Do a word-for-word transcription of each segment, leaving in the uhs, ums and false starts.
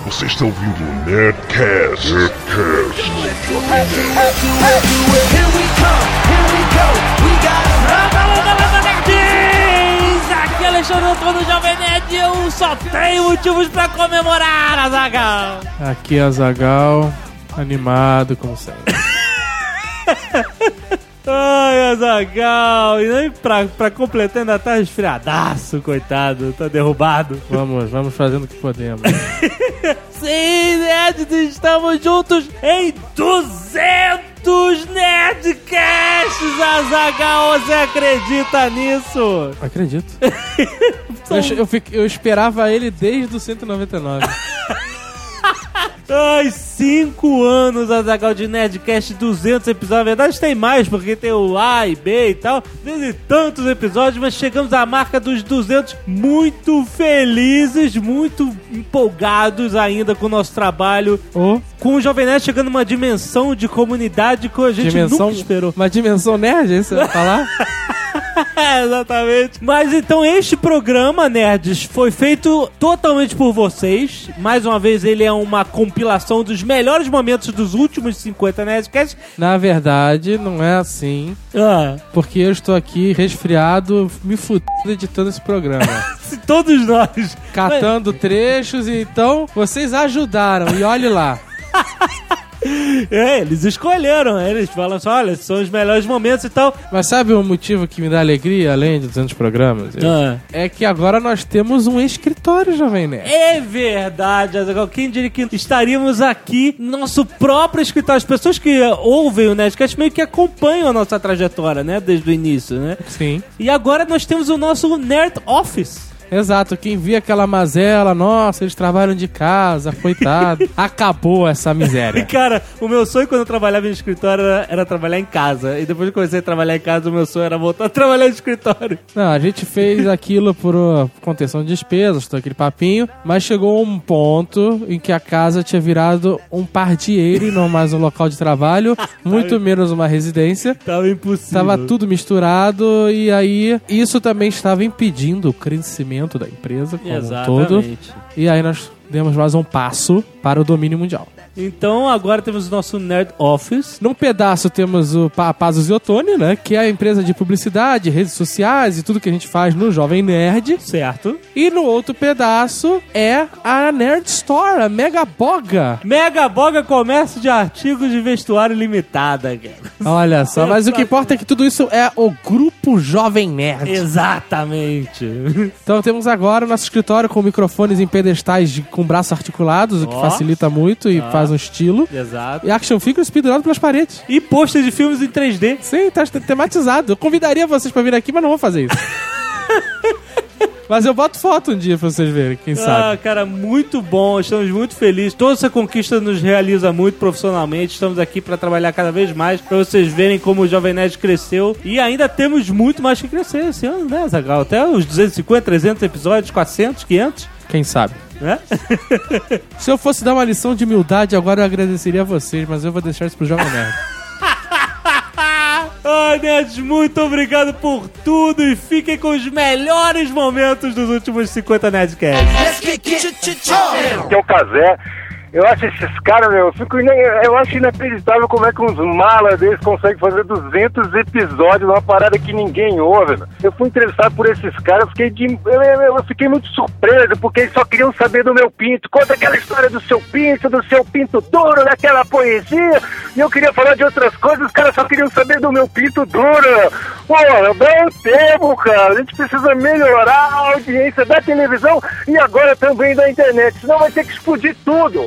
Você está ouvindo o Nerdcast. Nerdcast. Aqui é Alexandre Antônio Jovem Nerd e eu só tenho motivos pra comemorar, Azaghal. Aqui é Azaghal, animado como sempre. Ai, Azaghal, e nem pra, pra completar ainda tá resfriadaço, coitado, tá derrubado. Vamos, vamos fazendo o que podemos. Sim, nerds, estamos juntos em duzentos Nerdcasts, Azaghal, você acredita nisso? Acredito. eu, eu, fico, eu esperava ele desde o cento e noventa e nove. Ai, cinco anos, Azaghal, de Nerdcast, duzentos episódios. Na verdade tem mais, porque tem o A e B e tal. Tem tantos episódios, mas chegamos à marca dos duzentos. Muito felizes, muito empolgados ainda com o nosso trabalho. Oh. Com o Jovem Nerd chegando numa dimensão de comunidade que a gente dimensão, nunca esperou. Uma dimensão nerd, é isso que você vai falar? É, exatamente. Mas então este programa, nerds, foi feito totalmente por vocês. Mais uma vez, ele é uma compilação dos melhores momentos dos últimos cinquenta Nerdcasts. Na verdade, não é assim. Ah. Porque eu estou aqui resfriado, me fudendo editando esse programa. Todos nós. Catando Mas... trechos, então vocês ajudaram. E olhe lá. É, eles escolheram, eles falam assim, olha, são os melhores momentos e tal. Mas sabe o motivo que me dá alegria, além de duzentos programas? Ah. É que agora nós temos um escritório, Jovem Nerd. É verdade, Azaghal. Quem diria que estaríamos aqui no nosso próprio escritório. As pessoas que ouvem o Nerdcast meio que acompanham a nossa trajetória, né, desde o início, né? Sim. E agora nós temos o nosso Nerd Office. Exato, quem via aquela mazela, nossa, eles trabalham de casa, coitado. Acabou essa miséria. Cara, o meu sonho quando eu trabalhava em escritório era, era trabalhar em casa. E depois que eu comecei a trabalhar em casa, o meu sonho era voltar a trabalhar em escritório. Não, a gente fez aquilo por uh, contenção de despesas, todo aquele papinho, mas chegou um ponto em que a casa tinha virado um pardieiro e não mais um local de trabalho, muito menos uma residência. Tava impossível. Tava tudo misturado e aí isso também estava impedindo o crescimento da empresa como Exatamente. um todo. E aí nós demos mais um passo para o domínio mundial. Então agora temos o nosso Nerd Office. Num pedaço temos o Pazos e Ottoni, né? Que é a empresa de publicidade, redes sociais e tudo que a gente faz no Jovem Nerd. Certo. E no outro pedaço é a Nerd Store, a Mega Boga. Mega Boga, comércio de artigos de vestuário limitada, cara. Olha só, mas o que importa é que tudo isso é o Grupo Jovem Nerd. Exatamente. Então temos agora o nosso escritório com microfones em pedestais de, com braços articulados, o que oh. facilita muito e oh. faz um estilo. Exato. E action figures pendurados pelas paredes. E pôster de filmes em três D. Sim, tá tematizado. Eu convidaria vocês pra vir aqui, mas não vou fazer isso. Mas eu boto foto um dia pra vocês verem, quem ah, sabe. Ah, cara, muito bom. Estamos muito felizes. Toda essa conquista nos realiza muito profissionalmente. Estamos aqui pra trabalhar cada vez mais, pra vocês verem como o Jovem Nerd cresceu. E ainda temos muito mais que crescer esse ano, né, Azaghal? Até os duzentos e cinquenta, trezentos episódios, quatrocentos, quinhentos. Quem sabe? É? Se eu fosse dar uma lição de humildade, agora eu agradeceria a vocês, mas eu vou deixar isso pro Jovem Nerd. Ai, nerds, muito obrigado por tudo e fiquem com os melhores momentos dos últimos cinquenta Nerdcasts. Que é o Cazé. Eu acho esses caras, meu, eu, fico, eu acho inacreditável como é que uns malas deles conseguem fazer duzentos episódios, uma parada que ninguém ouve. Meu. Eu fui interessado por esses caras, eu fiquei, de, eu, eu, eu fiquei muito surpreso, porque eles só queriam saber do meu pinto. Conta aquela história do seu pinto, do seu pinto duro, daquela poesia. E eu queria falar de outras coisas, os caras só queriam saber do meu pinto duro. Pô, dá um tempo, cara. A gente precisa melhorar a audiência da televisão e agora também da internet, senão vai ter que explodir tudo.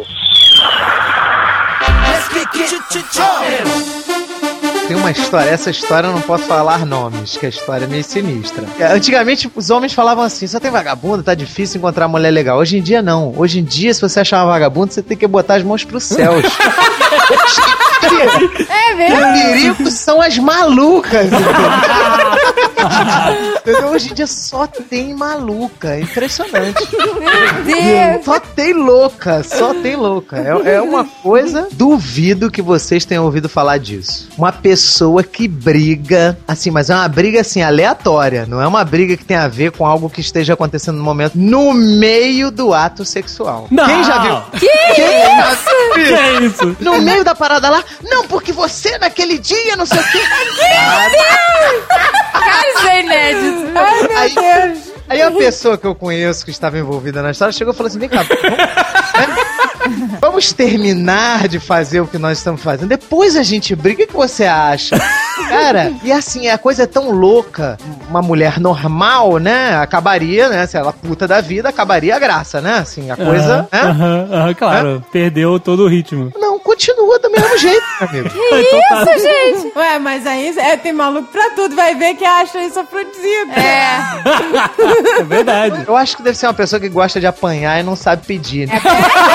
Tem uma história, essa história eu não posso falar nomes, que a história é meio sinistra. Antigamente os homens falavam assim, só tem vagabundo, tá difícil encontrar mulher legal. Hoje em dia não, hoje em dia se você achar uma vagabunda, você tem que botar as mãos pros céus. É mesmo? O perigo são as malucas. Entendeu? Hoje em dia só tem maluca. É impressionante. Meu Deus. Só tem louca, só tem louca. É, é uma coisa... Duvido que vocês tenham ouvido falar disso. Uma pessoa que briga, assim, mas é uma briga, assim, aleatória. Não é uma briga que tem a ver com algo que esteja acontecendo no momento, no meio do ato sexual. Não. Quem já viu? Que Quem isso? já viu? Que é isso? No meio da parada lá, não, porque você naquele dia, não sei o quê. Cara, isso é inédito. Ai, meu Aí- Deus. Aí a pessoa que eu conheço que estava envolvida na história chegou e falou assim: vem cá, vamos, né? Vamos terminar de fazer o que nós estamos fazendo. Depois a gente briga. O que você acha? Cara, e assim, a coisa é tão louca. Uma mulher normal, né? Acabaria, né? Se ela puta da vida, acabaria a graça, né? Assim, a coisa. Aham, né? aham, aham, claro. Perdeu todo o ritmo. Não, continua do mesmo jeito, meu amigo. Então tá. Isso, gente. Ué, mas aí é, tem maluco pra tudo. Vai ver que acha isso afrodisíaco. É. É verdade. Eu acho que deve ser uma pessoa que gosta de apanhar e não sabe pedir. Né?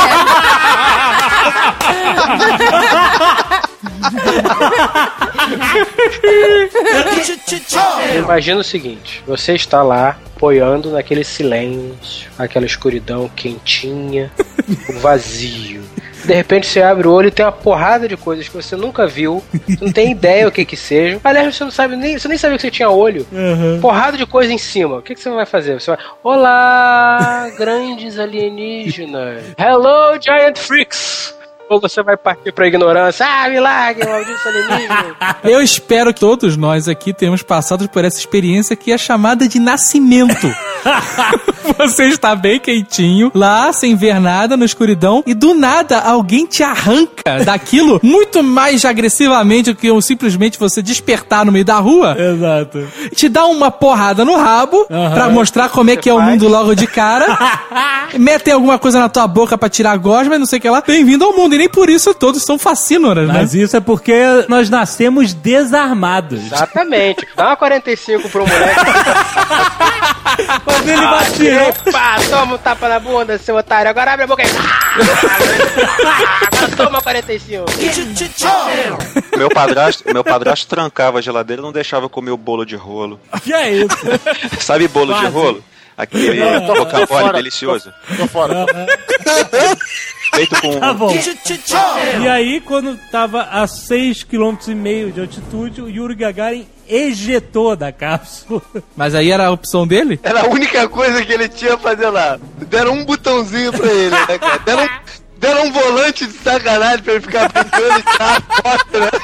Imagina o seguinte, você está lá apoiando naquele silêncio, aquela escuridão quentinha, o vazio. De repente você abre o olho e tem uma porrada de coisas que você nunca viu, você não tem ideia o que que seja. Aliás, você não sabe nem, você nem sabia que você tinha olho. Uhum. Porrada de coisa em cima. O que que você vai fazer? Você vai, olá, grandes alienígenas. Hello, giant freaks. Ou você vai partir pra ignorância. Ah, milagre, maldito alienígena. Eu espero que todos nós aqui tenhamos passado por essa experiência que é chamada de nascimento. Você está bem quentinho, lá, sem ver nada, na escuridão, e do nada alguém te arranca daquilo muito mais agressivamente do que simplesmente você despertar no meio da rua. Exato. Te dá uma porrada no rabo, Aham. pra mostrar como é que é o mundo logo de cara. Metem alguma coisa na tua boca pra tirar a gosma, não sei o que lá. Bem-vindo ao mundo. E nem por isso todos são fascínoras, né? Mas isso é porque nós nascemos desarmados. Exatamente. Dá uma quarenta e cinco pro moleque. Quando ele batia. Opa, toma um tapa na bunda, seu otário. Agora abre a boca aí. Agora toma quarenta e cinco. Meu padrasto, meu padrasto trancava a geladeira e não deixava eu comer o bolo de rolo. Que é isso? Sabe bolo de rolo? Aquele rocambole delicioso. Tô fora. Feito com... Tá bom. E aí, quando tava a seis vírgula cinco quilômetros de altitude, o Yuri Gagarin ejetou da cápsula. Mas aí era a opção dele? Era a única coisa que ele tinha a fazer lá. Deram um botãozinho pra ele, né, cara? Deram um, deram um volante de sacanagem pra ele ficar brincando e tirar a foto, né?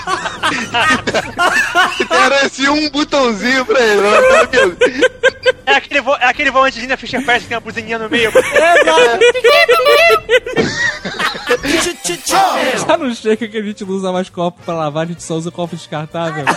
E deram esse um botãozinho pra ele, né, meu amigo? É aquele, vo é aquele volantezinho da Fischer Price que tem uma buzininha no meio. Já não chega que a gente não usa mais copo pra lavar, a gente só usa copo descartável.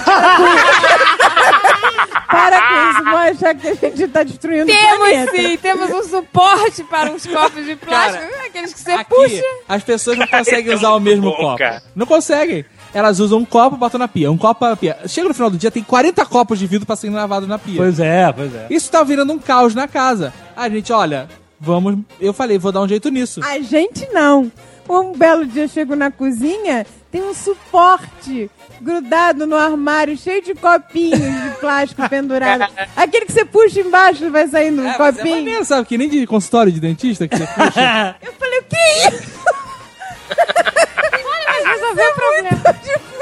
Para com isso, vão achar que a gente tá destruindo o Temos planeta. sim, temos um suporte para uns copos de plástico, aqueles que você Aqui, puxa. as pessoas não conseguem usar o mesmo copo. Não conseguem. Elas usam um copo e botam na pia. Um copo na pia. Chega no final do dia, tem quarenta copos de vidro pra serem lavados na pia. Pois é, pois é. Isso tá virando um caos na casa. A gente, olha, vamos... Eu falei, vou dar um jeito nisso. A gente não. Um belo dia eu chego na cozinha, tem um suporte grudado no armário, cheio de copinhos de plástico pendurado. Aquele que você puxa embaixo e vai saindo um É, mas é copinho. maneiro, sabe? Que nem de consultório de dentista que você puxa. Eu falei, o que é isso? Olha, mas resolveu o problema.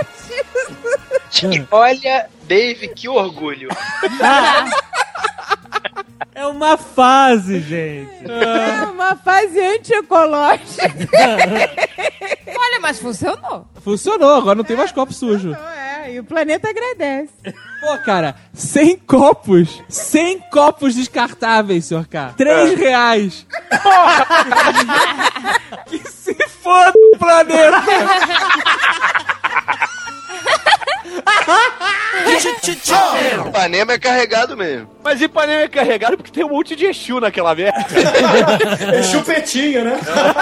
Olha, Dave, que orgulho. É uma fase, gente. É uma fase antiecológica. Olha, mas funcionou. Funcionou, agora não tem mais copo sujo. É, e o planeta agradece. Pô, cara, cem copos, cem copos descartáveis, senhor K. três reais. Porra! Que se foda o planeta! Ipanema é carregado mesmo. Mas Ipanema é carregado porque tem um monte de Exu naquela merda. É chupetinho, né?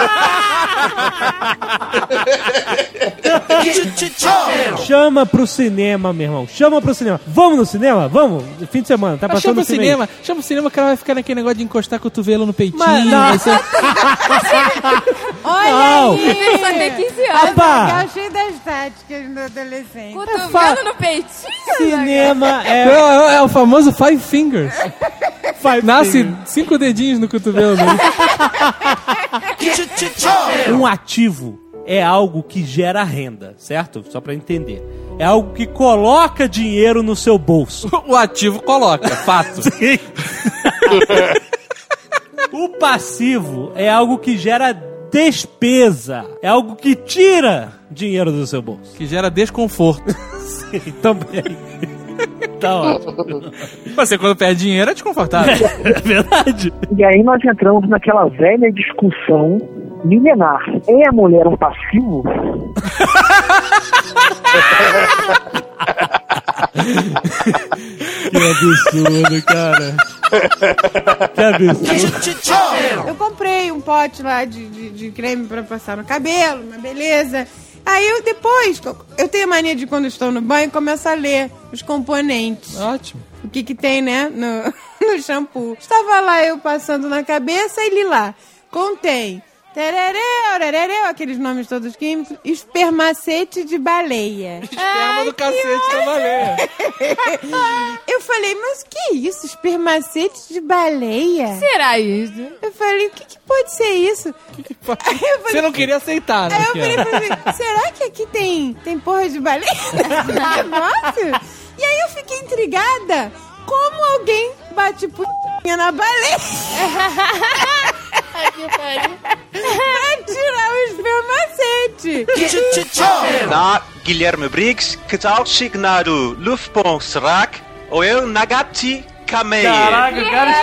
Chama pro cinema, meu irmão. Chama pro cinema. Vamos no cinema? Vamos? Fim de semana. Tá Mas passando chama no o cinema, chama o cinema, o cara vai ficar naquele negócio de encostar cotovelo no peitinho. Mas não. vai ser- Olha Não. aí. Ele só tem quinze anos. Rapá. Eu achei das táticas do, adolescente. Cotovelo fa- no peitinho. Cinema É, é... é, é o famoso Five Fingers. Five Nasce fingers. cinco dedinhos no cotovelo dele. Um ativo é algo que gera renda, certo? Só pra entender. É algo que coloca dinheiro no seu bolso. O ativo coloca, fato. Sim. O passivo é algo que gera despesa. É algo que tira dinheiro do seu bolso. Que gera desconforto. Sim, também. Tá ótimo. Você, quando perde dinheiro, é desconfortável. É verdade. E aí nós entramos naquela velha discussão milenar. É a mulher um passivo? Que absurdo, cara. Que absurdo. Eu comprei um pote lá de, de, de creme pra passar no cabelo, uma beleza. Aí eu depois, eu tenho a mania de quando estou no banho, começo a ler os componentes. Ótimo. O que que tem, né, no, no shampoo. Estava lá eu passando na cabeça e li lá. Contém tererê, orerê, aqueles nomes todos químicos, espermacete de baleia. Esperma do cacete da baleia. Eu falei, mas o que é isso? Espermacete de baleia? Será isso? Eu falei, o que, que pode ser isso? Que que pode... falei, você não queria aceitar, né? Aí eu falei, falei, será que aqui tem, tem porra de baleia? Negócio? E aí eu fiquei intrigada. Como alguém bate putinha na baleia? Pra tirar o espermacete. Na Guilherme Briggs, que tal signado Luftbon Srak ou eu Nagati Kamei? Caraca, o cara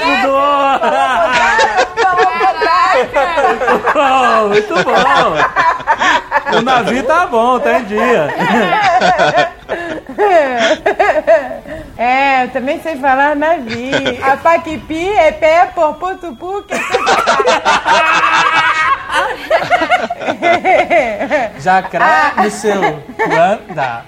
estudou! Muito bom, muito bom! O navio tá bom, tá em dia. É, eu também sei falar navio. A paquipi é pé por potupu que Jacrá no seu Wanda.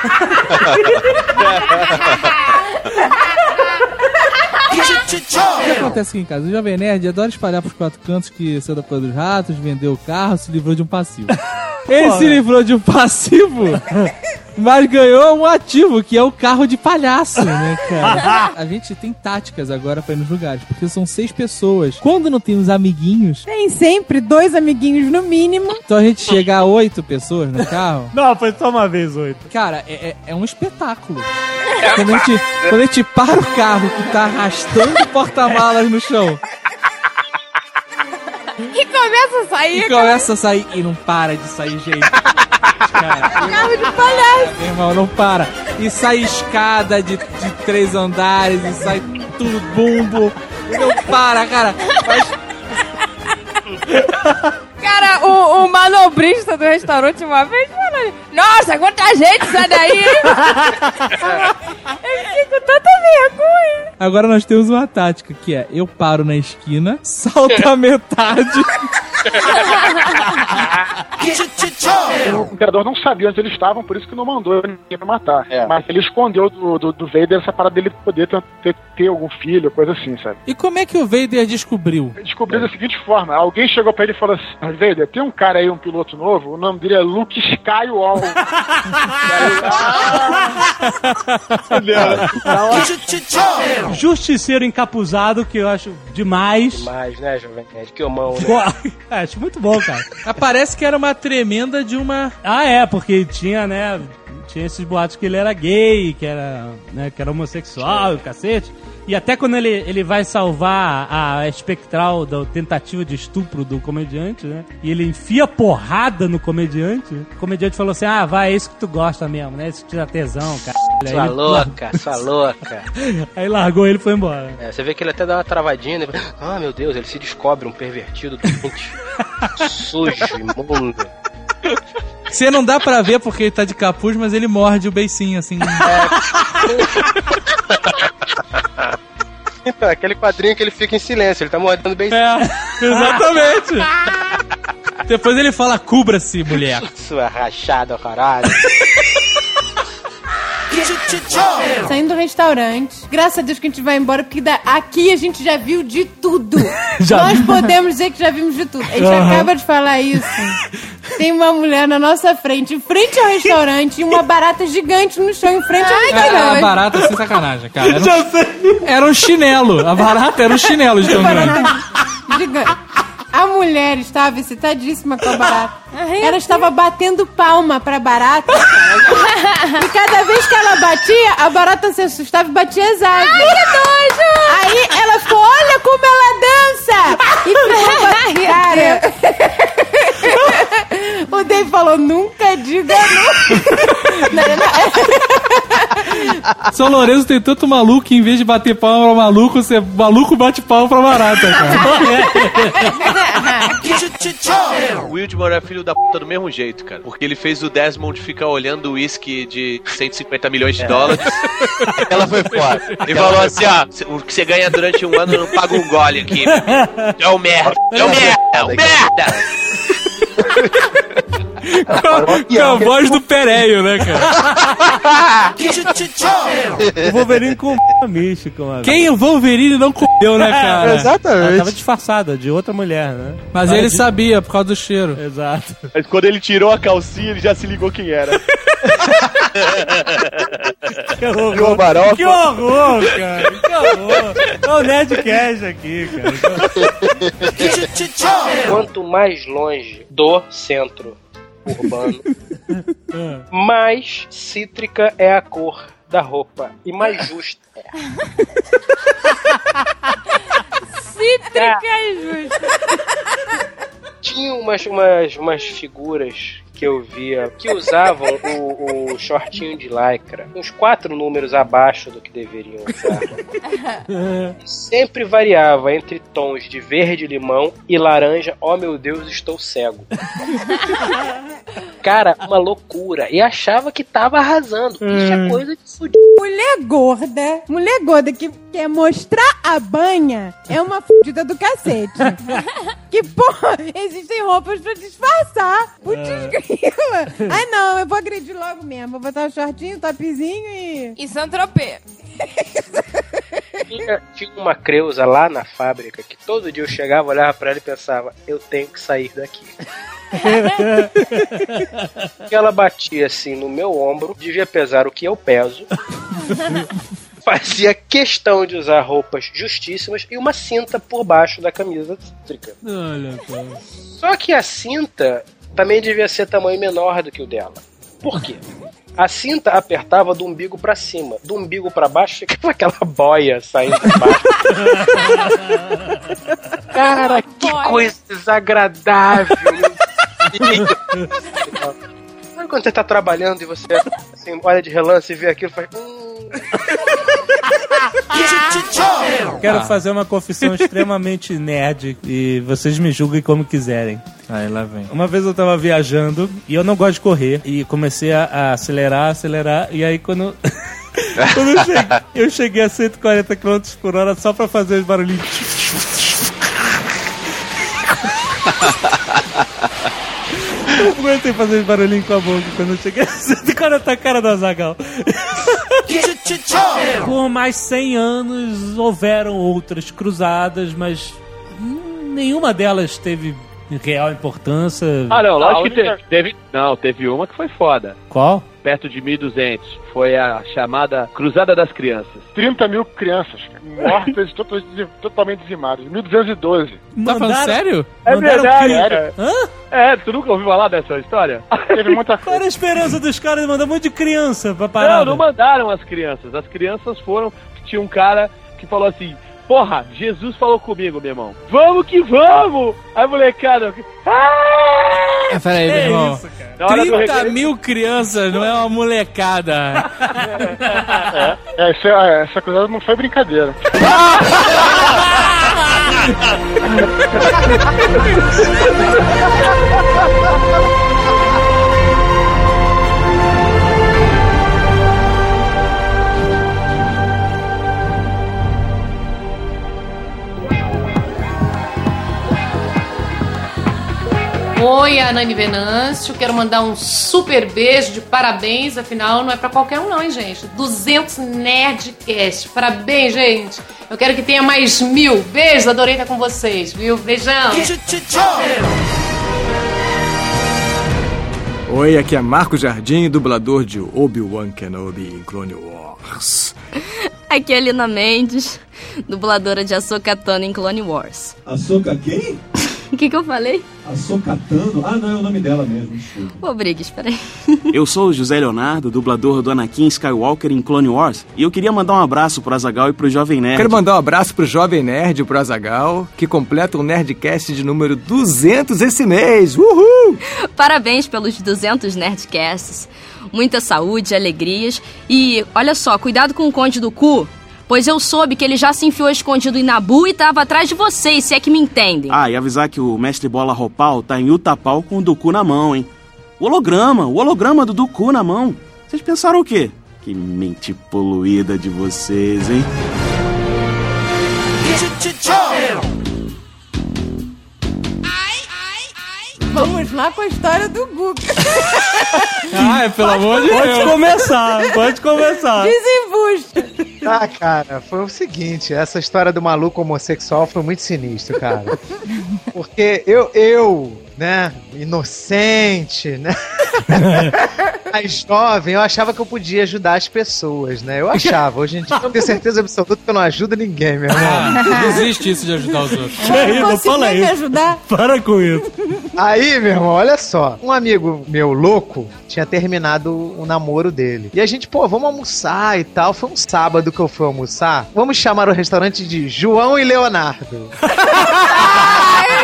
O que acontece aqui em casa? O Jovem Nerd adora espalhar pros quatro cantos que saiu da Porra dos Ratos, vendeu o carro, se livrou de um passivo. Ele Pô, se livrou de um passivo, mas ganhou um ativo, que é o carro de palhaço, né, cara? A gente tem táticas agora pra ir nos lugares, porque são seis pessoas. Quando não tem os amiguinhos... Tem sempre dois amiguinhos no mínimo. Então a gente chega a oito pessoas no carro... Não, foi só uma vez oito. Cara, é, é, é um espetáculo. Quando a, gente, quando a gente para o carro que tá arrastando o porta-malas no chão... E começa a sair. E começa a sair e não para de sair gente. Cara, carro de palhaço. Meu irmão, não para. E sai escada de, de três andares e sai tudo bumbo. E não para, cara. Mas... Cara, o, o manobrista do restaurante uma vez falou: nossa, quanta gente, sai daí, hein? Eu fiquei com tanta vergonha. Agora nós temos uma tática, que é: eu paro na esquina, salto a metade. O imperador não sabia onde eles estavam, por isso que não mandou ninguém pra matar. É. Mas ele escondeu do, do, do Vader essa parada dele poder ter, ter, ter algum filho, coisa assim, sabe? E como é que o Vader descobriu? Descobriu da seguinte forma: alguém chegou pra ele e falou assim: Vader, tem um cara aí, um piloto novo, o nome dele é Luke Skywalker. Justiceiro encapuzado, que eu acho demais. Demais, né, Jovem Nerd? Que homão, né? Pô, acho muito bom, cara. Parece que era uma tremenda de uma... Ah, é, porque tinha, né... Tinha esses boatos que ele era gay, que era, né, que era homossexual, o cacete. E até quando ele, ele vai salvar a espectral da tentativa de estupro do comediante, né? E ele enfia porrada no comediante. O comediante falou assim: ah, vai, é isso que tu gosta mesmo, né? Isso que te dá tesão, cara. Sua louca, sua louca. Aí largou ele e foi embora. É, você vê que ele até dá uma travadinha, né? Ah, meu Deus, ele se descobre um pervertido doente, sujo, imundo. Você não dá pra ver porque ele tá de capuz, mas ele morde o beicinho, assim. Então, aquele quadrinho que ele fica em silêncio, ele tá mordendo o beicinho. É, exatamente. Depois ele fala: cubra-se, mulher. Sua rachada, caralho. Saindo do restaurante. Graças a Deus que a gente vai embora, porque da- aqui a gente já viu de tudo. Já Nós viu? podemos dizer que já vimos de tudo. A gente Uhum. acaba de falar isso. tem uma mulher na nossa frente, em frente ao restaurante, e uma barata gigante no chão, em frente ao Ai, restaurante. a barata, sem sacanagem, cara. Era um, era um chinelo. A barata era um chinelo de tão grande. Gigante. A mulher estava excitadíssima com a barata. Ela estava batendo palma pra barata. E cada vez que ela batia, a barata se assustava e batia as asas. Ai, que nojo! Aí ela falou, olha como ela dança! E falou, cara... O Dave falou, nunca diga não. São Lourenço tem tanto maluco que em vez de bater palma pra maluco, você maluco bate palma pra barata, cara. O Wildmore é filho da puta do mesmo jeito, cara. Porque ele fez o Desmond ficar olhando o uísque de cento e cinquenta milhões de dólares. Ela foi foda. Ele falou assim, ó, o que você ganha durante um ano não paga um gole aqui. É o merda. É o merda. É o merda. Com a voz do Pereio, né, cara? O Wolverine com místico, mano. Quem o Wolverine não comeu, né, cara? Exatamente. Ela tava disfarçada de outra mulher, né? Mas Ela ele de- sabia, por causa do cheiro. Exato. Mas quando ele tirou a calcinha, ele já se ligou quem era. Que horror. Virou barofa. Que horror, cara. Que horror. É o Nerdcast aqui, cara. Quanto mais longe do centro urbano, mais cítrica é a cor da roupa e mais justa é. Cítrica é justa. Tinha umas, umas, umas figuras que eu via que usavam o, o shortinho de lycra uns quatro números abaixo do que deveriam usar. E sempre variava entre tons de verde limão e laranja. Oh meu Deus, estou cego. Cara, uma loucura. E achava que tava arrasando. Isso é coisa de fudido. Mulher gorda, mulher gorda que quer mostrar a banha é uma fudida do cacete. Que, porra, existem roupas pra disfarçar. Putz, grila. Ai, não, eu vou agredir logo mesmo. Vou botar o shortinho, o topzinho e... E Saint-Tropez. Tinha, tinha uma creusa lá na fábrica que todo dia eu chegava, olhava pra ela e pensava, eu tenho que sair daqui. Que ela batia assim no meu ombro, devia pesar o que eu peso. Fazia questão de usar roupas justíssimas e uma cinta por baixo da camisa cítrica. Olha, cara. Só que a cinta também devia ser tamanho menor do que o dela. Por quê? A cinta apertava do umbigo pra cima. Do umbigo pra baixo ficava aquela boia saindo de baixo. Cara, que coisa desagradável. Sabe quando você tá trabalhando e você assim, olha de relance e vê aquilo e faz... Hum. Quero Ah. fazer uma confissão extremamente nerd e vocês me julguem como quiserem. Aí lá vem. Uma vez eu tava viajando e eu não gosto de correr e comecei a, a acelerar, acelerar e aí quando, quando eu, cheguei, eu cheguei a cento e quarenta quilômetros por hora só pra fazer os barulhinhos. Eu não aguentei fazer os barulhinhos com a boca quando eu cheguei a cento e quarenta, cara do Azaghal. Por mais cem anos houveram outras cruzadas, mas hum, nenhuma delas teve real importância. Ah, não, lógico que única- teve, teve. Não, teve uma que foi foda. Qual? Perto de mil e duzentos. Foi a chamada Cruzada das Crianças. trinta mil crianças mortas e totalmente, totalmente dizimadas. mil duzentos e doze. Tá falando sério? É Mandaram verdade, cri- cara. Hã? É, tu nunca ouviu falar dessa história? Teve muita Qual era a esperança dos caras de mandar um monte de criança pra parar? Não, não mandaram as crianças. As crianças foram... Tinha um cara que falou assim... Porra, Jesus falou comigo, meu irmão. Vamos que vamos! Aí, molecada... Ah! Ah, peraí, meu Que irmão. isso, cara? Na hora do trinta recreio- mil crianças, não é uma molecada. É, essa, essa cruzada não foi brincadeira. Oi, Anani Venâncio, quero mandar um super beijo de parabéns, afinal não é pra qualquer um não, hein, gente? duzentos Nerdcast, parabéns, gente. Eu quero que tenha mais mil. Beijos, adorei estar com vocês, viu? Beijão. Oi, aqui é Marco Jardim, dublador de Obi-Wan Kenobi em Clone Wars. Aqui é Lina Mendes, dubladora de Ahsoka Tano em Clone Wars. Ahsoka quem? O que que eu falei? Ahsoka Tano? Ah, não, é o nome dela mesmo, desculpa. Ô, Briggs, peraí. Eu sou o José Leonardo, dublador do Anakin Skywalker em Clone Wars, e eu queria mandar um abraço pro Azaghal e pro Jovem Nerd. Quero mandar um abraço pro Jovem Nerd e pro Azaghal, que completa o Nerdcast de número duzentos esse mês. Uhul! Parabéns pelos duzentos Nerdcasts. Muita saúde, alegrias e, olha só, cuidado com o Conde do Cu, pois eu soube que ele já se enfiou escondido em Naboo e tava atrás de vocês, se é que me entendem. Ah, e avisar que o Mestre Bola Ropal tá em Utapau com o Dooku na mão, hein? O holograma, o holograma do Dooku na mão. Vocês pensaram o quê? Que mente poluída de vocês, hein? Vamos lá com a história do Guga. Ai, pelo amor de Deus. Pode começar, pode começar. Desembusta. Ah, cara, foi o seguinte, essa história do maluco homossexual foi muito sinistro, cara. Porque eu, eu, né, inocente, né, mais jovem, eu achava que eu podia ajudar as pessoas, né, eu achava. Hoje em dia eu tenho certeza absoluta que eu não ajudo ninguém, meu irmão. Não existe isso de ajudar os outros. Eu não fala isso. Me ajudar. Para com isso. Aí, meu irmão, olha só. Um amigo meu louco tinha terminado o namoro dele. E a gente, pô, vamos almoçar e tal. Foi um sábado que eu fui almoçar. Vamos chamar o restaurante de João e Leonardo. Ai,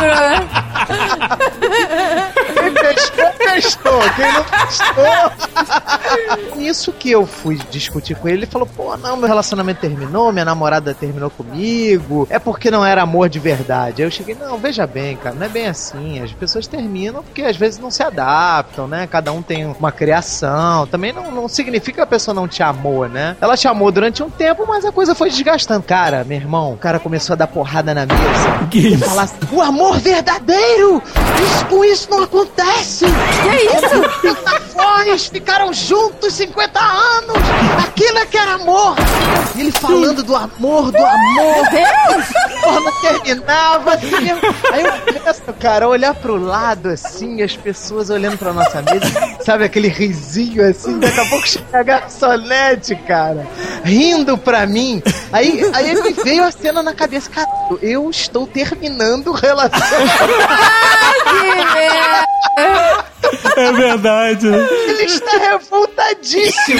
Quem testou, testou. Quem não testou... Isso que eu fui discutir com ele, ele falou, pô, não, meu relacionamento terminou, minha namorada terminou comigo, é porque não era amor de verdade. Aí eu cheguei, não, veja bem, cara, não é bem assim, as pessoas terminam porque às vezes não se adaptam, né, cada um tem uma criação, também não, não significa que a pessoa não te amou, né, ela te amou durante um tempo, mas a coisa foi desgastando. Cara, meu irmão, o cara começou a dar porrada na mesa que e falar assim, o amor verdadeiro, isso, com isso não acontece. Que é isso? Os ficaram juntos cinquenta anos. Aquilo é que era amor. E ele falando do amor, do amor. A forma terminava assim. Aí eu começo, cara, olhar pro lado assim, as pessoas olhando pra nossa mesa, sabe, aquele risinho assim. Daqui a pouco chega a garçonete, cara, rindo pra mim. Aí, aí me veio a cena na cabeça, cara, eu estou terminando o relacionamento. Que merda. É verdade. Ele está revoltadíssimo.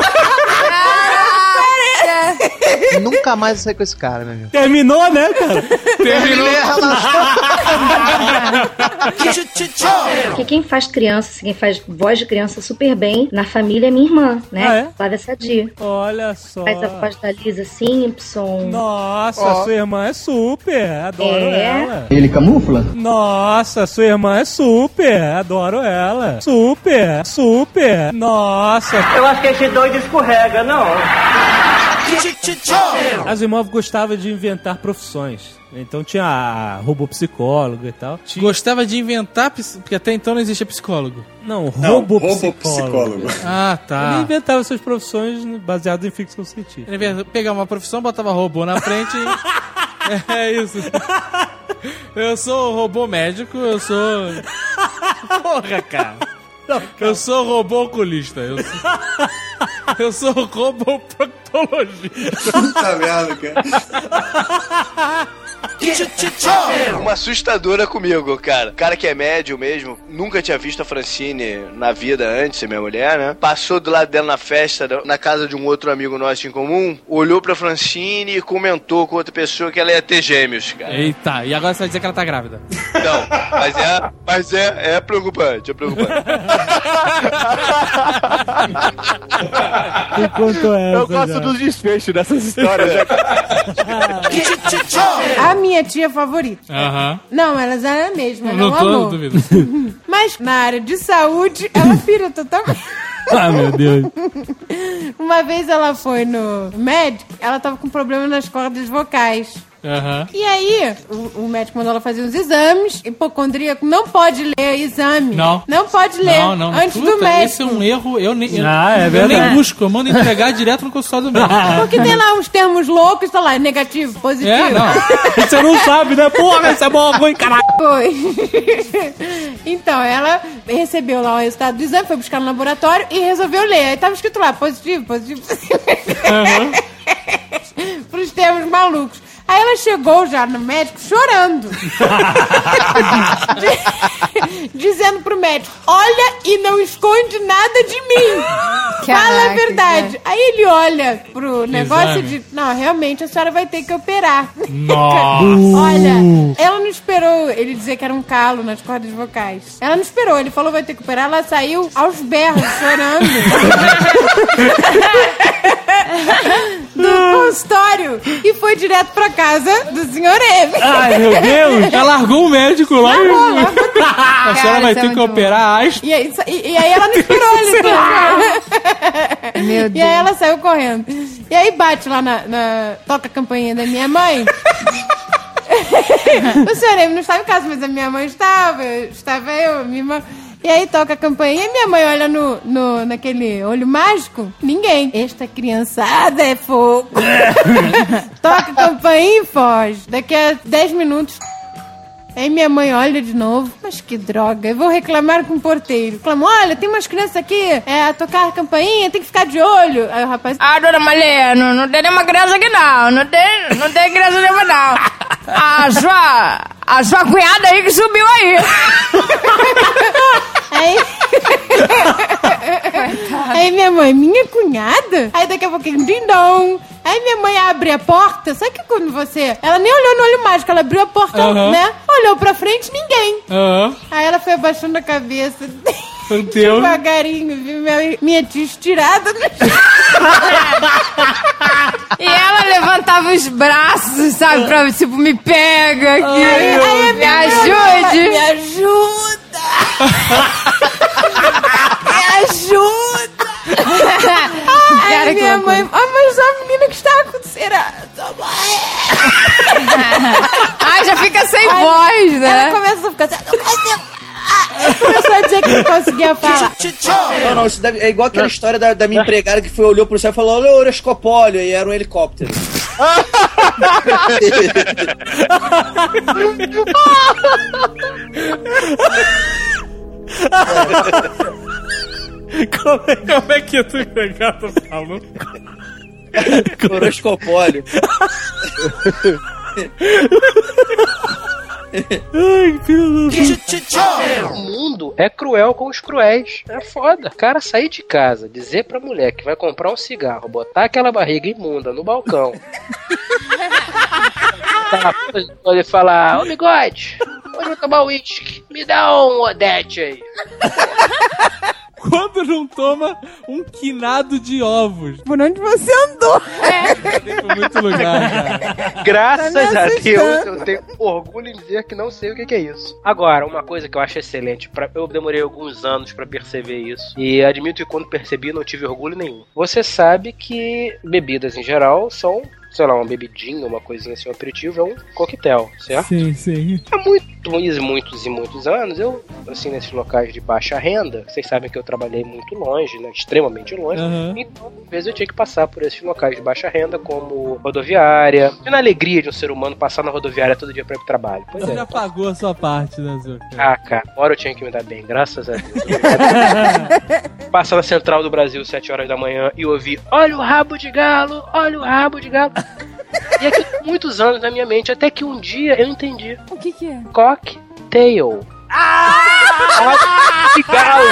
Nunca mais eu saí com esse cara, meu amigo. Terminou, né, cara? Terminou a relação. Porque quem faz criança, quem faz voz de criança super bem na família é minha irmã, né? Ah, é? Flávia Sadia. Olha só. Faz a voz da Lisa Simpson. Nossa, oh. sua irmã é super. Adoro é. ela. Ele camufla? Nossa, sua irmã é super. Adoro ela. Super, super. Nossa. Eu acho que esse doido escorrega, não. Asimov gostava de inventar profissões. Então tinha a robô psicólogo e tal. Tinha... Gostava de inventar, porque até então não existia psicólogo. Não, robô psicólogo. psicólogo. Ah, tá. Ele inventava suas profissões baseadas em ficção científica. Ele pegava uma profissão, botava robô na frente e... É isso. Eu sou robô médico, eu sou... Porra, cara. Não, eu sou robô oculista. Eu sou, eu sou robô proctologista. Puta merda, cara. Uma assustadora comigo, cara. Cara que é médio mesmo, nunca tinha visto a Francine na vida antes, minha mulher, né? Passou do lado dela na festa, na casa de um outro amigo nosso em comum, olhou pra Francine e comentou com outra pessoa que ela ia ter gêmeos, cara. Eita, e agora você vai dizer que ela tá grávida. Não, mas é, mas é, é preocupante, é preocupante. Enquanto essa, eu gosto já. dos desfechos dessas histórias, né? A minha tia favorita. Aham. Não, elas eram a mesma, Não não, tô, amor. duvido. Mas na área de saúde, ela pira totalmente. Ah, meu Deus. Uma vez ela foi no médico, ela tava com problema nas cordas vocais. Aham. E aí, o, o médico mandou ela fazer os exames. Hipocondríaco não pode ler exame. Não. Não pode ler Não, não. antes Puta, do médico. Esse é um erro. Eu nem, eu, Ah, é eu verdade. nem busco. Eu mando entregar direto no consultório do médico. Porque tem lá uns termos loucos, tá lá, negativo, positivo. É, não. Você não sabe, né? Porra, isso é bom, ruim, caralho. Foi. Então, ela recebeu lá o resultado do exame, foi buscar no laboratório e resolveu ler. Aí tava escrito lá, positivo, positivo, positivo. Uhum. Pros termos malucos. Aí ela chegou já no médico chorando. Dizendo pro médico, olha e não esconde nada de mim. Caraca, Fala a verdade. cara. Aí ele olha pro negócio Exame. e diz, não, realmente a senhora vai ter que operar. Nossa. Olha, ela não esperou ele dizer que era um calo nas cordas vocais. Ela não esperou, ele falou vai ter que operar, ela saiu aos berros, chorando. Do consultório e foi direto pra casa do senhor M. Ai, meu Deus. Ela largou o médico lá. Largou, largou. A senhora vai ter que operar as... E aí, e, e aí ela não esperou ele. Meu E Deus. aí ela saiu correndo. E aí bate lá na... na toca a campainha da minha mãe. O senhor M não estava em casa, mas a minha mãe estava. Estava eu, minha irmã. E aí toca a campainha e minha mãe olha no, no, naquele olho mágico. Ninguém. Esta criançada é fogo. Toca a campainha e foge. Daqui a dez minutos... Aí minha mãe olha de novo. Mas que droga, eu vou reclamar com o porteiro. Reclamou, olha, tem umas crianças aqui, é, a tocar a campainha, tem que ficar de olho. Aí o rapaz... Ah, dona Malê, não, não tem nenhuma criança aqui não. Não tem, não tem criança nenhuma não. A sua, a sua cunhada aí que subiu aí. Aí... Aí minha mãe, minha cunhada? Aí daqui a pouquinho, ding-dong. Aí minha mãe abre a porta, sabe que quando você... Ela nem olhou no olho mágico, ela abriu a porta, Uhum. né? Olhou pra frente, ninguém. Aham. Aí ela foi abaixando a cabeça... Meu Deus. Devagarinho, viu minha, minha tia estirada no E ela levantava os braços, sabe, pra, tipo, me pega aqui. Aí, aí a me minha ajude. mãe, me ajuda! Me ajuda! Ai, Cara, que minha loucura. mãe... Ah, mas a menina que está acontecendo... Ai, já fica sem Ai, voz, né? Ela começa a ficar assim... Começou a dizer que não conseguia falar. Não, não, isso deve- é igual aquela história da, da minha empregada que foi, olhou pro céu e falou, olha o horoscopólio, e era um helicóptero. Como é, como é que a tua empregada falou? Horoscopólio. Ai, filho do... O mundo é cruel com os cruéis. É foda. O cara sair de casa, dizer pra mulher que vai comprar um cigarro, botar aquela barriga imunda no balcão. Tá, pode falar, ô bigode, hoje eu vou tomar uísque, me dá um Odete aí. Quando não toma um quinado de ovos. Por onde você andou? Por muito lugar, cara. Graças Tá me a assustando. Deus, eu tenho orgulho em dizer que não sei o que que é isso. Agora, uma coisa que eu acho excelente, pra, eu demorei alguns anos pra perceber isso, e admito que quando percebi não tive orgulho nenhum. Você sabe que bebidas em geral são, sei lá, uma bebidinha, uma coisinha assim, um aperitivo, é um coquetel, certo? Sim, sim. Há muitos, muitos e muitos anos, eu, assim, nesses locais de baixa renda, vocês sabem que eu trabalhei muito longe, né, extremamente longe, Uhum. então, às vezes eu tinha que passar por esses locais de baixa renda, como rodoviária, e na alegria de um ser humano passar na rodoviária todo dia pra ir pro trabalho. Pois Você é. já pagou a sua parte, né, Zuka? Ah, cara, uma hora eu tinha que me dar bem, graças a Deus. Passar na Central do Brasil, sete horas da manhã, e ouvir, olha o rabo de galo, olha o rabo de galo. E aqui muitos anos na minha mente, até que um dia eu entendi. O que que é? Cocktail. Ah! De galo.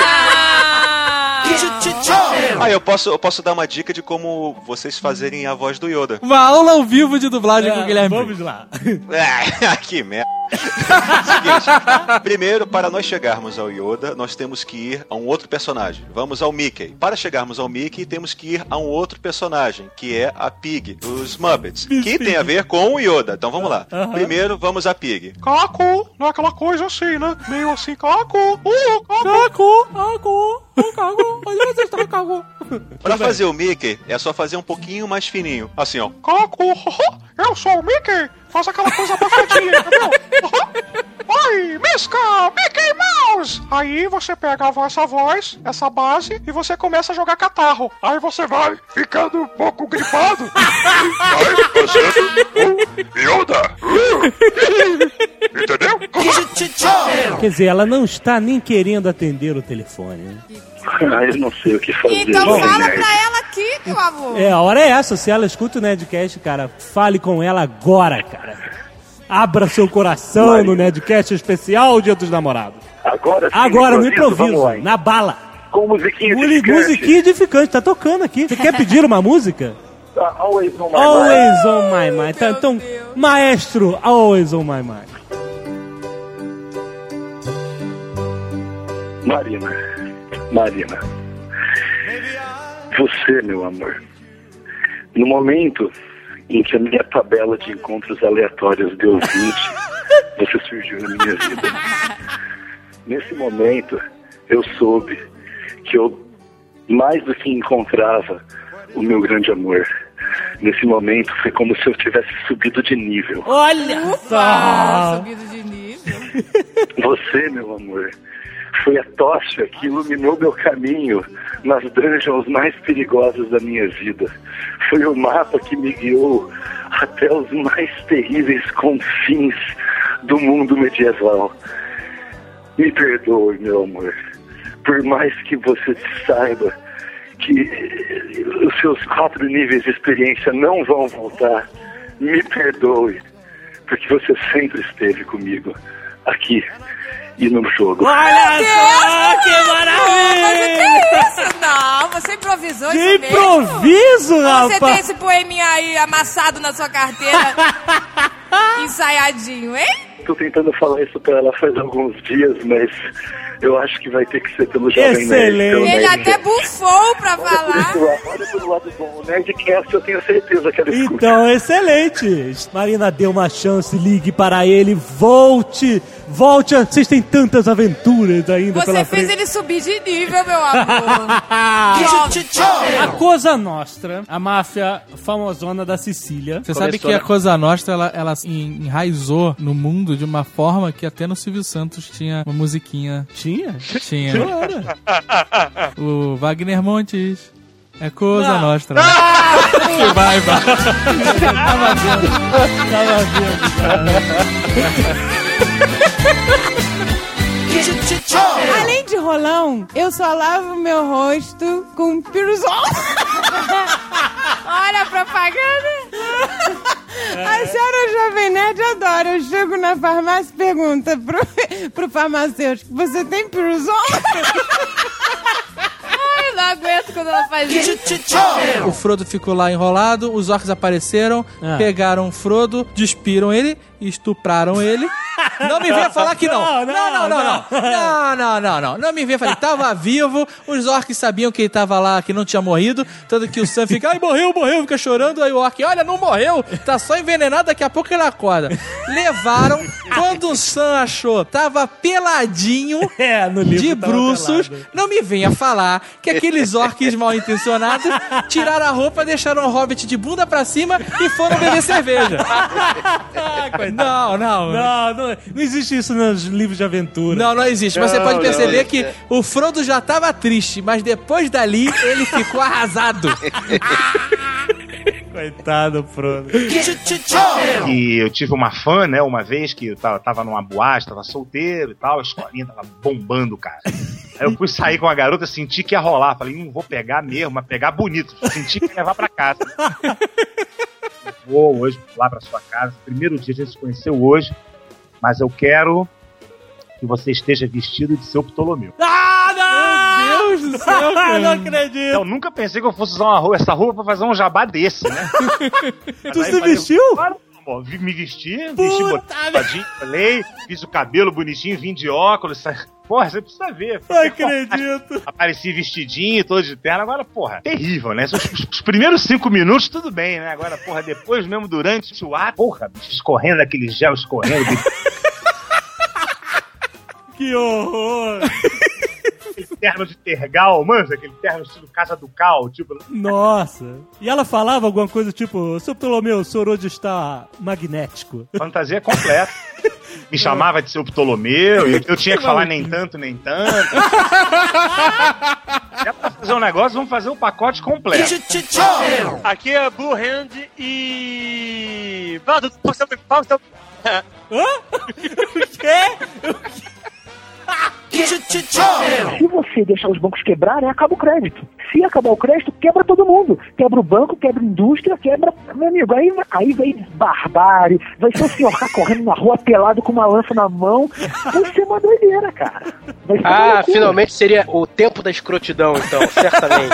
Ah, eu posso, eu posso dar uma dica de como vocês fazerem a voz do Yoda. Uma aula ao vivo de dublagem com o Guilherme. Vamos lá. Ah, que merda. Seguinte, primeiro, para nós chegarmos ao Yoda, nós temos que ir a um outro personagem. Vamos ao Mickey. Para chegarmos ao Mickey, temos que ir a um outro personagem, que é a Pig, dos Muppets, que tem a ver com o Yoda. Então vamos lá. Aham. Primeiro, vamos a Pig. Caco, não é aquela coisa assim, né? Meio assim, caco, uh, caco. Caco, caco, caco, onde você está, caco? Pra fazer o Mickey, é só fazer um pouquinho mais fininho. Assim, ó. Caco, eu sou o Mickey. Faz aquela coisa abafadinha, entendeu? Oi, Misca, Mickey Mouse! Aí você pega essa voz, essa base, e você começa a jogar catarro. Aí você vai ficando um pouco gripado. Vai fazendo o Yoda. Entendeu? Quer dizer, ela não está nem querendo atender o telefone, né? Ah, eu não sei o que fazer. Então Bom, fala né? pra ela aqui, meu amor. É, a hora é essa. Se ela escuta o Nerdcast, cara, fale com ela agora, cara. Abra seu coração Maria. no Nerdcast especial Dia dos Namorados. Agora sim, Agora, no improviso, vamos improviso, lá, hein? na bala. Com musiquinha Muli- edificante. Musiquinha edificante, tá tocando aqui. Você quer pedir uma música? Tá, always on my Always on my mind. Tá, então, maestro, always on my mind. Marina, Marina, você, meu amor, no momento em que a minha tabela de encontros aleatórios deu vinte, você surgiu na minha vida. Nesse momento, eu soube que eu mais do que encontrava o meu grande amor. Nesse momento, foi como se eu tivesse subido de nível. Olha só! Subido de nível. Você, meu amor, foi a tocha que iluminou meu caminho nas dungeons mais perigosas da minha vida. Foi o mapa que me guiou até os mais terríveis confins do mundo medieval. Me perdoe, meu amor. Por mais que você saiba que os seus quatro níveis de experiência não vão voltar, me perdoe, porque você sempre esteve comigo, aqui e no jogo. Olha só, que maravilha! Mas o que é isso? Não, você improvisou Que isso mesmo? improviso, rapaz! Você tem esse poeminha aí amassado na sua carteira, ensaiadinho, hein? Tô tentando falar isso pra ela faz alguns dias, mas eu acho que vai ter que ser pelo Jovem Nerd. pelo Ele Nerd. até bufou pra falar. Olha pelo lado bom, o Nerdcast eu tenho certeza que ela escuta. Então, excelente. Marina, dê uma chance, ligue para ele, volte, volte. a- Vocês têm tantas aventuras ainda Você pela fez frente. ele subir de nível, meu amor. A Cosa Nostra, a máfia famosona da Sicília. Você sabe que a Cosa Nostra, ela, ela en- enraizou no mundo de uma forma que até no Silvio Santos tinha uma musiquinha. Tinha? Tinha. Claro. O Wagner Montes. É Cosa Não. Nostra. Que vai, vai. Tava vendo. Tava vendo. Além de rolão, eu só lavo meu rosto com piruzol. Olha a propaganda. A senhora Jovem Nerd adora. Eu chego na farmácia e pergunto pro, pro farmacêutico, você tem piruzol? Ai, eu não aguento quando ela faz isso. O Frodo ficou lá enrolado, os orcs apareceram, Ah. pegaram o Frodo, despiram ele, estupraram ele. Não me venha falar que não. Não, não, não, não. Não, não, não, não. Não me venha falar. Ele tava vivo, os orcs sabiam que ele tava lá, que não tinha morrido. Tanto que o Sam fica, ai, morreu, morreu, fica chorando. Aí o orc, olha, não morreu, tá só envenenado, daqui a pouco ele acorda. Levaram, quando o Sam achou, tava peladinho, É, no livro de tava bruços. pelado. Não me venha falar que aqueles orcs mal intencionados tiraram a roupa, deixaram o Hobbit de bunda pra cima e foram beber cerveja. Não, não. Não, não, não existe isso nos livros de aventura. Não, não existe. Mas você Não, pode perceber não. que o Frodo já tava triste, mas depois dali ele ficou arrasado. Coitado, Frodo. E eu tive uma fã, né, uma vez que eu tava, tava numa boate, tava solteiro e tal, a escolinha tava bombando, cara. Aí eu fui sair com a garota, senti que ia rolar. Falei, não vou pegar mesmo, mas pegar bonito. Senti que ia levar pra casa. Eu vou hoje lá pra sua casa. Primeiro dia a gente se conheceu hoje, mas eu quero que você esteja vestido de seu Ptolomeu. Ah, não! Meu Deus do céu, cara. Não acredito. Eu nunca pensei que eu fosse usar uma roupa, essa roupa pra fazer um jabá desse, né? Tu Aí se falei, vestiu? Claro, pô, vi- me vesti, vesti botadinho, falei, fiz o cabelo bonitinho, vim de óculos, sa- porra, você precisa ver. Não acredito. Apareci vestidinho, todo de terno, agora, porra, terrível, né? Os, os- os primeiros cinco minutos, tudo bem, né? Agora, porra, depois mesmo, durante o ato, porra, bicho, escorrendo, aquele gel escorrendo. Que horror. terno de tergal, manja? Aquele terno estilo Casa do Cal, tipo... Nossa. E ela falava alguma coisa tipo, seu Ptolomeu, o senhor hoje está magnético. Fantasia completa. Me chamava de seu Ptolomeu, e eu tinha que falar nem tanto, nem tanto. É pra fazer um negócio, vamos fazer o pacote completo. Aqui é Blue Hand e... Vamos, vamos, vamos. Hã? O quê? Se você deixar os bancos quebrarem, acaba o crédito. Se acabar o crédito, quebra todo mundo. Quebra o banco, quebra a indústria, quebra... Meu amigo, aí, aí vem barbárie, vai ser o senhor cá correndo na rua pelado com uma lança na mão. Vai ser uma doideira, cara. Vai ser ah, uma finalmente seria o tempo da escrotidão, então, certamente.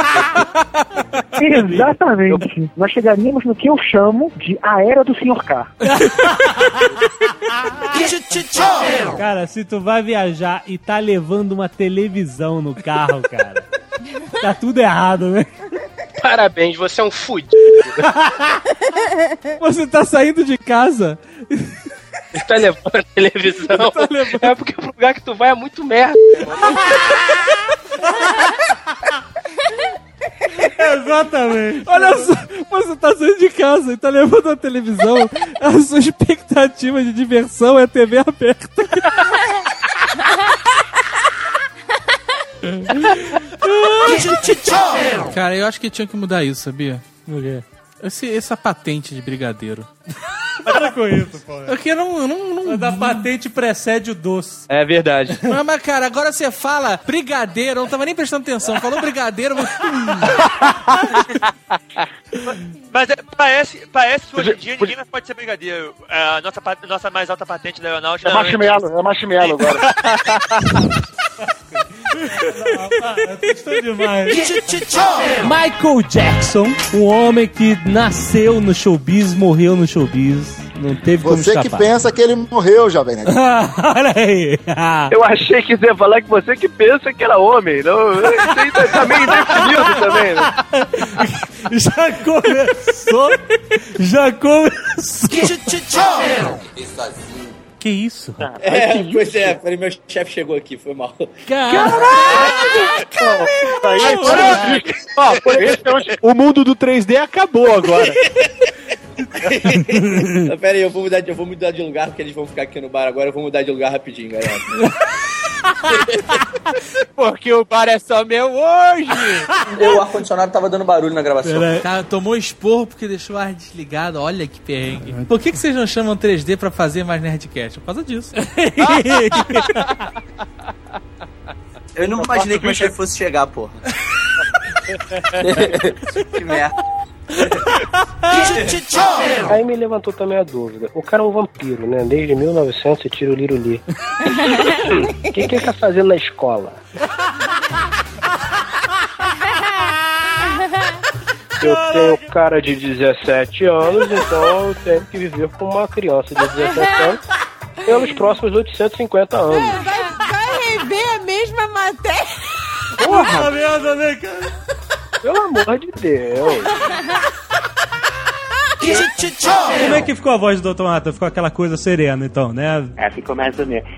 Exatamente. Nós chegaríamos no que eu chamo de a era do senhor K. Cara, se tu vai viajar e tá levando uma televisão no carro, cara, tá tudo errado, né? Parabéns, você é um fudido. Você tá saindo de casa... Você tá levando a televisão. Tá levando. É porque o lugar que tu vai é muito merda. Exatamente. Olha só, você tá saindo de casa e tá levando a televisão, a sua expectativa de diversão é T V aberta. Cara, eu acho que tinha que mudar isso, sabia? O quê? Esse, essa patente de brigadeiro. Para com isso, pô. Porque não, não, não... A da patente precede o doce. É verdade. Mas, mas, cara, agora você fala brigadeiro, eu não tava nem prestando atenção. Falou brigadeiro, mas... Mas é, parece, parece que hoje em dia ninguém mais pode ser brigadeiro. A nossa, nossa mais alta patente da aeronáutica... É marshmallow, é marshmallow agora. Estou demais. Michael Jackson, um homem que nasceu no showbiz, morreu no showbiz, não teve como Você escapar. que pensa que ele morreu, Jovem Nerd. Olha aí. Eu achei que você ia falar que você que pensa que era homem. Não, isso aí tá meio indefinido também, né? Já começou. Já começou. Que isso? Ah, é, pois é, peraí, meu chefe chegou aqui, foi mal. Caraca! O mundo do três D acabou agora. Pera aí, eu vou, mudar de, eu vou mudar de lugar, porque eles vão ficar aqui no bar agora, eu vou mudar de lugar rapidinho, galera. Porque o bar é só meu hoje. O ar-condicionado tava dando barulho na gravação. Tá, tomou esporro porque deixou o ar desligado. Olha que perrengue. Por que, que vocês não chamam três D pra fazer mais Nerdcast? Por causa disso. Eu não imaginei que meu chefe fosse chegar, porra. Que merda. Aí me levantou também a dúvida. O cara é um vampiro, né? Desde mil e novecentos e tira o liruli. O que, que ele tá fazendo na escola? Eu tenho cara de dezessete anos, então eu tenho que viver com uma criança de dezessete anos pelos próximos oitocentos e cinquenta anos. É, vai, vai rever a mesma matéria. Porra, merda, né, cara? Pelo amor de Deus. Como é que ficou a voz do doutor Mata? Ficou aquela coisa serena, então, né? É, ficou mais ou menos.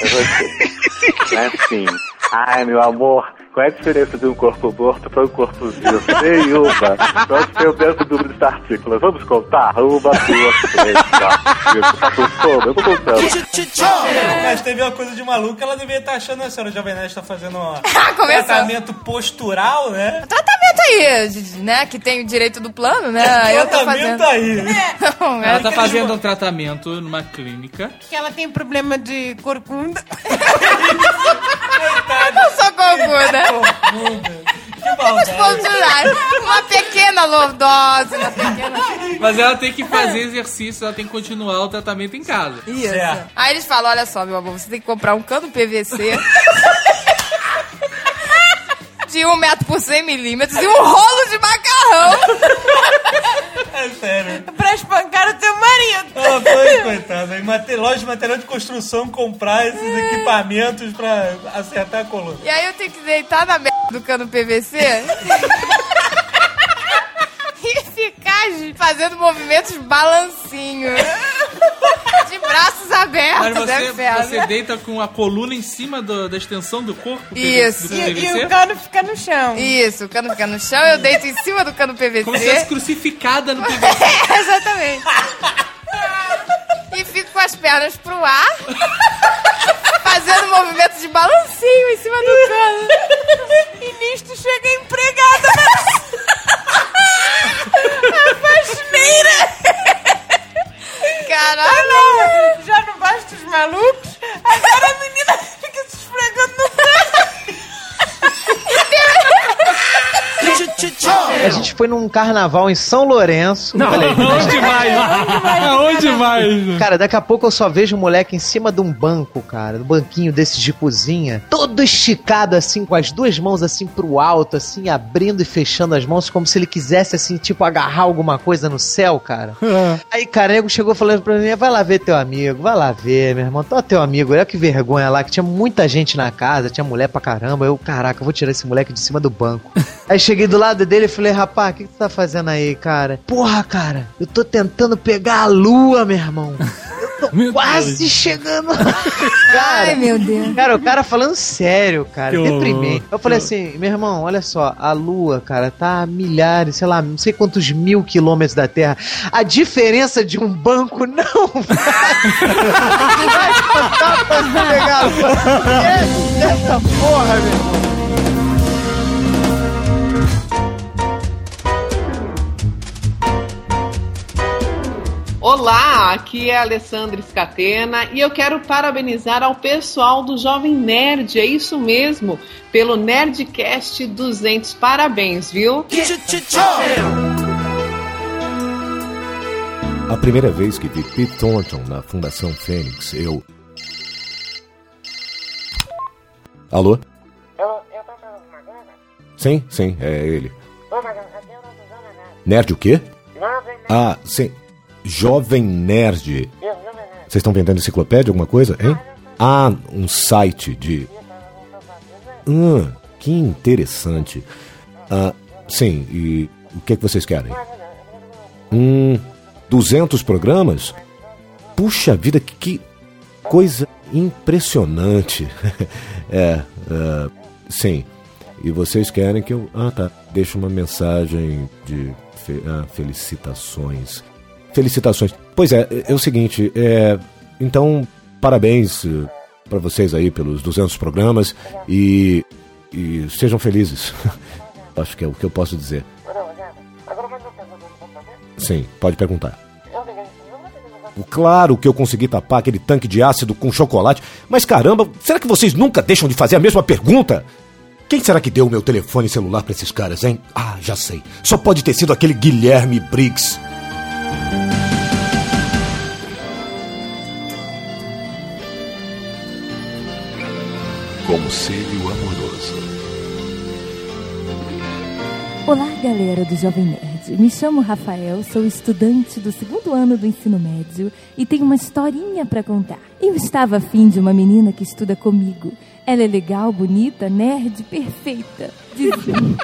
É assim. Ai, meu amor, qual é a diferença de um corpo morto para um corpo vivo? Nenhuma. Nós temos dentro do número de partículas. Vamos contar? Uma, duas, três, quatro, cinco. Tá com sono? Eu tô contando. Mas teve uma coisa de maluca, ela devia estar achando, a senhora Jovem Nerd tá fazendo um tratamento postural, né? Tratamento aí, né? Que tem o direito do plano, né? Eu tô fazendo. Tratamento aí. Não, Ela é tá que- fazendo um tratamento numa clínica. Que ela tem problema de corcunda. Eu não sou corcunda. Que Vamos posturar. Uma pequena lordose, uma pequena... Mas ela tem que fazer exercício, ela tem que continuar o tratamento em casa. Isso. Aí eles falam, olha só, meu amor, você tem que comprar um cano P V C de um metro por cem milímetros e um rolo de macarrão. É sério. Pra espancar o teu marido. Ah, foi, coitado. Em mate- loja de material de construção, comprar esses equipamentos pra acertar a coluna. E aí eu tenho que deitar na merda do cano P V C e ficar fazendo movimentos balancinho. De de braços abertos, Mas é você, inferno. você deita com a coluna em cima do- da extensão do corpo? Isso. Do E, P V C? e o cano fica no chão. Isso, o cano fica no chão, eu deito em cima do cano P V C. Como se fosse crucificada no P V C. É, exatamente. E fico com as pernas pro ar, fazendo movimento de balancinho em cima do cano. E nisto chega a empregada da... a faxineira. Caralho. Não, já não basta os malucos, agora a menina fica se esfregando no cano. A gente foi num carnaval em São Lourenço. Não, Falei, aonde mais? Aonde mais? Cara, daqui a pouco eu só vejo um moleque em cima de um banco, cara, um banquinho desses de cozinha, todo esticado assim, com as duas mãos assim pro alto, assim, abrindo e fechando as mãos, como se ele quisesse, assim, tipo, agarrar alguma coisa no céu, cara. Aí, cara, o nego chegou falando pra mim, vai lá ver teu amigo, vai lá ver, meu irmão, tô teu amigo, olha que vergonha lá, que tinha muita gente na casa, tinha mulher pra caramba, eu, caraca, eu vou tirar esse moleque de cima do banco. Aí cheguei do lado dele e falei, rapaz, o que, que tu tá fazendo aí, cara? Porra, cara, eu tô tentando pegar a lua, meu irmão. Eu tô Meu quase Deus. chegando. Cara, Ai, meu Deus. Cara, o cara falando sério, cara, Que deprimente. horror. Eu falei assim, meu irmão, olha só, a lua, cara, tá a milhares, sei lá, não sei quantos mil quilômetros da Terra. A diferença de um banco não vai contar pra você pegar a lua. É dessa porra, meu irmão. Olá, aqui é a Alessandra Scatena e eu quero parabenizar ao pessoal do Jovem Nerd, é isso mesmo, pelo Nerdcast duzentos. Parabéns, viu? A primeira vez que vi Pete Thornton na Fundação Fênix, eu... Alô? Sim, sim, é ele. Nerd o quê? Ah, sim. Jovem Nerd. Vocês estão vendendo enciclopédia, alguma coisa, hein? Ah, um site de... Ah, que interessante. Ah, sim, e o que, é que vocês querem? Hum, duzentos programas? Puxa vida, que, que coisa impressionante. É, uh, sim. E vocês querem que eu... Ah, tá. Deixa uma mensagem de fe... ah, felicitações. Felicitações. Pois é, é o seguinte, é, então, parabéns uh, para vocês aí pelos duzentos programas e, e sejam felizes. Acho que é o que eu posso dizer. Sim, pode perguntar. Claro que eu consegui tapar aquele tanque de ácido com chocolate, mas caramba, será que vocês nunca deixam de fazer a mesma pergunta? Quem será que deu o meu telefone celular pra esses caras, hein? Ah, já sei. Só pode ter sido aquele Guilherme Briggs. Conselho amoroso. Olá, galera do Jovem Nerd. Me chamo Rafael, sou estudante do segundo ano do ensino médio e tenho uma historinha pra contar. Eu estava afim de uma menina que estuda comigo. Ela é legal, bonita, nerd, perfeita. Dizia.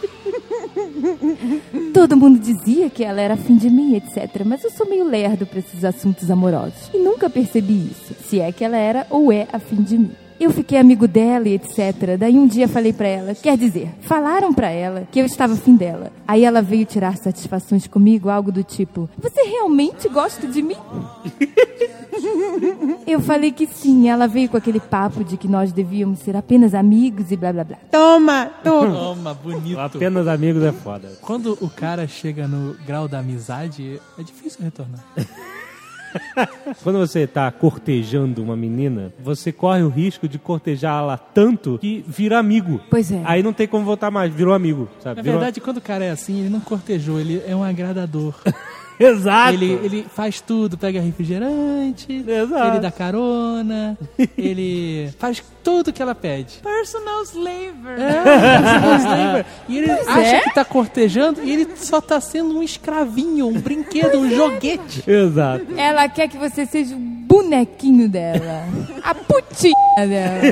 Todo mundo dizia que ela era afim de mim, etcétera. Mas eu sou meio lerdo pra esses assuntos amorosos e nunca percebi isso, se é que ela era ou é afim de mim. Eu fiquei amigo dela e etcétera. Daí um dia falei pra ela, quer dizer, falaram pra ela que eu estava afim dela. Aí ela veio tirar satisfações comigo, algo do tipo, você realmente gosta de mim? Eu falei que sim. Ela veio com aquele papo de que nós devíamos ser apenas amigos e blá blá blá. Toma, toma. Toma, bonito. Apenas amigos é foda. Quando o cara chega no grau da amizade, é difícil retornar. Quando você tá cortejando uma menina, você corre o risco de cortejá-la tanto que vira amigo. Pois é. Aí não tem como voltar mais, virou amigo, sabe? Na Virou... verdade, quando o cara é assim, ele não cortejou, ele é um agradador. Exato. Ele, ele faz tudo, pega refrigerante, Exato. ele dá carona, ele faz tudo que ela pede. Personal slaver. É, personal slaver. E ele Pois acha é. que tá cortejando e ele só tá sendo um escravinho, um brinquedo, um joguete. Exato. Ela quer que você seja o bonequinho dela. A putinha dela.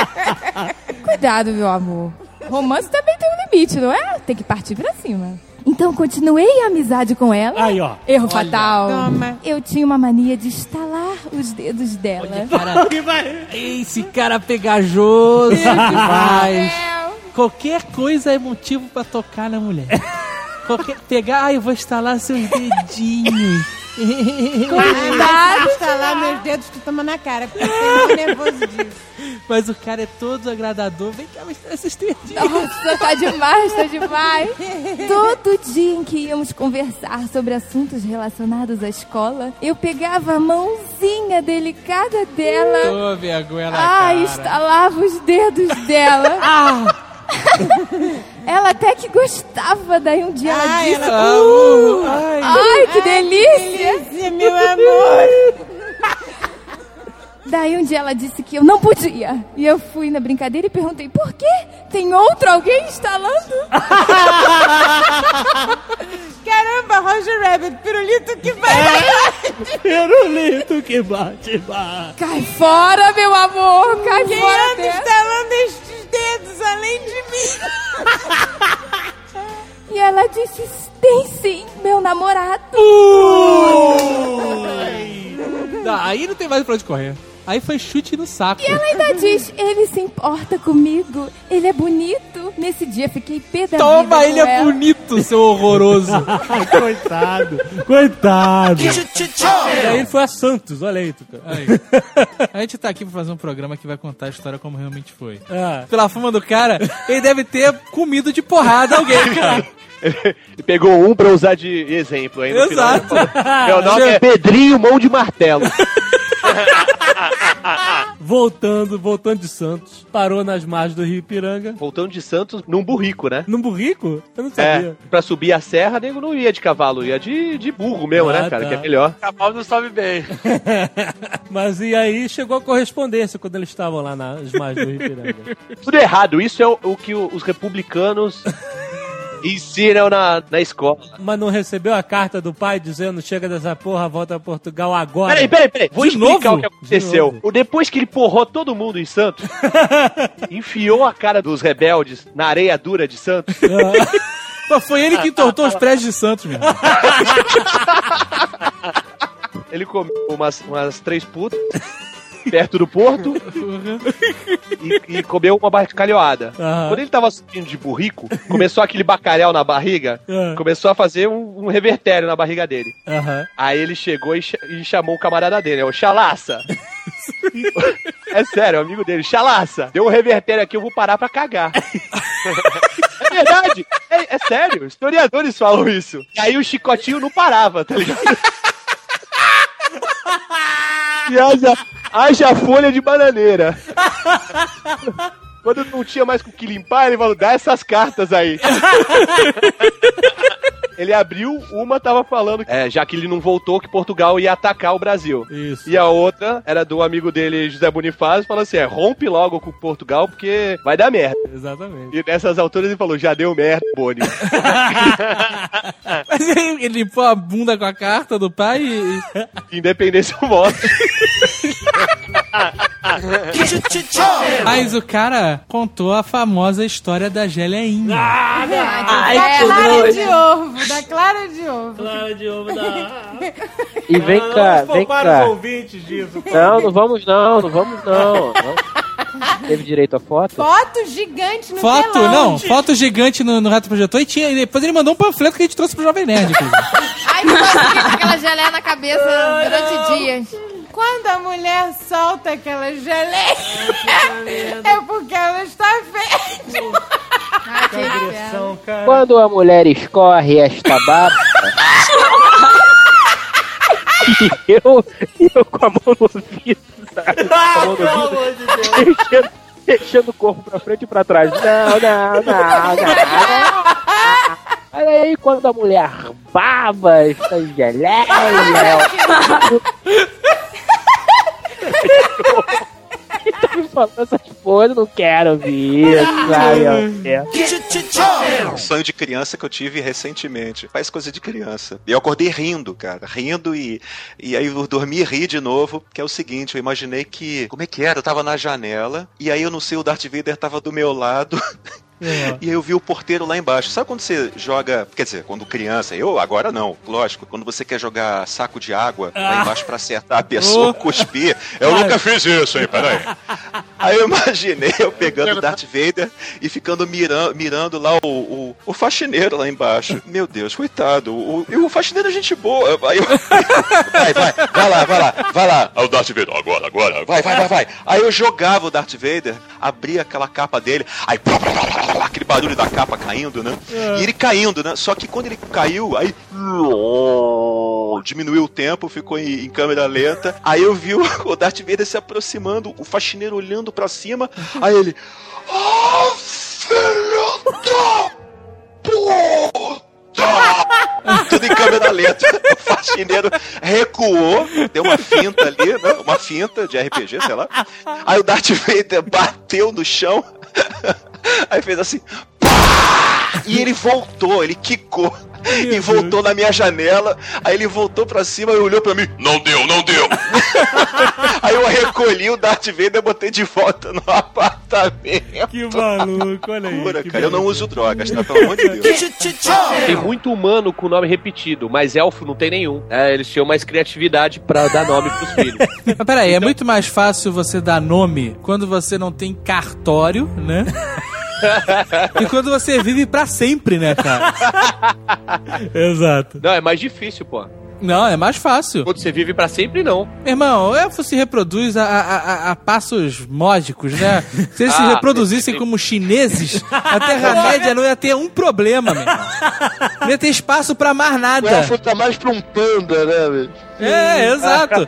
Cuidado, meu amor. Romance também tem um limite, não é? Tem que partir pra cima. Então continuei a amizade com ela. Aí, ó. Erro Olha. fatal. Toma. Eu tinha uma mania de estalar os dedos dela. Cara, esse cara pegajoso demais. Qualquer coisa é motivo pra tocar na mulher. Qualquer... Pegar, ai, eu vou estalar seus dedinhos. Cuidado! Estalar meus dedos, tu toma na cara, porque eu fiquei muito nervoso disso. Mas o cara é todo agradador. Vem cá, mas esses dedinhos. Nossa, tá demais, tá demais. Todo dia em que íamos conversar sobre assuntos relacionados à escola, eu pegava a mãozinha delicada dela. Tô vergonha na Ai, cara. estalava os dedos dela. Ah! Ela até que gostava, daí um dia ela Ai, disse... ela- Uh, Ai, ai, que ai, delícia! que delícia, meu amor! Daí um dia ela disse que eu não podia. E eu fui na brincadeira e perguntei, por quê? Tem outro alguém instalando? Caramba, Roger Rabbit, pirulito que bate! Pirulito que bate, bate. Cai fora, meu amor! Cai Quem fora anda dessa. instalando estes dedos além de mim? E ela disse, tem sim, meu namorado. Não, aí não tem mais pra onde correr. Aí foi chute no saco. E ela ainda diz, ele se importa comigo, ele é bonito. Nesse dia fiquei pé da Toma, vida ele com é ela. bonito, seu horroroso. Coitado, coitado. E aí ele foi a Santos, olha aí, Tuca. Aí. A gente tá aqui pra fazer um programa que vai contar a história como realmente foi. Ah. Pela fama do cara, ele deve ter comido de porrada alguém, cara. Ele pegou um pra usar de exemplo aí no Exato. final. Meu nome é Pedrinho Mão de Martelo. Voltando, voltando de Santos, parou nas margens do Rio Ipiranga. Voltando de Santos num burrico, né? Num burrico? Eu não É, sabia. pra subir a serra, nego não ia de cavalo, ia de, de burro mesmo, Ah, né, cara? tá. Que é melhor. Cavalo não sobe bem. Mas e aí chegou a correspondência quando eles estavam lá nas margens do Rio Ipiranga. Tudo errado, isso é o, o que o- os republicanos ensinam na, na escola. Mas não recebeu a carta do pai dizendo chega dessa porra, volta a Portugal agora? Peraí, peraí, peraí. Vou De explicar novo? o que aconteceu. De O Depois que ele porrou todo mundo em Santos, enfiou a cara dos rebeldes na areia dura de Santos. Pô, foi ele que entortou os prédios de Santos, meu irmão. Ele comeu umas, umas três putas perto do porto e, e comeu uma bacalhoada. Aham. Quando ele tava subindo de burrico, começou aquele bacalhau na barriga, Ah. começou a fazer um, um revertério na barriga dele. Aham. Aí ele chegou e, cha- e chamou o camarada dele, é o Chalaça. É sério, o amigo dele, Chalaça, deu um revertério aqui, eu vou parar pra cagar. É verdade, é, é sério, historiadores falam isso. E aí o chicotinho não parava, tá ligado? E haja, haja folha de bananeira. Quando não tinha mais com o que limpar, ele falou, dá essas cartas aí. Ele abriu, uma tava falando, é, já que ele não voltou, que Portugal ia atacar o Brasil. Isso. E a outra era do amigo dele, José Bonifácio, falou assim, é, rompe logo com Portugal, porque vai dar merda. Exatamente. E nessas alturas ele falou, já deu merda, Boni. Mas ele, ele limpou a bunda com a carta do pai e... Independência ou morte. Mas o cara contou a famosa história da geleinha. Ah, Ai, da que clara nojo. de ovo, da clara de ovo. Clara de ovo da... E vem Ah, cá, vamos vem poupar cá. os ouvintes disso. Não, não vamos não, não vamos não. Não. Teve direito a foto? Foto gigante no Foto, telão. não, foto gigante no, no Rato Projetor e, tinha, e depois ele mandou um panfleto que a gente trouxe pro Jovem Nerd, inclusive. Ai, não consegui com aquela geleia na cabeça durante dias. Quando a mulher solta aquela geleia, é porque ela está fértil. Agressão, cara. Quando a mulher escorre esta baba. e eu, e eu com a mão no ouvido, sabe? Com a mão no ouvido, deixando, deixando o corpo pra frente e pra trás. Não, não, não, não. não. Olha aí, quando a mulher baba esta geleia. Que tá me falando essas coisas, não quero ouvir, sabe? Um sonho de criança que eu tive recentemente. Faz coisa de criança. E eu acordei rindo, cara. Rindo e, e aí eu dormi e ri de novo. Que é o seguinte, eu imaginei que... Como é que era? Eu tava na janela. E aí eu não sei, o Darth Vader tava do meu lado... É. E aí eu vi o porteiro lá embaixo. Sabe quando você joga, quer dizer, quando criança, eu agora não, lógico, quando você quer jogar saco de água ah. lá embaixo pra acertar a pessoa, oh. cuspir. Eu nunca fiz isso, hein, peraí. Aí eu imaginei eu pegando o Darth Vader e ficando mirando, mirando lá o, o, o faxineiro lá embaixo. Meu Deus, coitado. O, o faxineiro é gente boa. Aí eu, vai, vai, vai lá, vai lá, vai lá. Aí o Darth Vader, agora, agora, vai, vai, vai, vai. Aí eu jogava o Darth Vader, abria aquela capa dele, aí aquele barulho da capa caindo, né? É. E ele caindo, né? Só que quando ele caiu, aí diminuiu o tempo, ficou em, em câmera lenta. Aí eu vi o, o Darth Vader se aproximando, o faxineiro olhando pra cima, aí ele... Oh, filho da puta! Tudo em câmera lenta. O faxineiro recuou, deu uma finta ali, né? Uma finta de R P G, sei lá. Aí o Darth Vader bateu no chão, aí fez assim, pá! E ele voltou, ele quicou. E voltou na minha janela. Aí ele voltou pra cima e olhou pra mim. Não deu, não deu. Aí eu recolhi o Darth Vader e botei de volta no apartamento. Que maluco, olha aí. Pura, cara, eu não uso drogas, tá? Pelo amor de Deus. Tem muito humano com nome repetido, mas elfo não tem nenhum. É, eles tinham mais criatividade pra dar nome pros filhos. Mas peraí, então... é muito mais fácil você dar nome quando você não tem cartório, né? E quando você vive pra sempre, né, cara? Exato. Não, é mais difícil, pô. Não, é mais fácil. Quando você vive pra sempre, não. Meu irmão, o elfo se reproduz a, a, a, a passos módicos, né? Se eles ah, se reproduzissem como chineses, a Terra-média não ia ter um problema, meu irmão. Não ia ter espaço pra mais nada. O elfo tá mais pra um panda, né, velho? É, exato.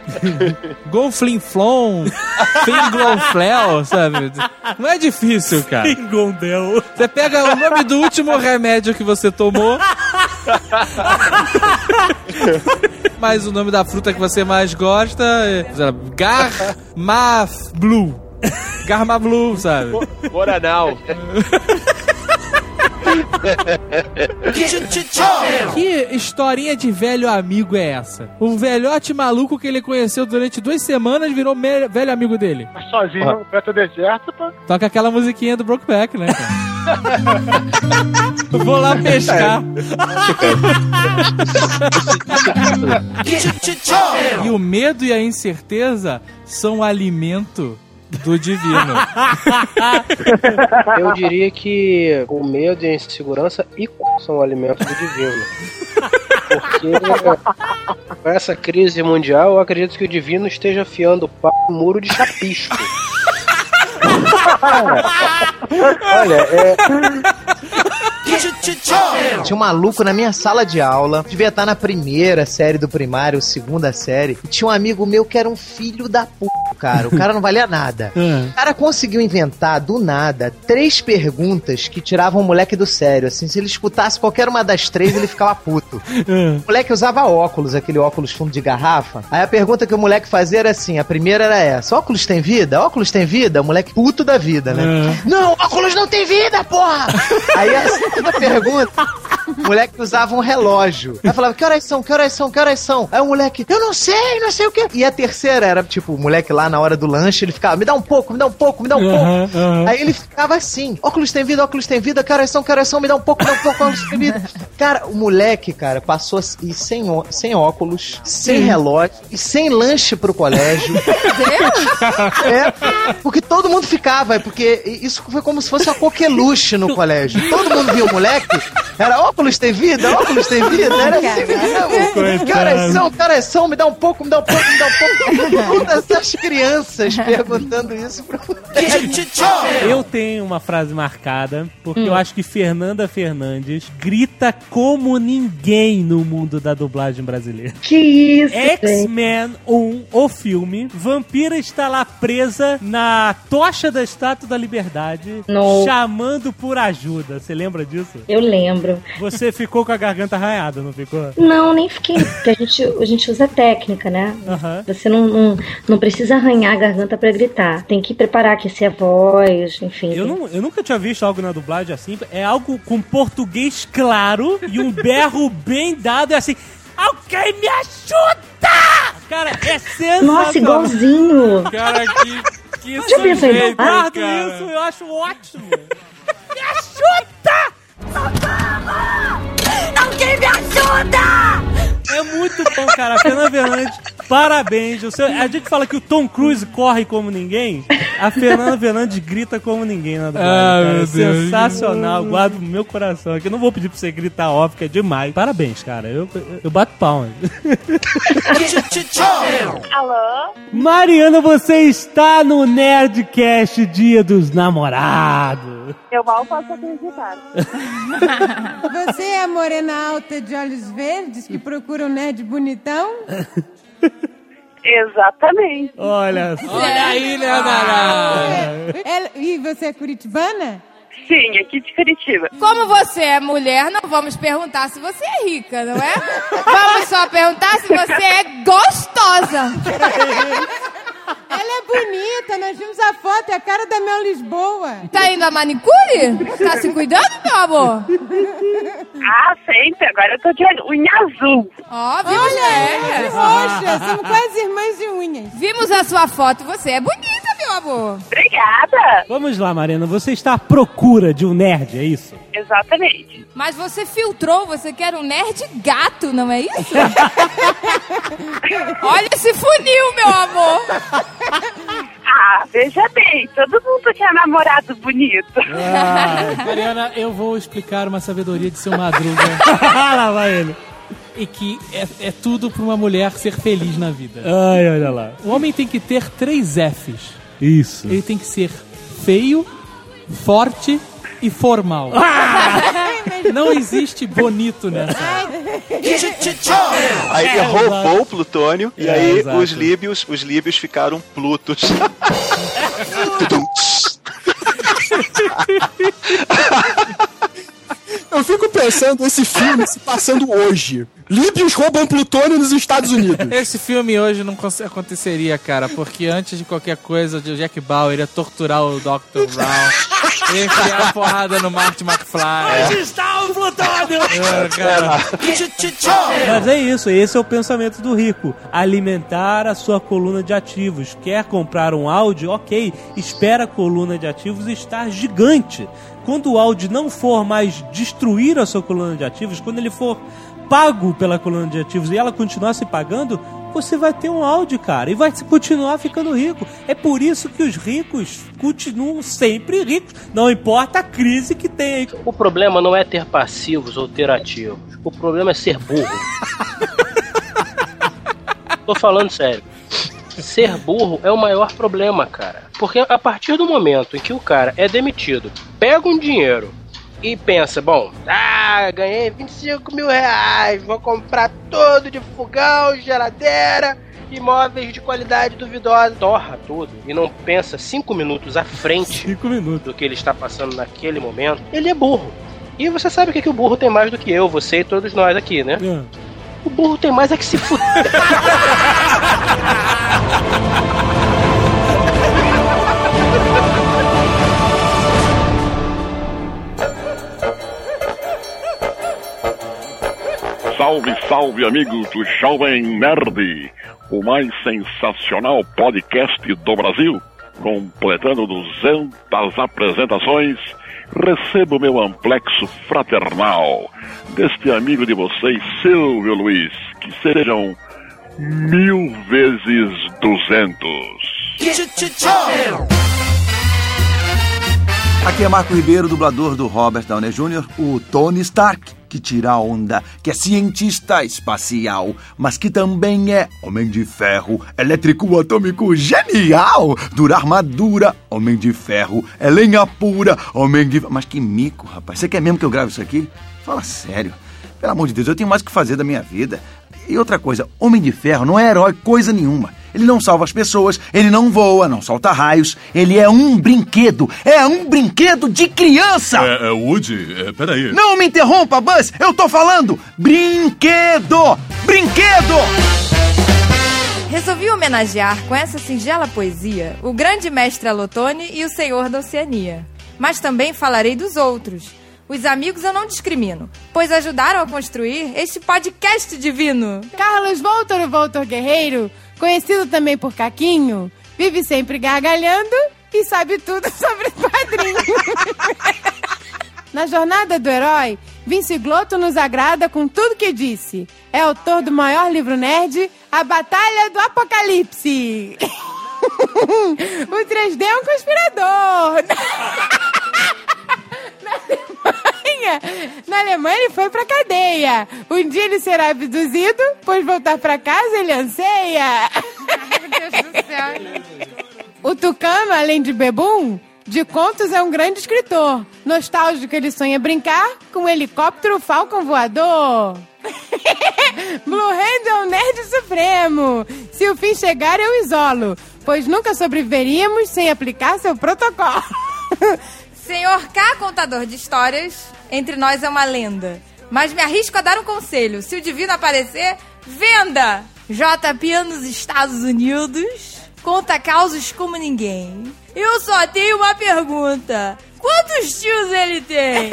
Gonflinflon, Finglonflel, sabe? Não é difícil, cara. Fingondel. Você pega o nome do último remédio que você tomou, mas o nome da fruta que você mais gosta é Garmaflu. Garmaflu, sabe? Boranal. Que historinha de velho amigo é essa? Um velhote maluco que ele conheceu durante duas semanas virou me- velho amigo dele. Mas sozinho no perto do deserto, pô. Toca aquela musiquinha do Brokeback, né, cara? Vou lá pescar. E o medo e a incerteza são o alimento do divino. Eu diria que o medo e a insegurança e são alimentos do divino. Porque com essa crise mundial, eu acredito que o divino esteja afiando o pau no muro de chapisco. Olha, é... Tinha um maluco na minha sala de aula, devia estar na primeira série do primário, segunda série, e tinha um amigo meu que era um filho da puta, cara. O cara não valia nada. O cara conseguiu inventar, do nada, três perguntas que tiravam o moleque do sério. Assim, se ele escutasse qualquer uma das três, ele ficava puto. O moleque usava óculos, aquele óculos fundo de garrafa. Aí a pergunta que o moleque fazia era assim, a primeira era essa: óculos tem vida? Óculos tem vida? O moleque puto da vida, né? Não, óculos não tem vida, porra! Aí a segunda pergunta, o moleque usava um relógio. Aí falava, que horas são, que horas são, que horas são? Aí o moleque, eu não sei, não sei o quê. E a terceira era, tipo, o moleque lá na hora do lanche, ele ficava, me dá um pouco, me dá um pouco, me dá um Uhum, pouco. uhum. Aí ele ficava assim, óculos tem vida, óculos tem vida, que horas são, que horas são, me dá um pouco, me dá um pouco, óculos tem vida. Cara, o moleque, cara, passou a ir sem, ó- sem óculos, sem Sim. relógio e sem lanche pro colégio. É, porque todo mundo ficava, porque isso foi como se fosse uma coqueluche no colégio. Todo mundo via o moleque, era óculos tem vida, óculos tem vida, era assim mesmo. Caras são, caras são, me dá um pouco, me dá um pouco, me dá um pouco. Todas essas crianças perguntando isso pro moleque. Eu tenho uma frase marcada, porque Hum. eu acho que Fernanda Fernandes grita como ninguém no mundo da dublagem brasileira. Que isso, X-Men um, o filme, Vampira está lá presa na tocha da Estátua da Liberdade, No. chamando por ajuda. Você lembra disso? Eu lembro. Você ficou com a garganta arranhada, não ficou? Não, nem fiquei. Porque a gente, a gente usa técnica, né? Aham. Você não, não, não precisa arranhar a garganta pra gritar. Tem que preparar, aquecer a voz, enfim. Eu, não, eu nunca tinha visto algo na dublagem assim. É algo com português claro e um berro bem dado. É assim, alguém me ajuda! Cara, é sensacional. Nossa, igualzinho. Cara, que, que Deixa eu pensar em sujeito, dublagem. Guardo cara. isso, eu acho ótimo. Me puta! É muito bom, cara. A Fernanda Fernandes, parabéns. O seu, a gente fala que o Tom Cruise corre como ninguém. A Fernanda Fernandes grita como ninguém na dublagem, Ah, cara. meu Deus. Sensacional. Guardo no meu coração aqui. Eu não vou pedir pra você gritar óbvio, que é demais. Parabéns, cara. Eu, eu, eu bato palmas. Alô? Mariana, você está no Nerdcast Dia dos Namorados. Eu mal posso acreditar. Você é a morena alta de olhos verdes que procura um nerd bonitão? Exatamente. Olha só. Olha aí, Leonardo. Ela- E você é curitibana? Sim, aqui de Curitiba. Como você é mulher, não vamos perguntar se você é rica, não é? Vamos só perguntar se você é gostosa. Ela é bonita, nós vimos a foto, é a cara da Mel Lisboa. Tá indo a manicure? Tá se cuidando, meu amor? Ah, sempre. Agora eu tô de unha azul. Ó, vimos. Olha, é. é roxa, somos quase irmãs de unhas. Vimos a sua foto, você é bonita, meu amor. Obrigada. Vamos lá, Mariana. Você está à procura de um nerd, é isso? Exatamente. Mas você filtrou, você quer um nerd gato, não é isso? Olha esse funil, meu amor. Ah, veja bem, todo mundo quer namorado bonito. Mariana, eu vou explicar uma sabedoria de seu Madruga. Lá vai ele. E que é, é tudo pra uma mulher ser feliz na vida. Ai, olha lá. O homem tem que ter três Fs. Isso. Ele tem que ser feio, forte e formal. Não existe bonito nessa. Aí roubou o plutônio e É, aí exato. os líbios, os líbios ficaram plutos. Tudum. Eu fico pensando esse filme se passando hoje. Líbios roubam plutônio nos Estados Unidos. Esse filme hoje não cons- aconteceria, cara, porque antes de qualquer coisa, o Jack Bauer ia torturar o doutor Brown, ia enfiar a porrada no Marty McFly. Onde está o plutônio? É, cara. Mas é isso, esse é o pensamento do rico. Alimentar a sua coluna de ativos. Quer comprar um Audi? Ok, espera a coluna de ativos estar gigante. Quando o Audi não for mais destruir a sua coluna de ativos, quando ele for pago pela coluna de ativos e ela continuar se pagando, você vai ter um Audi, cara, e vai continuar ficando rico. É por isso que os ricos continuam sempre ricos, não importa a crise que tem aí. O problema não é ter passivos ou ter ativos. O problema é ser burro. Tô falando sério. Ser burro é o maior problema, cara. Porque a partir do momento em que o cara é demitido, pega um dinheiro e pensa, bom, ah, ganhei vinte e cinco mil reais, vou comprar tudo de fogão, geladeira, imóveis de qualidade duvidosa, torra tudo e não pensa cinco minutos à frente cinco minutos. do que ele está passando naquele momento, ele é burro. E você sabe o que, que o burro tem mais do que eu, você e todos nós aqui, né? É. O burro tem mais é que se fuder. Salve, salve, amigos do Jovem Nerd, o mais sensacional podcast do Brasil. Completando duzentas apresentações, recebo meu amplexo fraternal deste amigo de vocês, Silvio Luiz, que sejam mil vezes duzentos. Aqui é Marco Ribeiro, dublador do Robert Downey Júnior, o Tony Stark, que tira a onda, que é cientista espacial, mas que também é homem de ferro, elétrico atômico genial, dura armadura, homem de ferro, é lenha pura, homem de... Mas que mico, rapaz, você quer mesmo que eu grave isso aqui? Fala sério, pelo amor de Deus, eu tenho mais o que fazer da minha vida. E outra coisa, Homem de Ferro não é herói coisa nenhuma. Ele não salva as pessoas, ele não voa, não solta raios. Ele é um brinquedo, é um brinquedo de criança! É, é Woody, é, peraí. Não me interrompa, Buzz, eu tô falando brinquedo! Brinquedo! Resolvi homenagear com essa singela poesia o grande mestre Alotone e o senhor da Oceania. Mas também falarei dos outros. Os amigos eu não discrimino, pois ajudaram a construir este podcast divino. Carlos Voltor, o Voltor Guerreiro, conhecido também por Caquinho, vive sempre gargalhando e sabe tudo sobre o quadrinho. Na jornada do herói, Vince Glotto nos agrada com tudo que disse. É autor do maior livro nerd, A Batalha do Apocalipse. O três D é um conspirador. Na Alemanha, na Alemanha ele foi pra cadeia. Um dia ele será abduzido, pois voltar pra casa ele anseia. Meu Deus do céu. O Tucano, além de bebum, de contos é um grande escritor. Nostálgico, ele sonha brincar com um helicóptero Falcon voador. Blue Hand é um nerd supremo. Se o fim chegar, eu isolo, pois nunca sobreviveríamos sem aplicar seu protocolo. Senhor K, contador de histórias, entre nós é uma lenda. Mas me arrisco a dar um conselho. Se o divino aparecer, venda! J P nos Estados Unidos conta causos como ninguém. Eu só tenho uma pergunta. Quantos tios ele tem?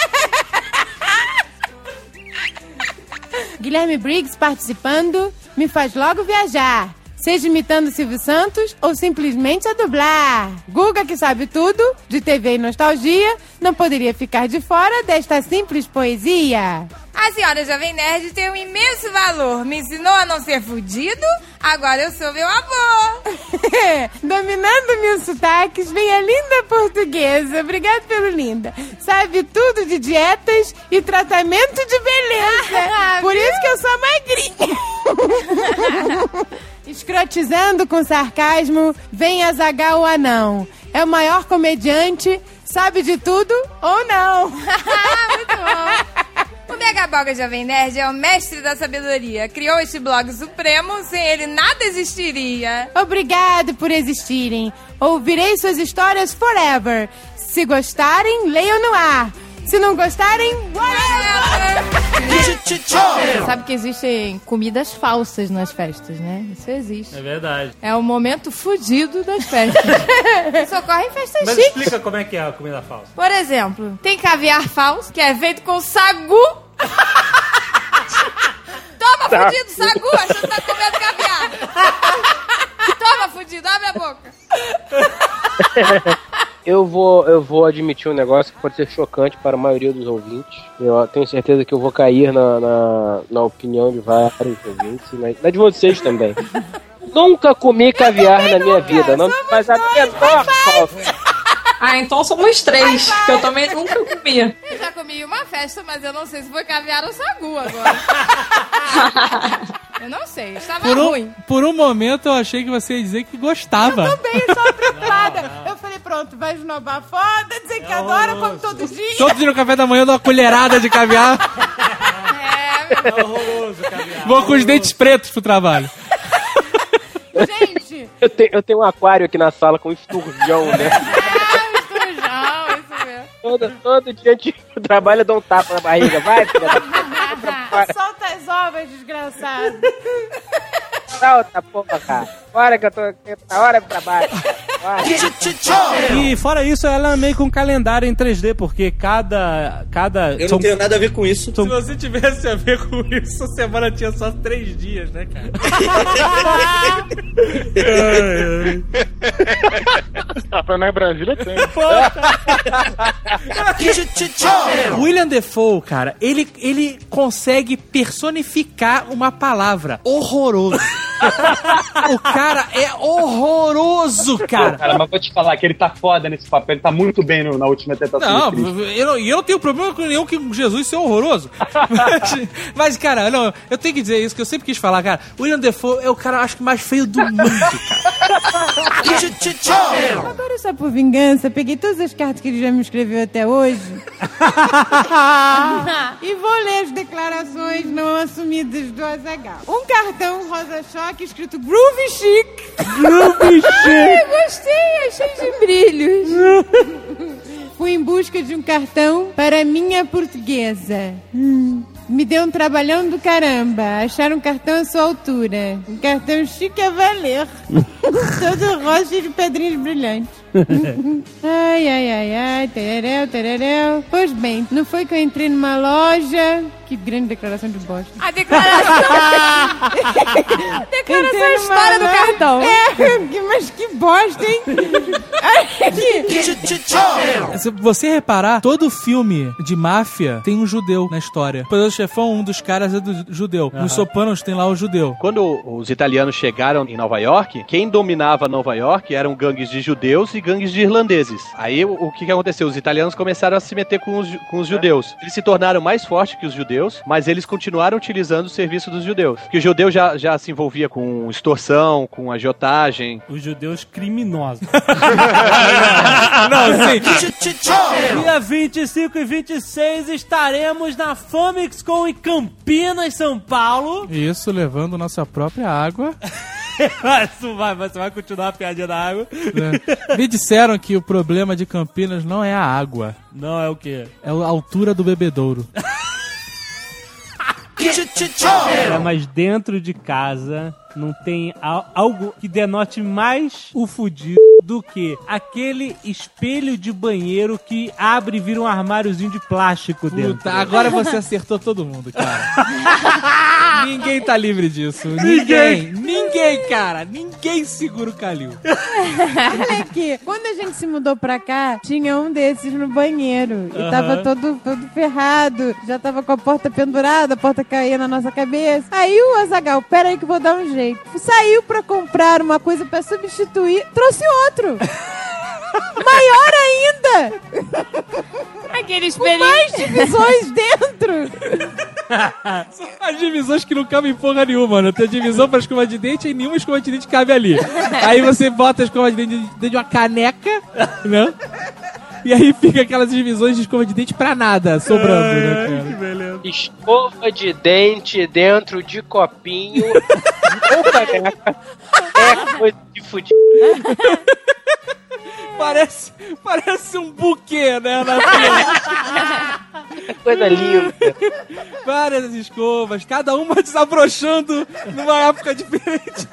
Guilherme Briggs participando me faz logo viajar. Seja imitando Silvio Santos ou simplesmente a dublar. Guga, que sabe tudo, de T V e nostalgia, não poderia ficar de fora desta simples poesia. A senhora Jovem Nerd tem um imenso valor. Me ensinou a não ser fudido, agora eu sou meu amor. Dominando mil sotaques, vem a linda portuguesa. Obrigado pelo linda. Sabe tudo de dietas e tratamento de beleza. Por isso que eu sou magrinha. Escrotizando com sarcasmo, vem Azaghal o anão. É o maior comediante, sabe de tudo ou não. Muito bom. O Megaboga Jovem Nerd é o mestre da sabedoria. Criou este blog supremo, sem ele nada existiria. Obrigado por existirem. Ouvirei suas histórias forever. Se gostarem, leiam no ar. Se não gostarem, whatever! Você sabe que existem comidas falsas nas festas, né? Isso existe. É verdade. É o momento fudido das festas. Isso ocorre em festas Mas chiques. explica como é que é a comida falsa. Por exemplo, tem caviar falso, que é feito com sagu. Toma, Tá. fudido, sagu, achando que tá comendo caviar. Toma, fudido, abre a boca. Eu vou, eu vou admitir um negócio que pode ser chocante para a maioria dos ouvintes. Eu tenho certeza que eu vou cair na, na, na opinião de vários ouvintes, e na, na de vocês também. Nunca comi caviar na minha vida, não me faz a menor falta. Ah, então somos três, que eu também nunca comia. Eu já comi em uma festa, mas eu não sei se foi caviar ou sagu agora. Eu não sei, estava Por ruim. um, por um momento eu achei que você ia dizer que gostava. Eu também, eu sou preocupada. Eu falei, pronto, vai esnobar foda, dizer que adora, come todo dia. Todo dia no café da manhã eu dou uma colherada de caviar. É, horroroso caviar. Vou com os dentes pretos pro trabalho. Gente! Eu, te, eu tenho um aquário aqui na sala com esturjão, né? Não, isso mesmo. Todo, todo dia antes do trabalho eu dou um tapa na barriga. Vai, filha da puta. Solta as ovas, desgraçado. Solta, porra, cara. Bora que eu tô aqui, tá hora do trabalho. E fora isso, ela é meio que um calendário em três D, porque cada... cada Eu não tenho nada a ver com isso. São- Se você tivesse a ver com isso, a semana tinha só três dias, né, cara? Ah, pra não é Brasília tem. William Dafoe, cara, ele, ele consegue personificar uma palavra. Horroroso. O cara é horroroso, cara. Cara, mas vou te falar que ele tá foda nesse papel, ele tá muito bem no- na última tentação Não, de Cristo. eu não, e eu não tenho problema com nenhum que Jesus ser horroroso. Mas, mas, cara, não, eu tenho que dizer isso, que eu sempre quis falar, cara. William Dafoe é o cara, acho que, mais feio do mundo, cara. Agora só por vingança, peguei todas as cartas que ele já me escreveu até hoje e vou ler as declarações não assumidas do Azaghal. Um cartão rosa-choque escrito Groovy Chic. Groovy Chic. Gostei, achei de brilhos. Fui em busca de um cartão para minha portuguesa. Hum. Me deu um trabalhão do caramba. Achar um cartão à sua altura. Um cartão chique a valer. Todo rosa de pedrinhas brilhantes. Ai, ai, ai, ai, tereré, tereré. Pois bem, não foi que eu entrei numa loja... Que grande declaração de bosta. A declaração... declaração é a história do cartão. É, mas que bosta, hein? Se você reparar, todo filme de máfia tem um judeu na história. O Poderoso Chefão, um dos caras é do judeu. Nos Sopranos tem lá o judeu. Quando os italianos chegaram em Nova York, quem dominava Nova York eram gangues de judeus e gangues de irlandeses. Aí o, o que, que aconteceu? Os italianos começaram a se meter com os, com os judeus. Eles se tornaram mais fortes que os judeus, mas eles continuaram utilizando o serviço dos judeus. Porque o judeu já, já se envolvia com extorsão, com agiotagem. Os judeus criminosos. Não, sim. Dia vinte e cinco e vinte e seis estaremos na Famixcom em Campinas, São Paulo. Isso, levando nossa própria água. Isso vai, você vai continuar a piadinha da água. É. Me disseram que o problema de Campinas não é a água. Não, é o quê? É a altura do bebedouro. É, mas dentro de casa não tem a- algo que denote mais o fudido do que aquele espelho de banheiro que abre e vira um armáriozinho de plástico dentro. Puta, agora você acertou todo mundo, cara. Ninguém tá livre disso. Ninguém. Ninguém. Ninguém, cara. Ninguém segura o Calil. Olha aqui, quando a gente se mudou pra cá, tinha um desses no banheiro. E Aham. tava todo, todo ferrado. Já tava com a porta pendurada, a porta caía na nossa cabeça. Aí o Azaghal, pera aí que eu vou dar um jeito. Saiu pra comprar uma coisa pra substituir, trouxe outro. Maior ainda! Aquele Com mais divisões dentro! São as divisões que não cabem em porra nenhuma, mano. Tem a divisão pra escova de dente e nenhuma escova de dente cabe ali. Aí você bota a escova de dente dentro de uma caneca, né? E aí fica aquelas divisões de escova de dente pra nada, sobrando, né, cara? Que beleza. Escova de dente dentro de copinho ou caneca é coisa de fudido. Parece, parece um buquê, né? Na fila. É coisa linda. Várias escovas, cada uma desabrochando numa época diferente.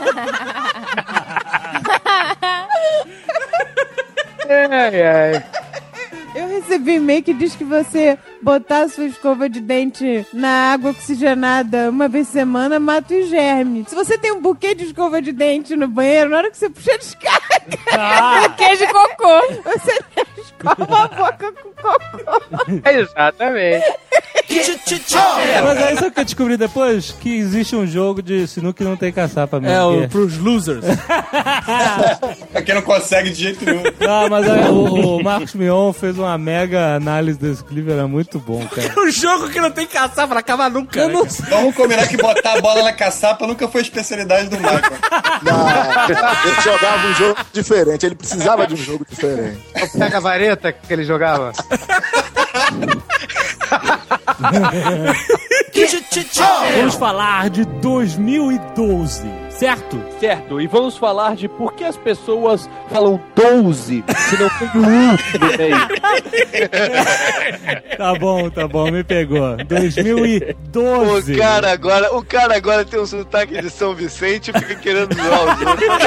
Ai, ai. Eu recebi um e-mail que diz que você botar a sua escova de dente na água oxigenada uma vez por semana mata os germes. Se você tem um buquê de escova de dente no banheiro, na hora que você puxa a descarga, Ah. buquê de cocô. Você escova a boca com cocô. Exatamente. Mas aí sabe o que eu descobri depois? Que existe um jogo de sinuca que não tem caçapa mesmo. É, o, que pros losers. Pra quem não consegue de jeito nenhum. Não, mas é, o, o Marcos Mion fez uma mega análise desse clipe, era muito bom, cara. Um jogo que não tem caçapa, não acaba nunca. Eu não né, sei. Vamos combinar que botar a bola na caçapa nunca foi especialidade do Michael. Não, ele jogava um jogo diferente, ele precisava de um jogo diferente. Pega a vareta que ele jogava. Vamos falar de dois mil e doze, certo? Certo, e vamos falar de por que as pessoas falam doze se não tem um no meio. Tá bom, tá bom, me pegou. dois mil e doze. O cara agora, o cara agora tem um sotaque de São Vicente e fica querendo zoar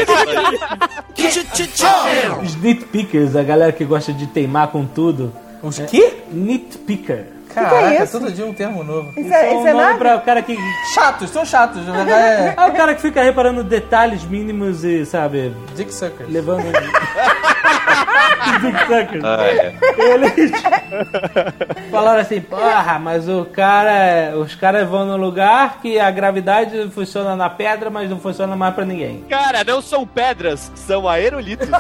os Os nitpickers, a galera que gosta de teimar com tudo. Os quê? Nitpicker. Caraca, todo dia um termo novo. Isso é, isso é um nome nada? pra o cara que... Chatos, são chatos. Na verdade, É o cara que fica reparando detalhes mínimos e, sabe... é Dick Suckers. Levando... Dick Suckers. Ah, é. Eles falaram assim, porra, mas o cara... Os caras vão num lugar que a gravidade funciona na pedra, mas não funciona mais pra ninguém. Cara, não são pedras, são aerolitos.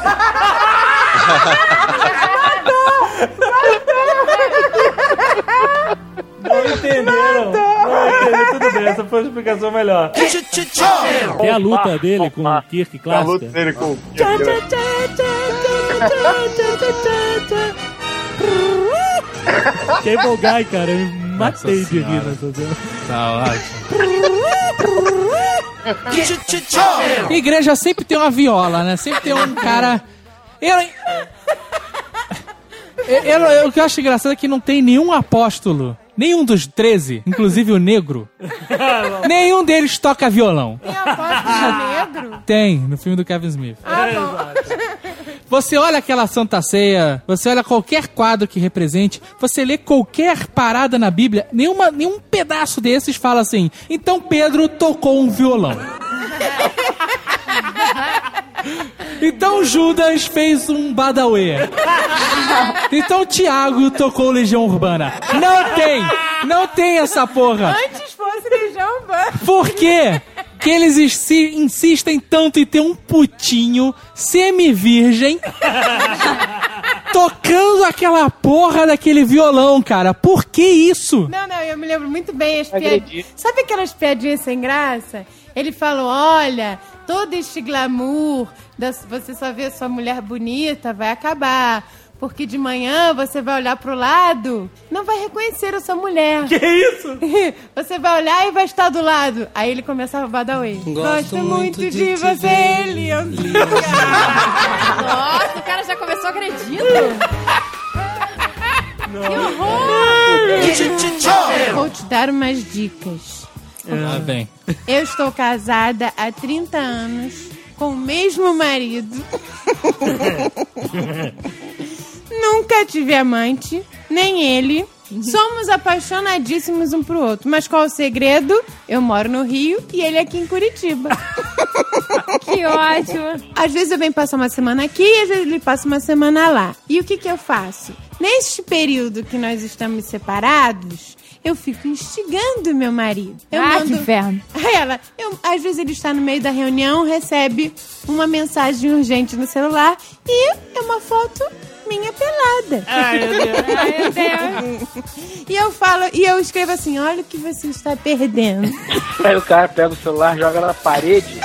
Não entenderam. Não entenderam. Tudo bem, essa foi a explicação melhor. Tem a luta dele com o Kirk clássica. A luta dele com o Kirk. Cable Guy, cara, eu me matei de rir nessa cena. Tá ótimo. Igreja sempre tem uma viola, né? Sempre tem um cara... Eu... Eu, eu, eu, o que eu acho engraçado é que não tem nenhum apóstolo, nenhum dos treze, inclusive o negro, nenhum deles toca violão. Tem apóstolo negro? Tem, no filme do Kevin Smith. Ah, bom. Você olha aquela Santa Ceia, você olha qualquer quadro que represente, você lê qualquer parada na Bíblia, nenhuma, nenhum pedaço desses fala assim, então Pedro tocou um violão. Então Judas fez um badauê. Então Tiago tocou Legião Urbana. Não tem! Não tem essa porra! Antes fosse Legião Urbana. Por quê? Que eles insi- insistem tanto em ter um putinho semi-virgem tocando aquela porra daquele violão, cara. Por que isso? Não, não, eu me lembro muito bem as piadinhas. Sabe aquelas piadinhas sem graça? Ele falou, olha, todo este glamour, da, você só vê sua mulher bonita, vai acabar. Porque de manhã você vai olhar pro lado, não vai reconhecer a sua mulher. Que isso? Você vai olhar e vai estar do lado. Aí ele começava a badauê. Gosto, Gosto muito, muito de, de você, Leandrinho. Nossa, o cara já começou agredindo. Que horror! Vou te dar umas dicas. Ah, bem. Eu estou casada há trinta anos com o mesmo marido. Nunca tive amante, nem ele. Somos apaixonadíssimos um pro outro. Mas qual o segredo? Eu moro no Rio e ele aqui em Curitiba. Que ótimo. Às vezes eu venho passar uma semana aqui e às vezes ele passa uma semana lá. E o que que eu faço? Neste período que nós estamos separados, eu fico instigando meu marido. Eu ah, mando... que inferno. Aí ela, eu, às vezes ele está no meio da reunião, recebe uma mensagem urgente no celular e é uma foto minha pelada. Ai, meu Deus. Ai, meu Deus. E eu falo, e eu escrevo assim, olha o que você está perdendo. Aí o cara pega o celular, joga na parede.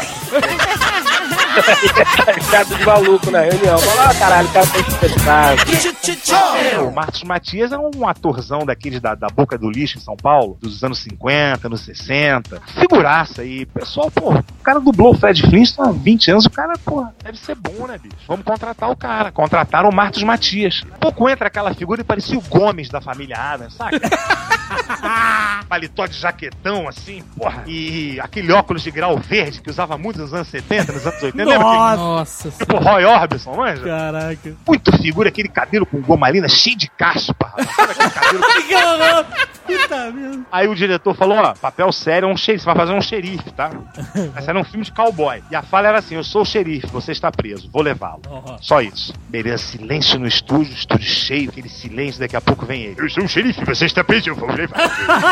Tá de maluco na reunião. Fala, ah, caralho, o cara tá espetado. O Marcos Matias é um atorzão daqueles da, da Boca do Lixo em São Paulo, dos anos cinquenta, anos sessenta. Figuraça aí. Pessoal, pô, o cara dublou o Fred Flintstone há vinte anos, o cara, pô, deve ser bom, né, bicho? Vamos contratar o cara. Contrataram o Marcos Matias. Pouco entra aquela figura e parecia o Gomes da família Adams, sabe? Paletó de jaquetão, assim, porra. E aquele óculos de grau verde que usava muito nos anos setenta, nos anos oitenta. Nossa, Nossa tipo Roy Orbison, manja? Caraca. Muito figura, aquele cabelo com gomalina cheio de caspa. Sabe aquele cabelo? Puta merda. Aí o diretor falou, ó, papel sério, é um xerife, você vai fazer um xerife, tá? Esse era um filme de cowboy. E a fala era assim, eu sou o xerife, você está preso, vou levá-lo. Uhum. Só isso. Beleza, silêncio no estúdio, estúdio cheio, aquele silêncio, daqui a pouco vem ele. Eu sou o xerife, você está preso, eu vou levar.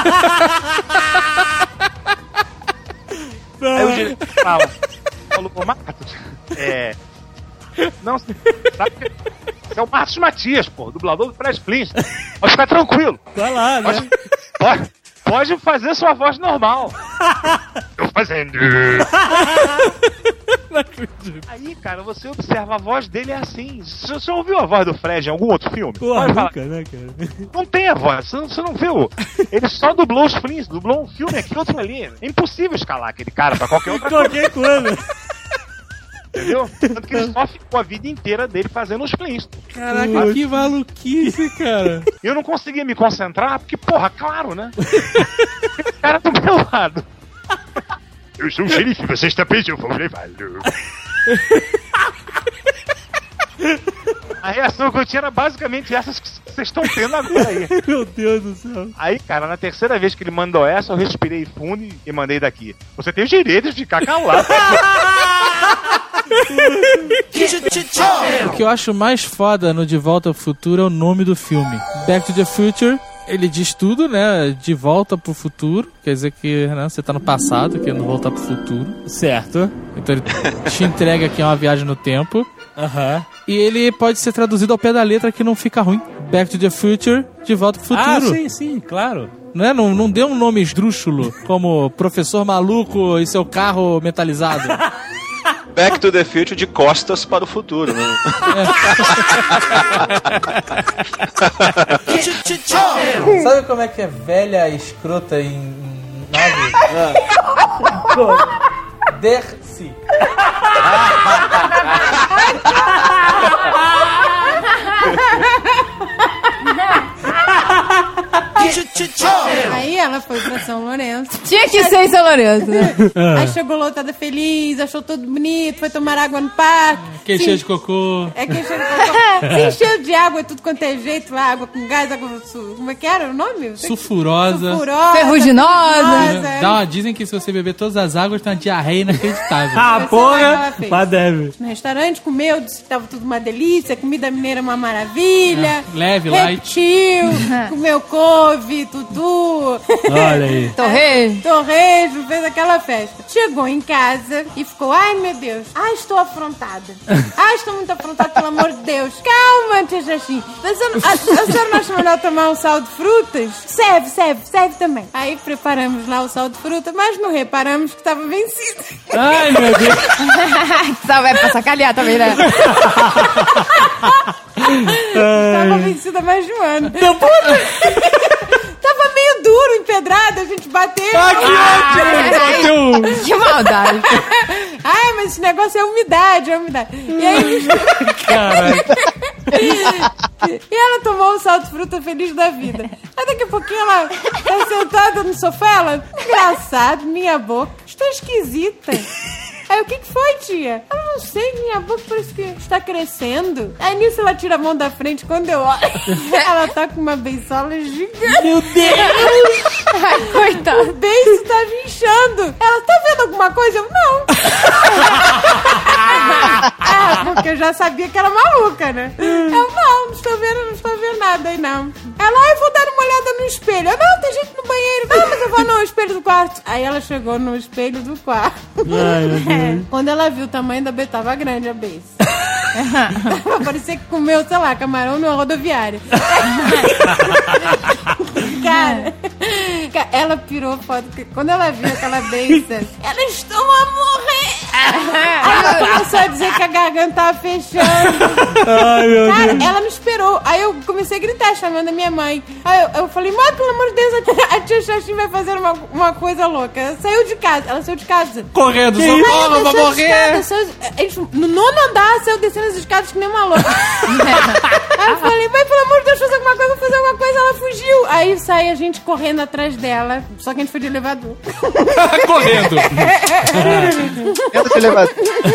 Aí o diretor fala, falou, pô, Marcos, é... Não, sabe que... Você é o Marcos Matias, pô, dublador do Fred Flintstone. Pode ficar tranquilo. Vai lá, né? Pode, pode, pode fazer sua voz normal. Eu fazendo... Não acredito. Aí, cara, você observa, a voz dele é assim. Você, você ouviu a voz do Fred em algum outro filme? Porra, nunca, né, cara? Não tem a voz, você não, você não viu. Ele só dublou os Flintstones, dublou um filme aqui, outro ali. É impossível escalar aquele cara pra qualquer outra coisa. Qualquer coisa. Entendeu? Tanto que ele só ficou a vida inteira dele fazendo os Flintstones. Caraca, Putz. Que maluquice, cara. Eu não conseguia me concentrar, porque, porra, claro, né? Esse cara do meu lado. Eu sou o xerife, você está preso, eu vou levá-lo. A reação que eu tinha era basicamente essas que vocês estão tendo agora aí. Meu Deus do céu. Aí, cara, na terceira vez que ele mandou essa, eu respirei fundo e mandei daqui. Você tem o direito de ficar calado. O que eu acho mais foda no De Volta ao Futuro é o nome do filme. Back to the Future. Ele diz tudo, né? De volta pro futuro. Quer dizer que, né, você tá no passado, querendo voltar pro futuro. Certo. Então ele te entrega aqui uma viagem no tempo. Aham. Uhum. E ele pode ser traduzido ao pé da letra que não fica ruim. Back to the Future, De Volta pro Futuro. Ah, sim, sim, claro. Não, é? não, não deu um nome esdrúxulo, como Professor Maluco e seu carro metalizado. Back to the Future de costas para o futuro, né? É. Sabe como é que é velha escrota em, em nave? Ah. Dercy. Aí ela foi pra São Lourenço. Tinha que ser em São Lourenço, né? Aí chegou lotada feliz, achou tudo bonito, foi tomar água no parque. Que se- encheu de cocô. É que encheu de cocô. Se encheu de água, tudo quanto é jeito lá, água com gás, água... su- Como é que era o nome? Sulfurosa. Sulfurosa. Ferruginosa. Dá uma, dizem que se você beber todas as águas, tem uma diarreia inacreditável. Ah, Vai ser lá que porra! ela fez. Mas deve. No restaurante, comeu, disse que tava tudo uma delícia, comida mineira uma maravilha. É, leve, light. Repetiu, comeu couve, tutu. Olha aí. Torresmo. Torresmo, fez aquela festa. Chegou em casa e ficou, ai meu Deus, ai estou afrontada. Ai, estou muito afrontada, pelo amor de Deus. Calma, tia Xaxim. A senhora, a, a senhora não acha melhor tomar um sal de frutas? Serve, serve, serve também. Aí preparamos lá o sal de fruta, mas não reparamos que estava vencido. Ai, meu Deus. Só vai pra sacanear também, né? Tava vencida há mais de um ano. Tava meio duro, empedrado, a gente bateu. Ah, que ótimo! Que maldade. Ai, mas esse negócio é umidade, é umidade. E aí... Caralho. E ela tomou um sal de fruta feliz da vida. Aí daqui a pouquinho ela tá sentada no sofá, ela... Engraçado, minha boca. Estou esquisita. Aí, o que que foi, tia? Eu não sei, minha boca parece que está crescendo. Aí, nisso, ela tira a mão da frente. Quando eu olho, ela tá com uma beiçola gigante. Meu Deus! Ai, coitado. O beiço tá me inchando. Ela, tá vendo alguma coisa? Eu, não. Ah, porque eu já sabia que era maluca, né? Eu, não, não estou vendo, não estou vendo nada aí, não. Ela, ah, eu vou dar uma olhada no espelho. Eu, não, tem gente no banheiro. Não, mas eu vou no espelho do quarto. Aí ela chegou no espelho do quarto. Ai, meu Deus. Quando ela viu o tamanho da beiça, tava grande a beiça. Parecia que comeu, sei lá, camarão numa rodoviária. Cara, ela pirou foto. Quando ela viu aquela beiça, elas estão a morrer. Aí ela começou a dizer que a garganta tava fechando. Ai, meu Cara, Deus. ela não esperou. Aí eu comecei a gritar, chamando a minha mãe. Aí eu, eu falei, mãe, pelo amor de Deus, a tia, a tia Xaxim vai fazer uma, uma coisa louca. Ela saiu de casa, ela saiu de casa. Correndo, Aí socorro, ela vai desceu as morrer. escadas, saiu- eles, no nono andar, saiu descendo as escadas que nem uma louca. Aí eu falei, mãe, pelo amor de Deus, fazer alguma coisa, fazer alguma coisa. Ela fugiu. Aí sai a gente correndo atrás dela. Só que a gente foi de elevador. Correndo. Entra de elevador.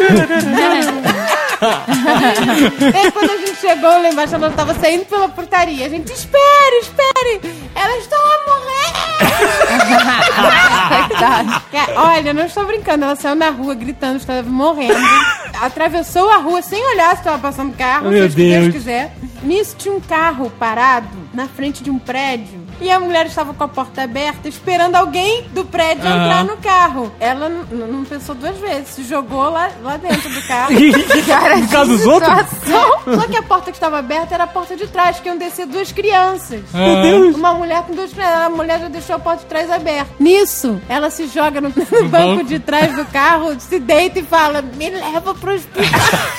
Aí quando a gente chegou, lá embaixo, ela tava saindo pela portaria. A gente, espere, espere. Elas estão a morrer. Cara, olha, não estou brincando. Ela saiu na rua gritando, estava morrendo. Atravessou a rua sem olhar se estava passando carro, Meu seja o que Deus Deus. quiser. Nisso tinha um carro parado na frente de um prédio. E a mulher estava com a porta aberta, esperando alguém do prédio Aham. entrar no carro. Ela n- n- não pensou duas vezes, se jogou lá, lá dentro do carro. Cara, no caso dos outros? Não, só que a porta que estava aberta era a porta de trás, que iam descer duas crianças. Meu Deus. Uma mulher com duas crianças. A mulher já deixou a porta de trás aberta. Nisso, ela se joga no, no banco de trás do carro, se deita e fala, me leva pro hospital.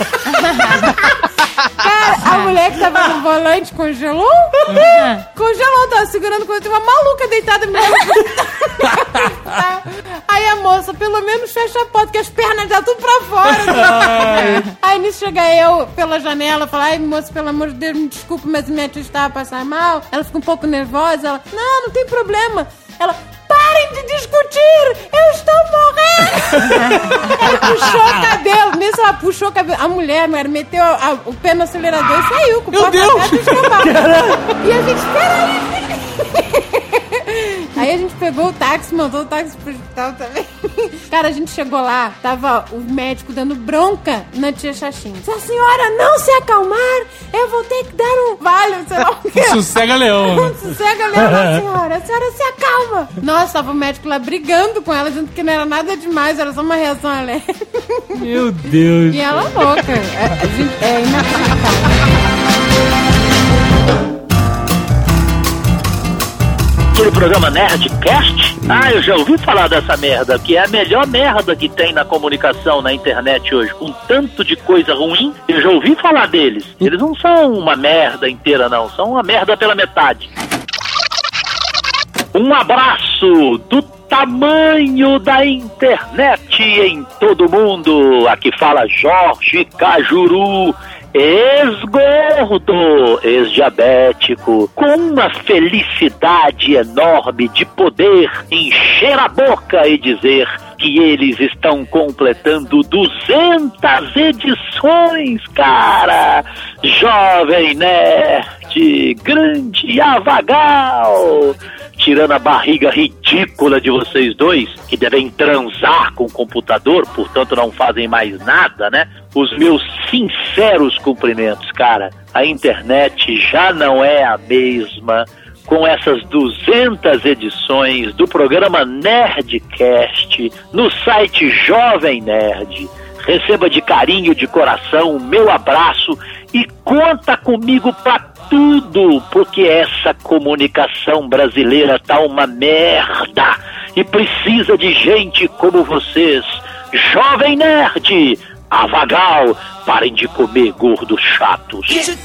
Cara, a mulher que tava no volante congelou? Congelou, tava segurando quando tinha uma maluca deitada me leva pro hospital. Aí a moça, pelo menos fecha a porta, que as pernas já tudo pra fora. Ai. Aí nisso chega eu pela janela, fala, ai moça, pelo amor de Deus, me desculpe, mas minha tia estava a passar mal. Ela fica um pouco nervosa, ela, não, não tem problema. Ela, parem de discutir, eu estou morrendo. Ela puxou o cabelo, nisso ela puxou o cabelo. A mulher, mulher meteu a- a- o pé no acelerador e saiu com o porta aberta e escapou. E a gente, peraí. Aí a gente pegou o táxi, mandou o táxi pro hospital também. Cara, a gente chegou lá, tava o médico dando bronca na tia Xaxim. Se a senhora não se acalmar, eu vou ter que dar um vale, sei lá o quê. Sossega leão. né? Sossega leão, senhora. A senhora se acalma. Nossa, tava o médico lá brigando com ela, dizendo que não era nada demais, era só uma reação alérgica. Meu Deus. E ela louca. A, a gente, é inacreditável. Aquele programa Nerdcast? Ah, eu já ouvi falar dessa merda, que é a melhor merda que tem na comunicação na internet hoje, com tanto de coisa ruim, eu já ouvi falar deles. Eles não são uma merda inteira, não, são uma merda pela metade. Um abraço do tamanho da internet em todo mundo. Aqui fala Jorge Cajuru ex-gordo, ex-diabético, com uma felicidade enorme de poder encher a boca e dizer que eles estão completando duzentas edições, cara! Jovem Nerd, grande Azaghal! Tirando a barriga ridícula de vocês dois, que devem transar com o computador, portanto não fazem mais nada, né? Os meus sinceros cumprimentos, cara. A internet já não é a mesma com essas duzentas edições do programa Nerdcast no site Jovem Nerd. Receba de carinho, de coração, o meu abraço e conta comigo pra tudo, porque essa comunicação brasileira tá uma merda e precisa de gente como vocês. Jovem Nerd, Azaghal, parem de comer gordos chatos.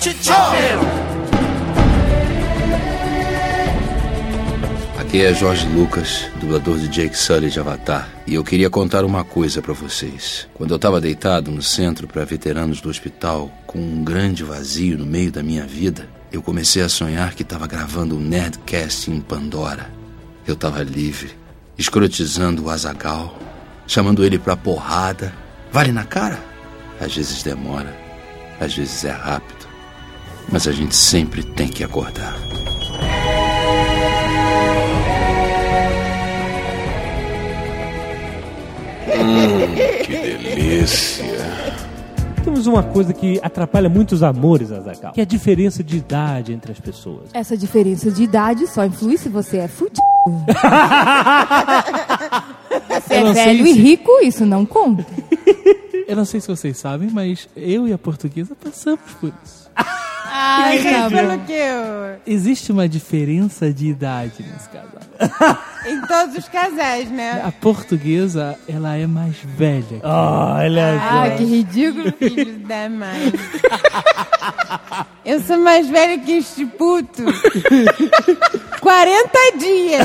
Aqui é Jorge Lucas, dublador de Jake Sully de Avatar, e eu queria contar uma coisa pra vocês. Quando eu tava deitado no centro para veteranos do hospital, com um grande vazio no meio da minha vida, eu comecei a sonhar que tava gravando um Nerdcast em Pandora. Eu tava livre, escrotizando o Azaghal, chamando ele pra porrada. Vale na cara? Às vezes demora, às vezes é rápido, mas a gente sempre tem que acordar. Hum, que delícia. Temos uma coisa que atrapalha muito os amores, Azaghal, que é a diferença de idade entre as pessoas. Essa diferença de idade só influi se você é fudido. Você é velho e rico, isso não conta. Eu não sei se vocês sabem, mas eu e a portuguesa passamos por isso. Ai, gente, pelo que eu... Existe uma diferença de idade nesse casal. Em todos os casais, né? A portuguesa, ela é mais velha. Olha Ah, que ridículo, filho da mãe. Eu sou mais velha que este puto. quarenta dias.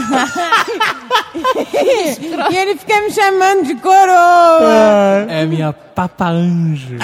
E ele fica me chamando de coroa. É minha papa anjo.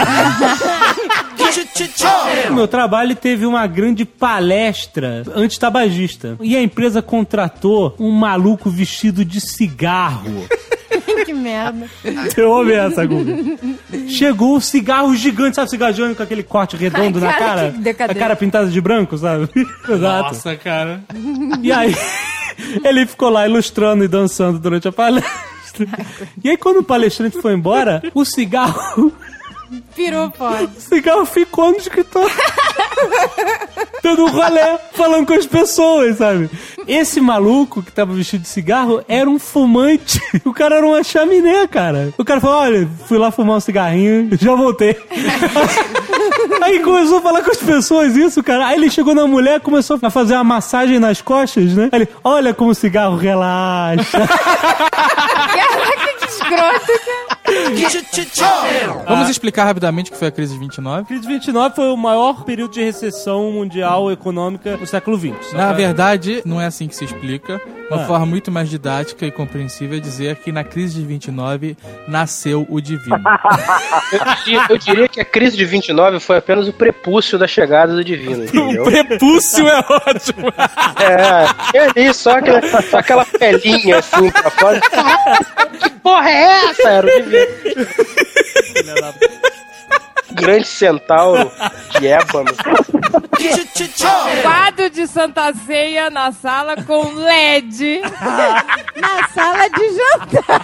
O meu trabalho teve uma grande palestra antitabagista. E a empresa contratou um maluco vestido de cigarro. Que merda. Você ouve essa, Guga? Chegou um cigarro gigante, sabe? Cigarro gigante com aquele corte redondo Ai, na cara, cara. que decadente. A cara pintada de branco, sabe? Exato. Nossa, cara. E aí, ele ficou lá ilustrando e dançando durante a palestra. E aí, quando o palestrante foi embora, o cigarro... Pirou fora. O cigarro ficou no escritório. Dando um rolê, falando com as pessoas, sabe? Esse maluco que tava vestido de cigarro era um fumante. O cara era uma chaminé, cara. O cara falou, olha, fui lá fumar um cigarrinho, já voltei. Aí começou a falar com as pessoas isso, cara. Aí ele chegou na mulher, começou a fazer uma massagem nas costas, né? Aí ele, olha como o cigarro relaxa. Caraca, que escroto, cara. Vamos explicar rapidamente o que foi a crise de vinte e nove? A crise de vinte e nove foi o maior período de recessão mundial econômica do século vinte. Na verdade, não é assim que se explica. Uma Ah. forma muito mais didática e compreensível é dizer que na crise de vinte e nove nasceu o divino. Eu diria, eu diria que a crise de vinte e nove foi apenas o prepúcio da chegada do divino, entendeu? O prepúcio é ótimo. É, e ali só aquela, só aquela pelinha assim pra fora. Que porra é essa? Era o divino. Grande centauro de ébano. Quadro de Santa Ceia na sala com L E D. Na sala de jantar.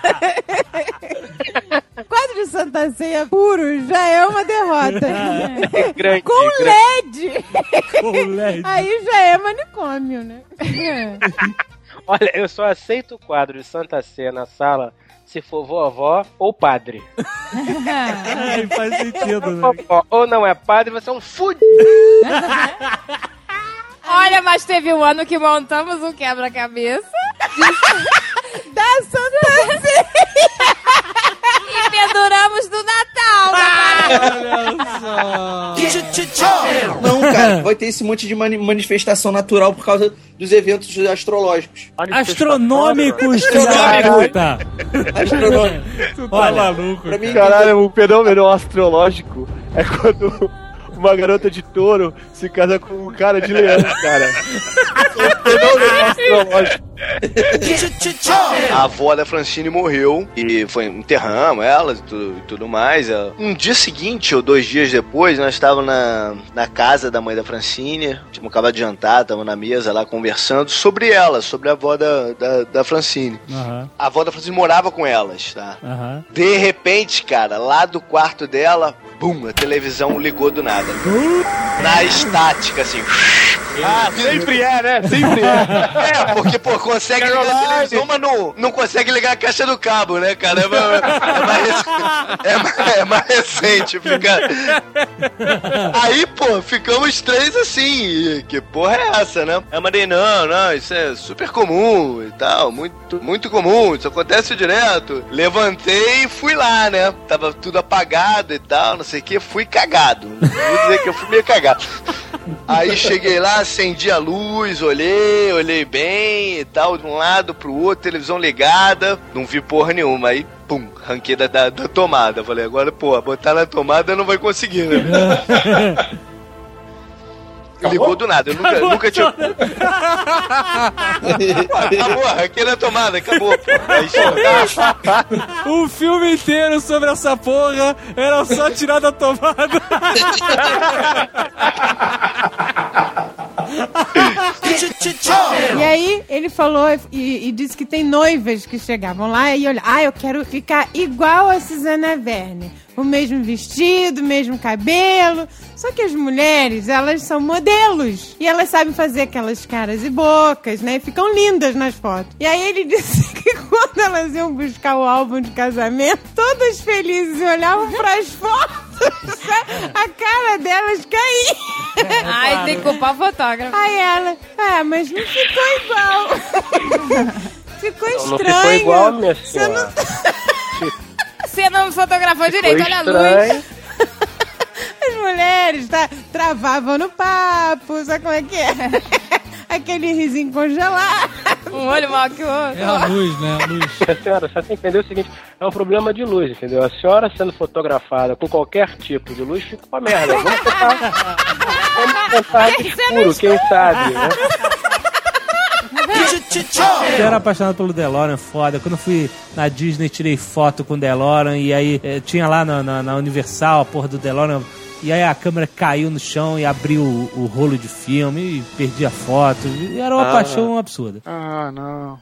Quadro de Santa Ceia puro já é uma derrota. Grande, Com grande. L E D. Com L E D. Aí já é manicômio, né? Olha, eu só aceito o quadro de Santa Ceia na sala se for vovó ou padre. É, faz sentido, né? Vovó ou não é padre, você é um fudido. Olha, mas teve um ano que montamos um quebra-cabeça da Santa Ceia e penduramos do Natal. Olha só. Não, cara, vai ter esse monte de mani- manifestação natural por causa dos eventos astrológicos. Astronômicos, filho da puta. Astronômico. Tu tá maluco. Pra mim, Caralho, o fenômeno astrológico é quando uma garota de touro se casa com um cara de leão, cara. A avó da Francine morreu e foi, enterramos ela e tudo, e tudo mais. Um dia seguinte, ou dois dias depois, nós estávamos na, na casa da mãe da Francine, tínhamos acabado de jantar, estávamos na mesa lá conversando sobre ela, sobre a avó da, da, da Francine. Uhum. A avó da Francine morava com elas, tá? Uhum. De repente, cara, lá do quarto dela, bum, a televisão ligou do nada. Na estática, assim. Ah, sempre é, né? Sempre é. É, porque, pô, consegue ligar a televisão, mas não, não consegue ligar a caixa do cabo, né, cara? É mais, é mais, é mais, é mais recente. Fica... Aí, pô, ficamos três assim. Que porra é essa, né? Eu mandei, não, não, isso é super comum e tal. Muito, muito comum, isso acontece direto. Levantei e fui lá, né? Tava tudo apagado e tal, não sei o que. Fui cagado. Vou dizer que eu fui meio cagado. Aí cheguei lá, acendi a luz, olhei, olhei bem e tal, de um lado pro outro, televisão ligada, não vi porra nenhuma. Aí, pum, ranquei da, da, da tomada. Falei, agora, pô, botar na tomada não vai conseguir, né? Ligou do nada, eu nunca, eu nunca tinha. Pô, acabou, ranquei na tomada, acabou. O filme inteiro sobre essa porra era só tirar da tomada. E aí, ele falou e, e disse que tem noivas que chegavam lá e olha, ah, eu quero ficar igual a Suzana Verne. O mesmo vestido, o mesmo cabelo. Só que as mulheres, elas são modelos. E elas sabem fazer aquelas caras e bocas, né? E ficam lindas nas fotos. E aí ele disse que quando elas iam buscar o álbum de casamento, todas felizes olhavam pras fotos. A cara delas caía. Ai, tem que culpar o fotógrafo. Aí ela, é, mas não ficou igual. Ficou Não, estranho. não ficou igual, minha Você senhora. não... Você não fotografou direito, olha a luz. As mulheres tá, travavam no papo, sabe como é que é? Aquele risinho congelado. Um olho maior que o outro. É a luz, né? A luz. A senhora, você tem que entender o seguinte, é um problema de luz, entendeu? A senhora sendo fotografada com qualquer tipo de luz fica uma merda. Vamos tentar, vamos tentar de escuro, quem sabe, né? Eu era apaixonado pelo DeLorean, foda. Quando eu fui na Disney, tirei foto com o DeLorean. E aí eh, tinha lá na, na, na Universal a porra do DeLorean. E aí a câmera caiu no chão e abriu o, o rolo de filme e perdi a foto. E era uma ah, paixão absurda. Ah, não.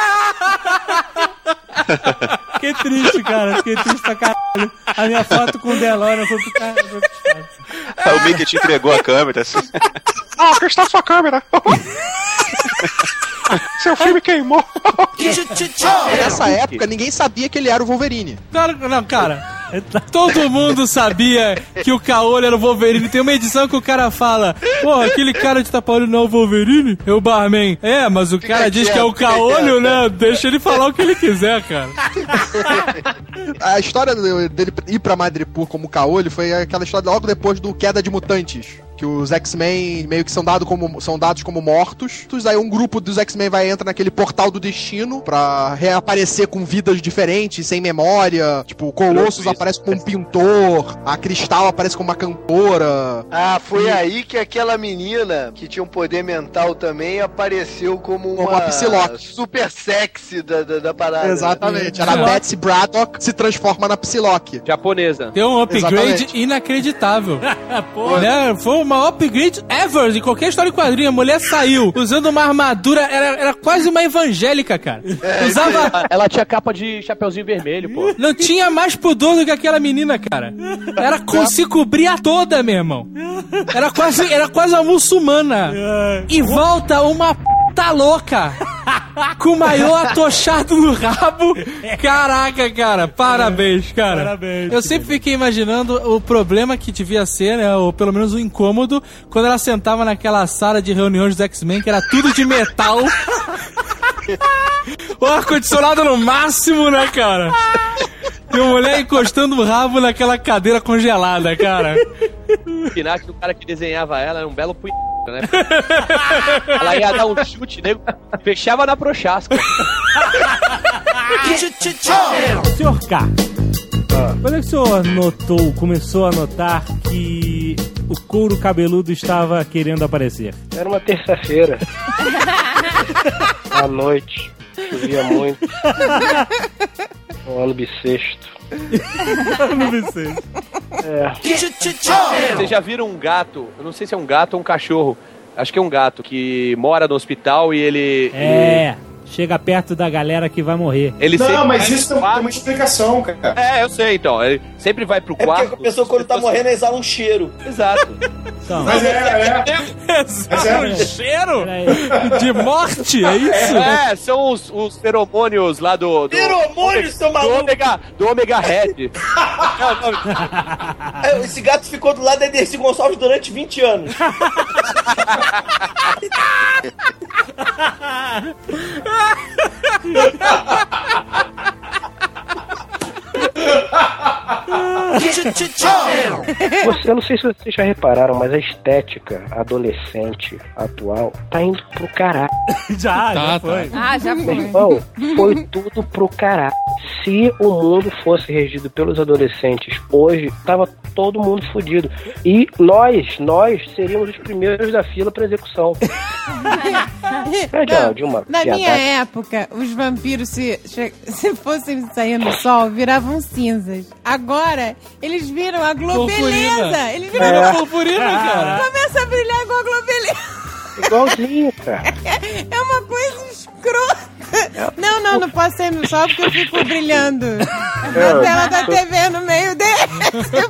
Fiquei triste, cara. Fiquei triste pra caralho. A minha foto com o DeLorean foi pro cara. Ah, o Mickey te entregou a câmera. Assim. Ah, aqui está a sua câmera. Seu filme queimou. Nessa época, ninguém sabia que ele era o Wolverine. Claro, não, cara. Todo mundo sabia que o Caolho era o Wolverine. Tem uma edição que o cara fala: pô, aquele cara de tapa-olho não é o Wolverine? É o Barman. É, mas o cara diz que é o Caolho, né? Deixa ele falar o que ele quiser, cara. A história dele ir pra Madripoor como Caolho foi aquela história logo depois do Queda de Mutantes. Que os X-Men meio que são, dado como, são dados como mortos. Aí um grupo dos X-Men vai entrar naquele portal do destino pra reaparecer com vidas diferentes, sem memória. Tipo, o Colossus aparece como um pintor, a Cristal aparece como uma cantora. Ah, foi e... aí que aquela menina, que tinha um poder mental também, apareceu como uma, uma Psylocke. Super sexy da, da, da parada. Exatamente. Era a Betsy Braddock se transforma na Psylocke. Japonesa. Tem um upgrade Exatamente. Inacreditável. Porra. Né? Foi o maior upgrade ever de qualquer história em quadrinho. A mulher saiu usando uma armadura, era, era quase uma evangélica, cara. É, Usava... Ela tinha capa de chapeuzinho vermelho, pô. Não tinha mais pudor do que aquela menina, cara. Era com, se cobria toda, meu irmão. Era quase, era quase uma muçulmana. E volta uma p*** louca. Com o maiô atochado no rabo. Caraca, cara. Parabéns, cara. Parabéns. Eu sempre fiquei imaginando o problema que devia ser, né? Ou pelo menos o incômodo, quando ela sentava naquela sala de reuniões dos X-Men, que era tudo de metal. O ar-condicionado no máximo, né, cara? E a mulher encostando o rabo naquela cadeira congelada, cara. O Pinati, o cara que desenhava ela, era um belo punho, né? Ela ia dar um chute, nego, fechava na prochasca. Senhor K, Quando é que o senhor notou, começou a notar que o couro cabeludo estava querendo aparecer? Era uma terça-feira. À noite. Chovia muito. Um ano bissexto. Ano bissexto. É. Vocês já viram um gato? Eu não sei se é um gato ou um cachorro. Acho que é um gato que mora no hospital e ele... É... Chega perto da galera que vai morrer. Ele não, sempre mas isso tem uma explicação, cara. É, eu sei, então. Ele sempre vai pro é quarto. É porque a pessoa, quando tá morrendo, exala um cheiro. Exato. Então. Mas é, é. Exala um cheiro? De morte, é isso? É, são os, os feromônios lá do... do feromônios, seu maluco? Do Omega, do Omega Red. é, esse gato ficou do lado da Dercy Gonçalves durante vinte anos. Você, eu não sei se vocês já repararam, mas a estética adolescente atual tá indo pro caralho. Já, tá, já foi. Ah, já foi. Meu irmão, foi tudo pro caralho. Se o mundo fosse regido pelos adolescentes hoje, tava todo mundo fudido. E nós, nós seríamos os primeiros da fila pra execução. Não, de uma na piada. minha época, os vampiros, se, se fossem sair no sol, viravam cinzas. Agora, eles viram a globeleza. Eles viram É. a purpurina, cara. Começa a brilhar igual a globeleza. Igualzinho, cara. É uma coisa escrota. Não, não, não posso sair no sol porque eu fico brilhando. A tela da T V no meio desse,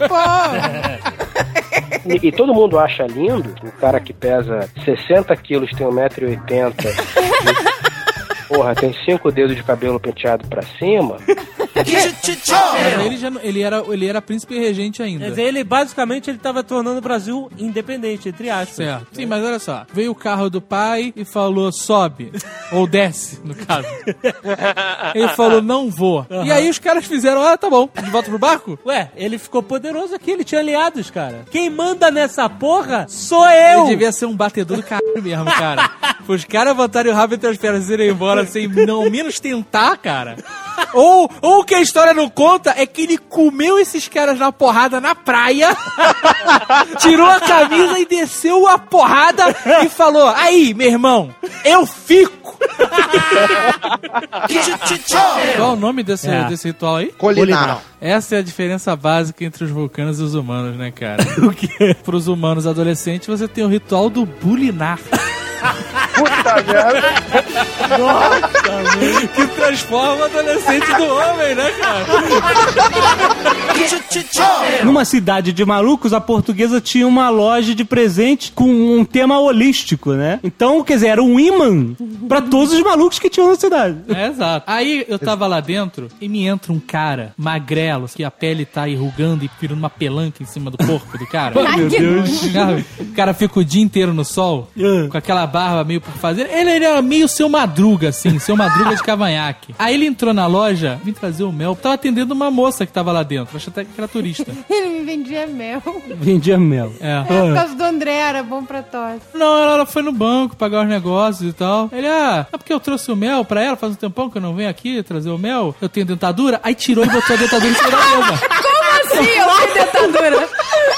pô. E, e todo mundo acha lindo o cara que pesa sessenta quilos, tem um metro e oitenta. Porra, tem cinco dedos de cabelo penteado pra cima. Mas ele, já, não- ele, era, ele era príncipe regente ainda. Mas ele, basicamente, ele tava tornando o Brasil independente, entre aspas. Certo. Sim, mas olha só. Veio o carro do pai e falou, sobe. Ou desce, no caso. Ele falou, não vou. Uhum. E aí os caras fizeram, ah, tá bom, de volta pro barco? Ué, ele ficou poderoso aqui, ele tinha aliados, cara. Quem manda nessa porra sou eu! Ele devia ser um batedor do caralho mesmo, cara. Os caras botarem o rabo entre as pernas e irem embora sem não menos tentar, cara. Ou, ou o que a história não conta é que ele comeu esses caras na porrada na praia, tirou a camisa e desceu a porrada e falou, aí, meu irmão, eu fico. Qual é o nome desse, É. desse ritual aí? Colinar. Essa é a diferença básica entre os vulcanos e os humanos, né, cara? O quê? Para os humanos adolescentes, você tem o ritual do bulinar. Puta merda. Nossa, que transforma o adolescente do homem, né, cara? Numa cidade de malucos, a portuguesa tinha uma loja de presente com um tema holístico, né? Então, quer dizer, era um imã pra todos os malucos que tinham na cidade. É, exato. Aí eu tava lá dentro e me entra um cara magrelo, que a pele tá enrugando e virando uma pelanca em cima do corpo do cara. Ai, meu Deus. Cara, o cara fica o dia inteiro no sol, com aquela barba meio por fazer. Ele, ele era meio seu Madruga, assim, seu Madruga de cavanhaque. Aí ele entrou na loja, vim trazer o mel. Tava atendendo uma moça que tava lá dentro. Achei até que era turista. Ele me vendia mel. Vendia mel. É. É, por causa do André, era bom pra tosse. Não, ela foi no banco pagar os negócios e tal. Ele, ah, é porque eu trouxe o mel pra ela, faz um tempão que eu não venho aqui trazer o mel. Eu tenho dentadura. Aí tirou e botou a dentadura em cima da mesa. Como assim? Eu tenho dentadura.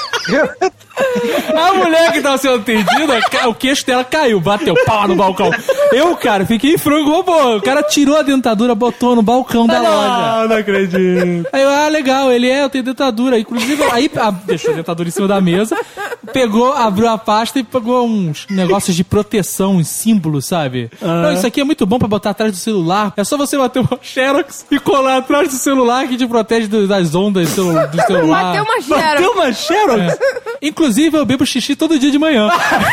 A mulher que tava sendo atendida, o queixo dela caiu, bateu pau no balcão. Eu, cara, fiquei em frango robô. O cara tirou a dentadura, botou no balcão da não, loja. Não acredito. Aí eu, ah, legal, ele é, eu tenho dentadura. Inclusive, aí ah, deixou a dentadura em cima da mesa, pegou, abriu a pasta e pegou uns negócios de proteção, uns símbolos, sabe? Ah. Não, isso aqui é muito bom pra botar atrás do celular. É só você bater uma Xerox e colar atrás do celular que te protege do- das ondas do, celu- do celular. Bateu uma Xerox. Bateu uma Xerox? É. Inclusive, eu bebo xixi todo dia de manhã.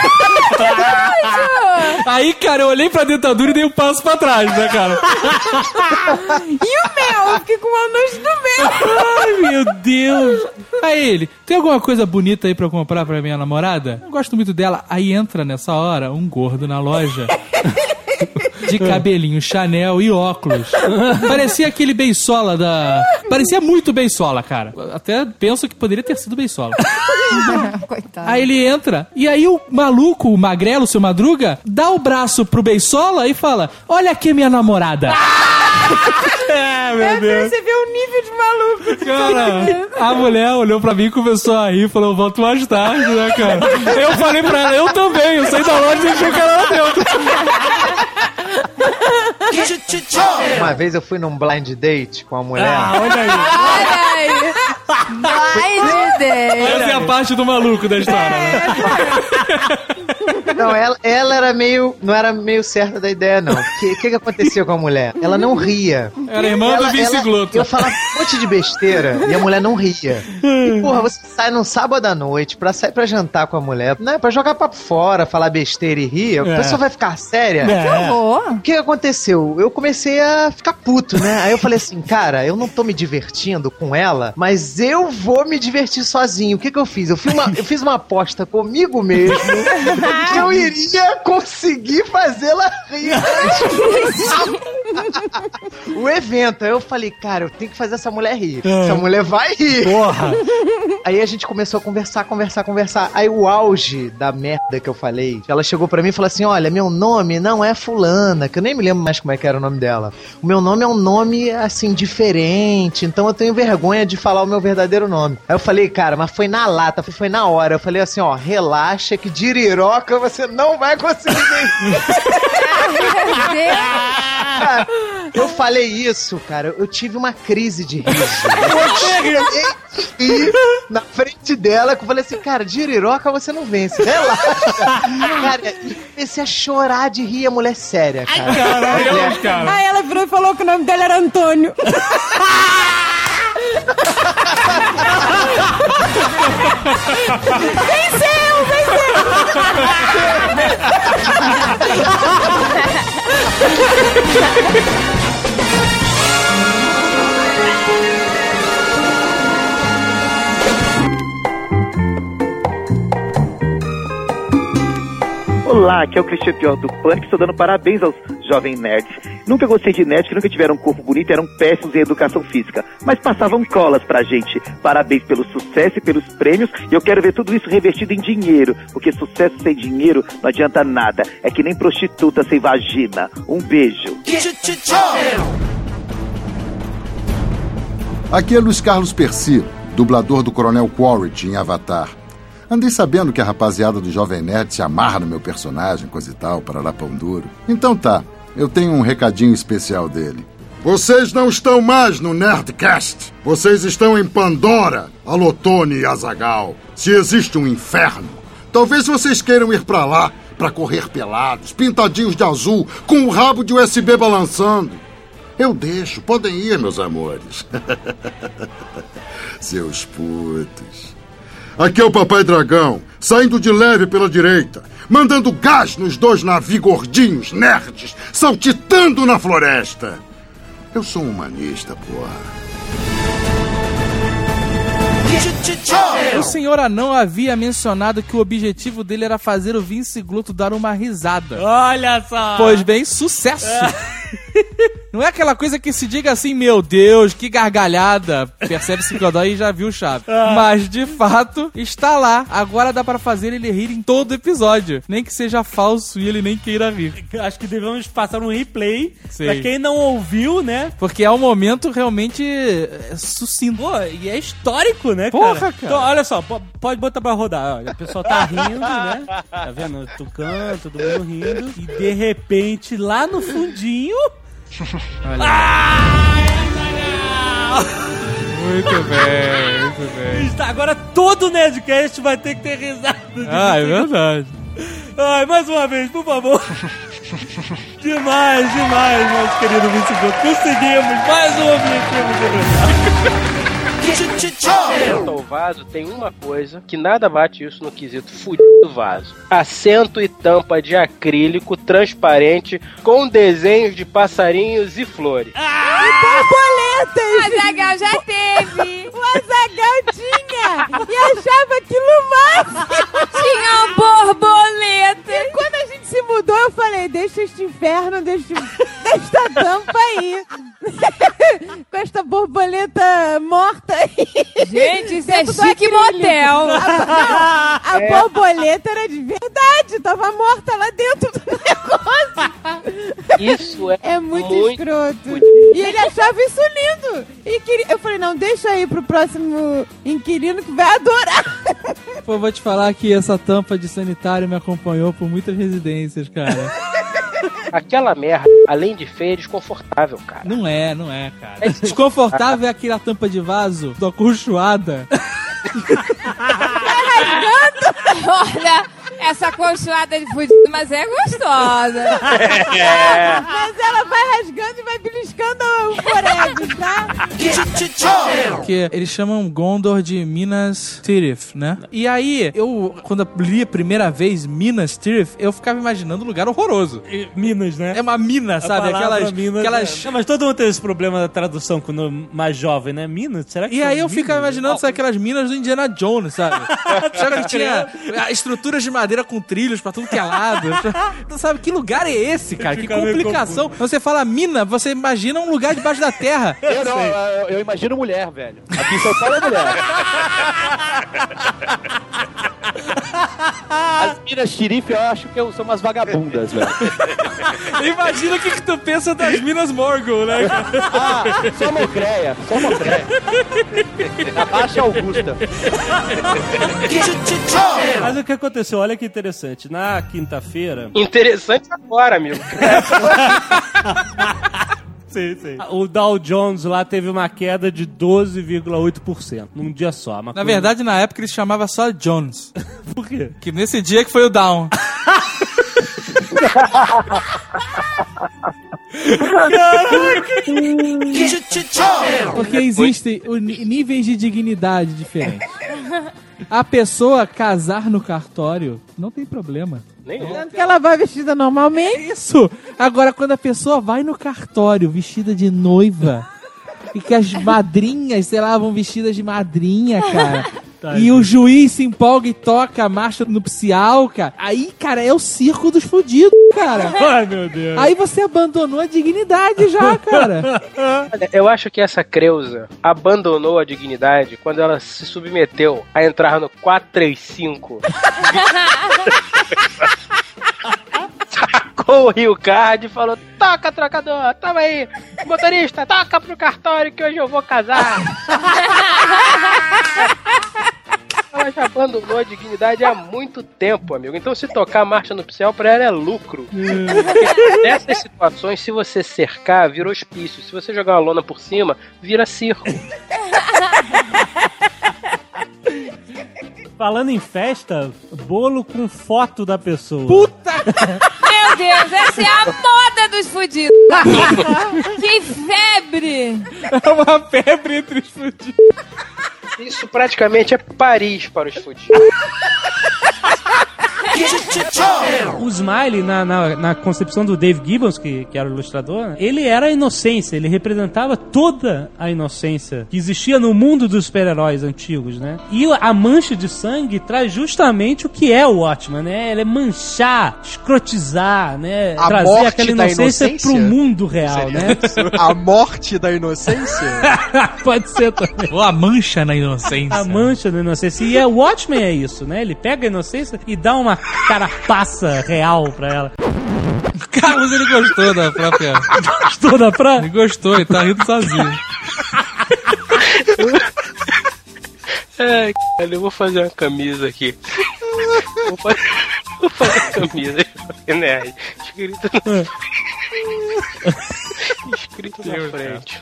Aí, cara, eu olhei pra dentadura e dei um passo pra trás, né, cara? E o mel? Eu fiquei com uma noite do mel. Ai, meu Deus. Aí ele, tem alguma coisa bonita aí pra eu comprar pra minha namorada? Eu gosto muito dela. Aí entra nessa hora um gordo na loja. De cabelinho Chanel e óculos. Parecia aquele Beisola da... Parecia muito Beisola, cara. Até penso que poderia ter sido Beisola. Coitado. Aí ele entra, e aí o maluco, o magrelo, seu Madruga, dá o braço pro Beisola e fala, olha aqui minha namorada. É, meu É pra Deus. você ver o nível de maluco. Cara, a mulher olhou pra mim e começou a rir, falou, volto mais tarde, né, cara? Eu falei pra ela, eu também, eu saí da loja e deixei o cara lá dentro. Uma vez eu fui num blind date com a mulher. Ah, olha aí. Olha aí. Blind date. Essa é a parte do maluco da história, né? Não, ela, ela era meio. Não era meio certa da ideia, não. O que, que que acontecia com a mulher? Ela não ria. Era irmã do Ela- Vince ela- Glotto. Eu falava um monte de besteira e a mulher não ria. E, porra, você sai num sábado à noite pra sair pra jantar com a mulher, né? Pra jogar papo fora, falar besteira e rir, a É. pessoa vai ficar séria. É. Que horror. O que aconteceu? Eu comecei a ficar puto, né? Aí eu falei assim, cara, eu não tô me divertindo com ela, mas eu vou me divertir sozinho. O que que eu fiz? Eu fiz uma, eu fiz uma aposta comigo mesmo que eu iria conseguir fazê-la rir. O evento. Aí eu falei, cara, eu tenho que fazer essa mulher rir. É. Essa mulher vai rir. Porra. Aí a gente começou a conversar, conversar, conversar. Aí o auge da merda que eu falei, ela chegou pra mim e falou assim, olha, meu nome não é fulana, que eu nem me lembro mais como é que era o nome dela. O meu nome é um nome, assim, diferente, então eu tenho vergonha de falar o meu verdadeiro nome. Aí eu falei, cara, mas foi na lata, foi, foi na hora. Eu falei assim, ó, relaxa que de iriroca você não vai conseguir vencer. Cara, eu falei isso, cara, eu tive uma crise de riso. Eu cheguei na frente dela, que eu falei assim, cara, de iriroca você não vence, relaxa. Cara, e comecei a chorar de rir, a mulher séria, cara. Caralho, cara. Aí ela virou e falou que o nome dela era Antônio. Venceu, Olá, aqui é o Cristian Pior do Pânico, estou dando parabéns aos jovens nerds. Nunca gostei de nerds que nunca tiveram um corpo bonito e eram péssimos em educação física, mas passavam colas pra gente. Parabéns pelo sucesso e pelos prêmios, e eu quero ver tudo isso revertido em dinheiro, porque sucesso sem dinheiro não adianta nada. É que nem prostituta sem vagina. Um beijo. Aqui é Luiz Carlos Percy, dublador do Coronel Quaritch em Avatar. Andei sabendo que a rapaziada do Jovem Nerd se amarra no meu personagem, coisa e tal, para pão duro. Então tá, eu tenho um recadinho especial dele. Vocês não estão mais no Nerdcast. Vocês estão em Pandora, Alotone e Azaghal. Se existe um inferno, talvez vocês queiram ir pra lá, pra correr pelados, pintadinhos de azul, com o rabo de U S B balançando. Eu deixo, podem ir, meus amores. Seus putos. Aqui é o Papai Dragão, saindo de leve pela direita, mandando gás nos dois navios gordinhos, nerds, saltitando na floresta. Eu sou um humanista, porra. O senhor Anão havia mencionado que o objetivo dele era fazer o Vince Glotto dar uma risada. Olha só! Pois bem, sucesso! Não é aquela coisa que se diga assim, meu Deus, que gargalhada. Percebe-se que o Godoy já viu o Chaves. Ah. Mas, de fato, está lá. Agora dá pra fazer ele rir em todo episódio. Nem que seja falso e ele nem queira rir. Acho que devemos passar um replay. Sei. Pra quem não ouviu, né? Porque é um momento realmente é, sucinto. Pô, e é histórico, né, Porra, cara? cara. Então, olha só, po- pode botar pra rodar. Olha, o pessoal tá rindo, né? Tá vendo? Tucano, todo mundo rindo. E de repente, lá no fundinho... Muito bem, muito bem. Está- Agora todo Nerdcast vai ter que ter risada. de Ah, é Vince Glotto. verdade. Ai, mais uma vez, por favor. Demais, demais, nosso querido Vince Glotto. Conseguimos mais um objetivo de Quanto ao vaso, tem uma coisa que nada bate isso no quesito fudido vaso. Assento e tampa de acrílico transparente com desenhos de passarinhos e flores. E borboletas! O Azaghal já teve. O Azaghal tinha! E achava aquilo máximo! Tinha uma borboleta. E quando a gente se mudou, eu falei, deixa este inferno, deixa, deixa esta tampa aí. Com esta borboleta morta aí. Gente, isso é Dentro do chique acrílico. motel. A, não, a É. borboleta era de verdade, tava morta lá dentro do negócio. Isso é, É muito, muito escroto. muito. E ele achava isso lindo. E queria... Eu falei, não, deixa aí pro próximo inquilino que vai adorar. Pô, vou te falar que essa tampa de sanitário me acompanhou por muitas residências, cara. Aquela merda, além de feia, é desconfortável, cara. Não é, não é, cara. Desconfortável é aquela tampa de vaso do acolchoada. Olha, essa colchoada de fudido, mas é gostosa. É. Mas ela vai rasgando e vai beliscando o forever, tá? Porque eles chamam Gondor de Minas Tirith, né? E aí, eu, quando eu li a primeira vez Minas Tirith, eu ficava imaginando um lugar horroroso. E Minas, né? É uma mina, sabe? A palavra Aquelas... Minas, aquelas... é. Não, mas todo mundo tem esse problema da tradução quando mais jovem, né? Minas? Será que E são aí eu Minas? ficava imaginando, sabe, aquelas minas do Indiana Jones, sabe? Sabe que tinha estruturas de madeira com trilhos pra tudo que é lado. Sabe, que lugar é esse, cara? Que Fica meio complicação. Você fala mina, você imagina um lugar debaixo da terra. Eu não, eu, eu imagino mulher, velho. Aqui em São Paulo é mulher. As minas xerife eu acho que são umas vagabundas, velho. Imagina o que, que tu pensa das minas Morgul, né? Ah, só Mocreia, só Mocreia. A Baixa Augusta. Mas o que aconteceu? Olha que interessante. Na quinta-feira... Interessante agora, amigo. Sim, sim. O Dow Jones lá teve uma queda de doze vírgula oito por cento num dia só. Uma Na coisa... verdade, na época, eles chamavam só Jones. Por quê? Que nesse dia que foi o down. Porque existem níveis de dignidade diferentes. A pessoa casar no cartório não tem problema. Tanto que ela vai vestida normalmente. Isso! Agora, quando a pessoa vai no cartório vestida de noiva e que as madrinhas, sei lá, vão vestidas de madrinha, cara. Tá, e o juiz se empolga e toca a marcha nupcial, cara. Aí, cara, é o circo dos fudidos, cara. Ai, meu Deus. Aí você abandonou a dignidade já, cara. Olha, eu acho que essa Creuza abandonou a dignidade quando ela se submeteu a entrar no quatro três cinco. Sacou o Rio Card e falou: toca, trocador, toma aí, motorista, toca pro cartório que hoje eu vou casar. Ela já abandonou a dignidade há muito tempo, amigo. Então, se tocar a marcha nupcial pra ela é lucro. Porque nessas situações, se você cercar, vira hospício. Se você jogar uma lona por cima, vira circo. Falando em festa, bolo com foto da pessoa. Puta! Meu Deus, essa é a moda dos fudidos. Que febre! É uma febre entre os fudidos. Isso praticamente é Paris para os fudidos. O Smiley, na, na, na concepção do Dave Gibbons, que, que era o ilustrador, né, ele era a inocência, ele representava toda a inocência que existia no mundo dos super-heróis antigos, né? E a mancha de sangue traz justamente o que é o Watchman, né? Ele é manchar, escrotizar, né? A trazer morte aquela da inocência, inocência? pro mundo real, né? A morte da inocência? Pode ser também. Ou a mancha na inocência. A mancha da inocência. E o Watchmen é isso, né? Ele pega a inocência e dá uma carapaça real pra ela. Carlos, ele gostou da própria... Gostou da própria? Ele gostou, ele tá rindo sozinho. Ai, cara, eu vou fazer uma camisa aqui. Vou fazer, vou fazer uma camisa nerd, escrito na, escrito na frente.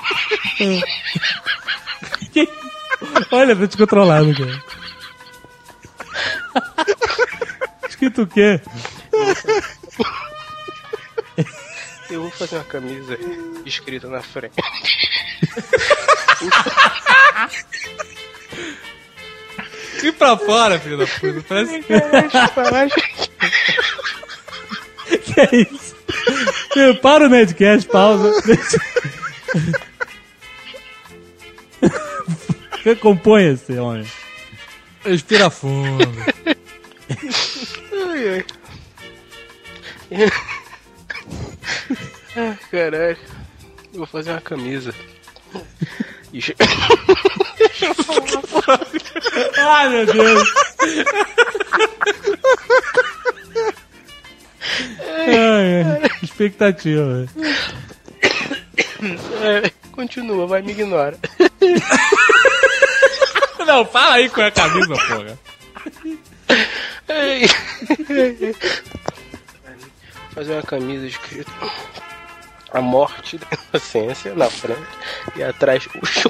Olha, tô te controlando, cara. Escrito o quê? Eu vou fazer uma camisa escrita na frente. E pra fora, filho da puta. Parece que... Que é isso? Para o Nerdcast, pausa. Recomponha-se, homem. Respira fundo. Ai, ai. Ah, caralho. Eu vou fazer uma camisa. Ixi. Ai, meu Deus. Ai, ai. Expectativa. É, continua, vai, me ignora. Não, fala aí com a camisa, porra. Fazer uma camisa escrita A Morte da Inocência na frente e atrás o chum.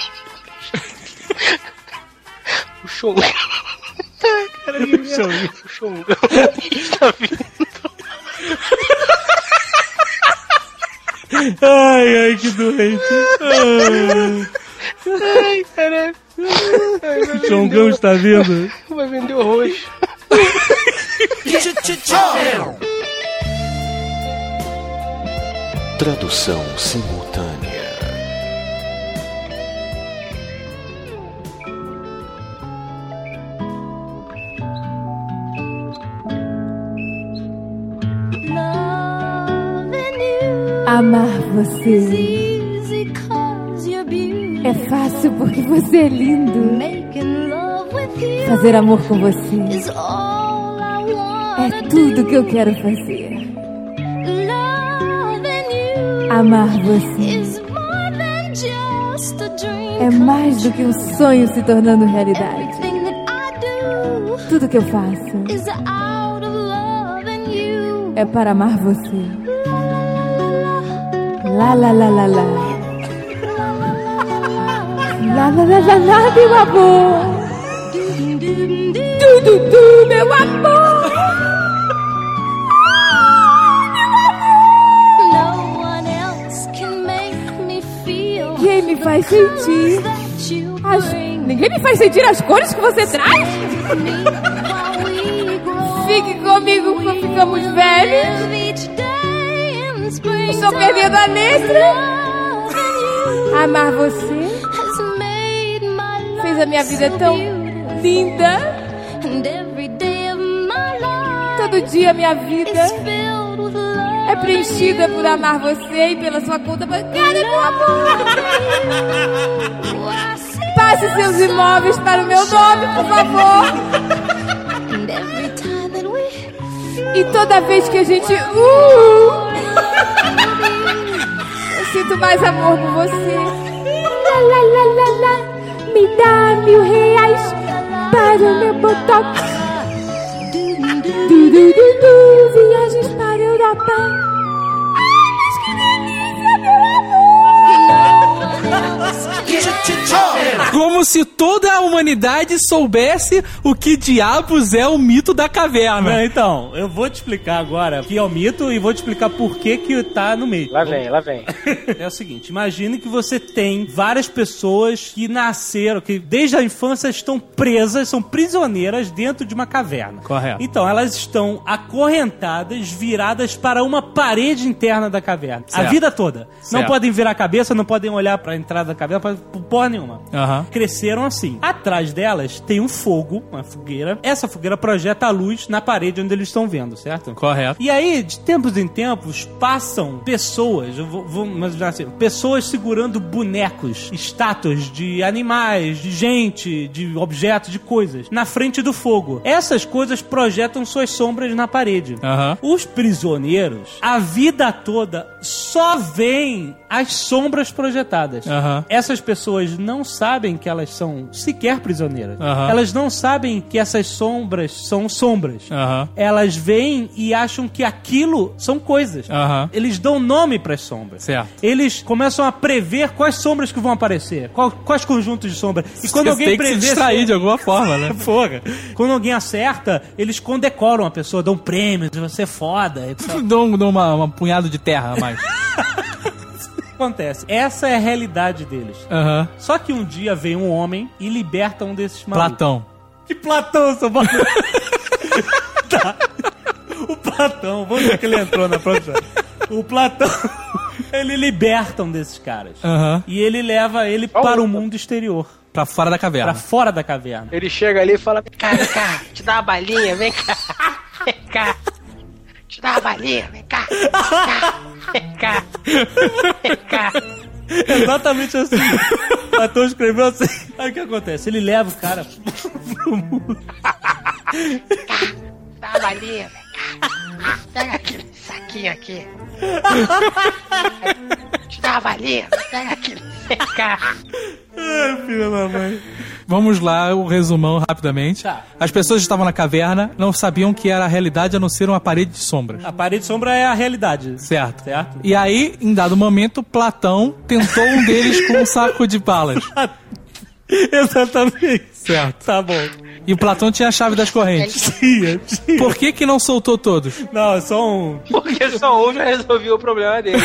O chum. Caralho, o chum. O chum. Tá vindo. Ai, ai, que doente. Ai, ai caralho. O Chongão está vindo. Vai vender o arroz. Tradução simultânea. Amar você é fácil porque você é lindo. Fazer amor com você é tudo que eu quero fazer. Amar você é mais do que um sonho se tornando realidade. Tudo que eu faço é para amar você. La la la la la. La la la la la, meu amor. Du du du, meu amor. Quem me faz sentir as... Ninguém me faz sentir as cores que você traz? Fique comigo quando ficamos velhos. Estou perdendo a letra. Amar você fez a minha vida tão linda. Todo dia minha vida é preenchida por amar você e pela sua conta bancária, meu amor. Passe seus imóveis para o meu nome, por favor. E toda vez que a gente... Uh, eu sinto mais amor por você. La, la, la, la, la. Me dá mil reais para o meu botox. Du, du, du, du. Viagens para a Europa. Ai, mas que delícia, meu amor. Como se toda a humanidade soubesse o que diabos é o mito da caverna. Não, então, eu vou te explicar agora o que é o mito e vou te explicar por que que tá no meio. Lá vem, lá vem. É o seguinte, imagine que você tem várias pessoas que nasceram, que desde a infância estão presas, são prisioneiras dentro de uma caverna. Correto. Então, elas estão acorrentadas, viradas para uma parede interna da caverna. Certo. A vida toda. Certo. Não podem virar a cabeça, não podem olhar para a entrada da caverna, pra porra nenhuma. Uhum. Cresceram assim. Atrás delas tem um fogo, uma fogueira. Essa fogueira projeta a luz na parede onde eles estão vendo, certo? Correto. E aí, de tempos em tempos, passam pessoas, eu vou, vou imaginar assim, pessoas segurando bonecos, estátuas de animais, de gente, de objetos, de coisas, na frente do fogo. Essas coisas projetam suas sombras na parede. Uhum. Os prisioneiros, a vida toda, só veem as sombras projetadas. Uhum. Essas pessoas não sabem que elas são sequer prisioneiras. Uhum. Elas não sabem que essas sombras são sombras. Uhum. Elas veem e acham que aquilo são coisas. Uhum. Eles dão nome para as sombras. Certo. Eles começam a prever quais sombras que vão aparecer, qual, quais conjuntos de sombra. E quando Você alguém tem que prevê, se distrair de alguma forma, né? Porra. Quando alguém acerta, eles condecoram a pessoa, dão prêmio, você é foda. etcétera. Dão, dão uma, uma punhada de terra a mais. Acontece. Essa é a realidade deles. Uhum. Só que um dia vem um homem e liberta um desses malucos. Platão. Que Platão, seu maluco? Tá. O Platão, vamos ver que ele entrou na próxima. O Platão, ele liberta um desses caras. Uhum. E ele leva ele oh, para o mundo exterior. Pra fora da caverna. Pra fora da caverna. Ele chega ali e fala: vem cá, vem cá, te dá uma balinha, vem cá. Vem cá. Te dá uma balinha, vem cá. Vem cá. Vem cá. Exatamente assim. O Platão escreveu assim. Aí o que acontece? Ele leva o cara pro mundo. Vem cá. Dá uma balinha, vem cá. Pega aqui, isso aqui. sequinho aqui. Estava ali, pega aquele secar. Ai, filha da mãe. Vamos lá, o resumão rapidamente. Tá. As pessoas estavam na caverna, não sabiam que era a realidade a não ser uma parede de sombras. A parede de sombra é a realidade. Certo. Certo. E aí, em dado momento, Platão tentou um deles com um saco de balas. Exatamente. Certo. Tá bom. E o Platão tinha a chave das correntes. Tinha, tinha. Por que que não soltou todos? Não, é só um... Porque só um já resolveu o problema dele.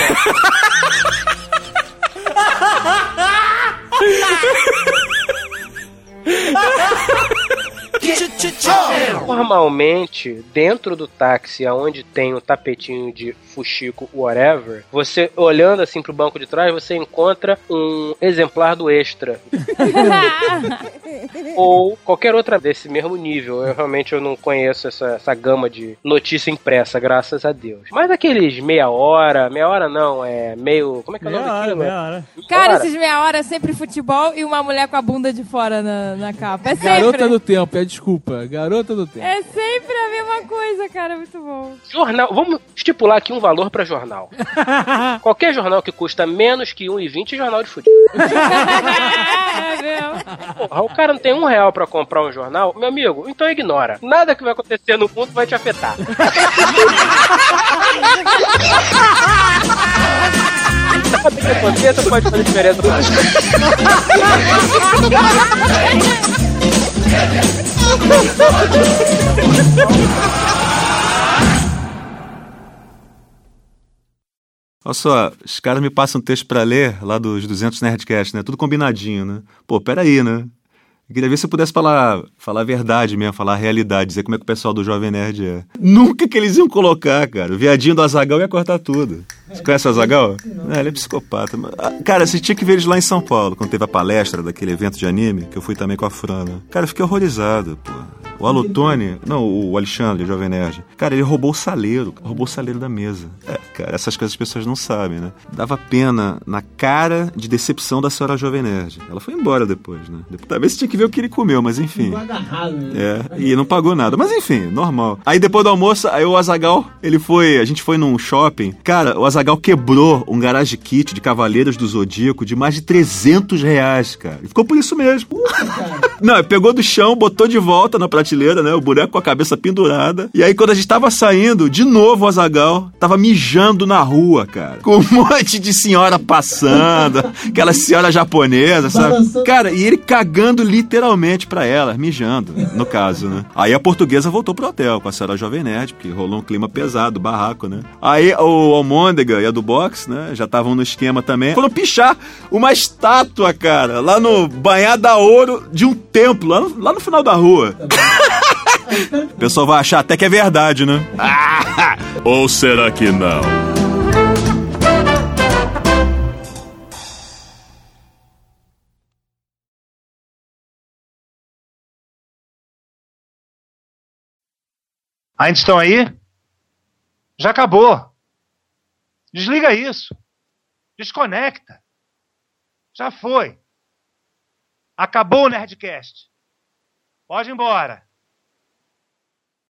Normalmente, dentro do táxi, aonde tem um tapetinho de fuxico, whatever, você, olhando assim pro banco de trás, você encontra um exemplar do Extra. Ou qualquer outra desse mesmo nível. Eu realmente eu não conheço essa, essa gama de notícia impressa, graças a Deus. Mas aqueles meia hora, meia hora não, é meio... Como é que é o nome daquilo? Meia hora. Cara, esses meia hora é sempre futebol e uma mulher com a bunda de fora na, na capa. É sempre. Garota do tempo, é desculpa. Garota do tempo. É sempre a mesma coisa, cara. Muito bom. Jornal, vamos estipular aqui um valor pra jornal. Qualquer jornal que custa menos que um real e vinte é jornal de futebol. É mesmo. Porra, o cara não tem um real pra comprar um jornal, meu amigo, então ignora. Nada que vai acontecer no mundo vai te afetar. Sabe o que acontece? Pode fazer diferença pra você. Olha só, os caras me passam um texto pra ler lá dos duzentos Nerdcast, né? Tudo combinadinho, né? Pô, peraí, né? Eu queria ver se eu pudesse falar, falar a verdade mesmo, falar a realidade, dizer como é que o pessoal do Jovem Nerd é. Nunca que eles iam colocar, cara. O viadinho do Azaghal ia cortar tudo. Você conhece o Azaghal? Não, ele é psicopata. Cara, você tinha que ver eles lá em São Paulo, quando teve a palestra daquele evento de anime, que eu fui também com a Fran, né? Cara, eu fiquei horrorizado, pô. O Alutone, não, o Alexandre, o Jovem Nerd. Cara, ele roubou o saleiro, roubou o saleiro da mesa. É, cara, essas coisas as pessoas não sabem, né? Dava pena na cara de decepção da senhora Jovem Nerd. Ela foi embora depois, né? Depois, talvez você tinha que ver o que ele comeu, mas enfim. É, e não pagou nada. Mas enfim, normal. Aí depois do almoço, aí o Azaghal, ele foi, a gente foi num shopping. Cara, o Azaghal quebrou um garage kit de Cavaleiros do Zodíaco de mais de trezentos reais, cara. E ficou por isso mesmo. Puta, não, ele pegou do chão, botou de volta na prateleira, né? O boneco com a cabeça pendurada. E aí, quando a gente tava saindo, de novo o Azaghal tava mijando na rua, cara. Com um monte de senhora passando, aquela senhora japonesa, sabe? Cara, e ele cagando literalmente pra ela, mijando, no caso, né? Aí a portuguesa voltou pro hotel com a senhora Jovem Nerd, porque rolou um clima pesado, barraco, né? Aí o Almôndega e a do box, né? Já estavam no esquema também. Foram pichar uma estátua, cara, lá no Banhada a Ouro de um templo, lá no, lá no final da rua. O pessoal vai achar até que é verdade, né? Ah, ou será que não? Ainda estão aí? Já acabou. Desliga isso. Desconecta. Já foi. Acabou o Nerdcast. Pode ir embora.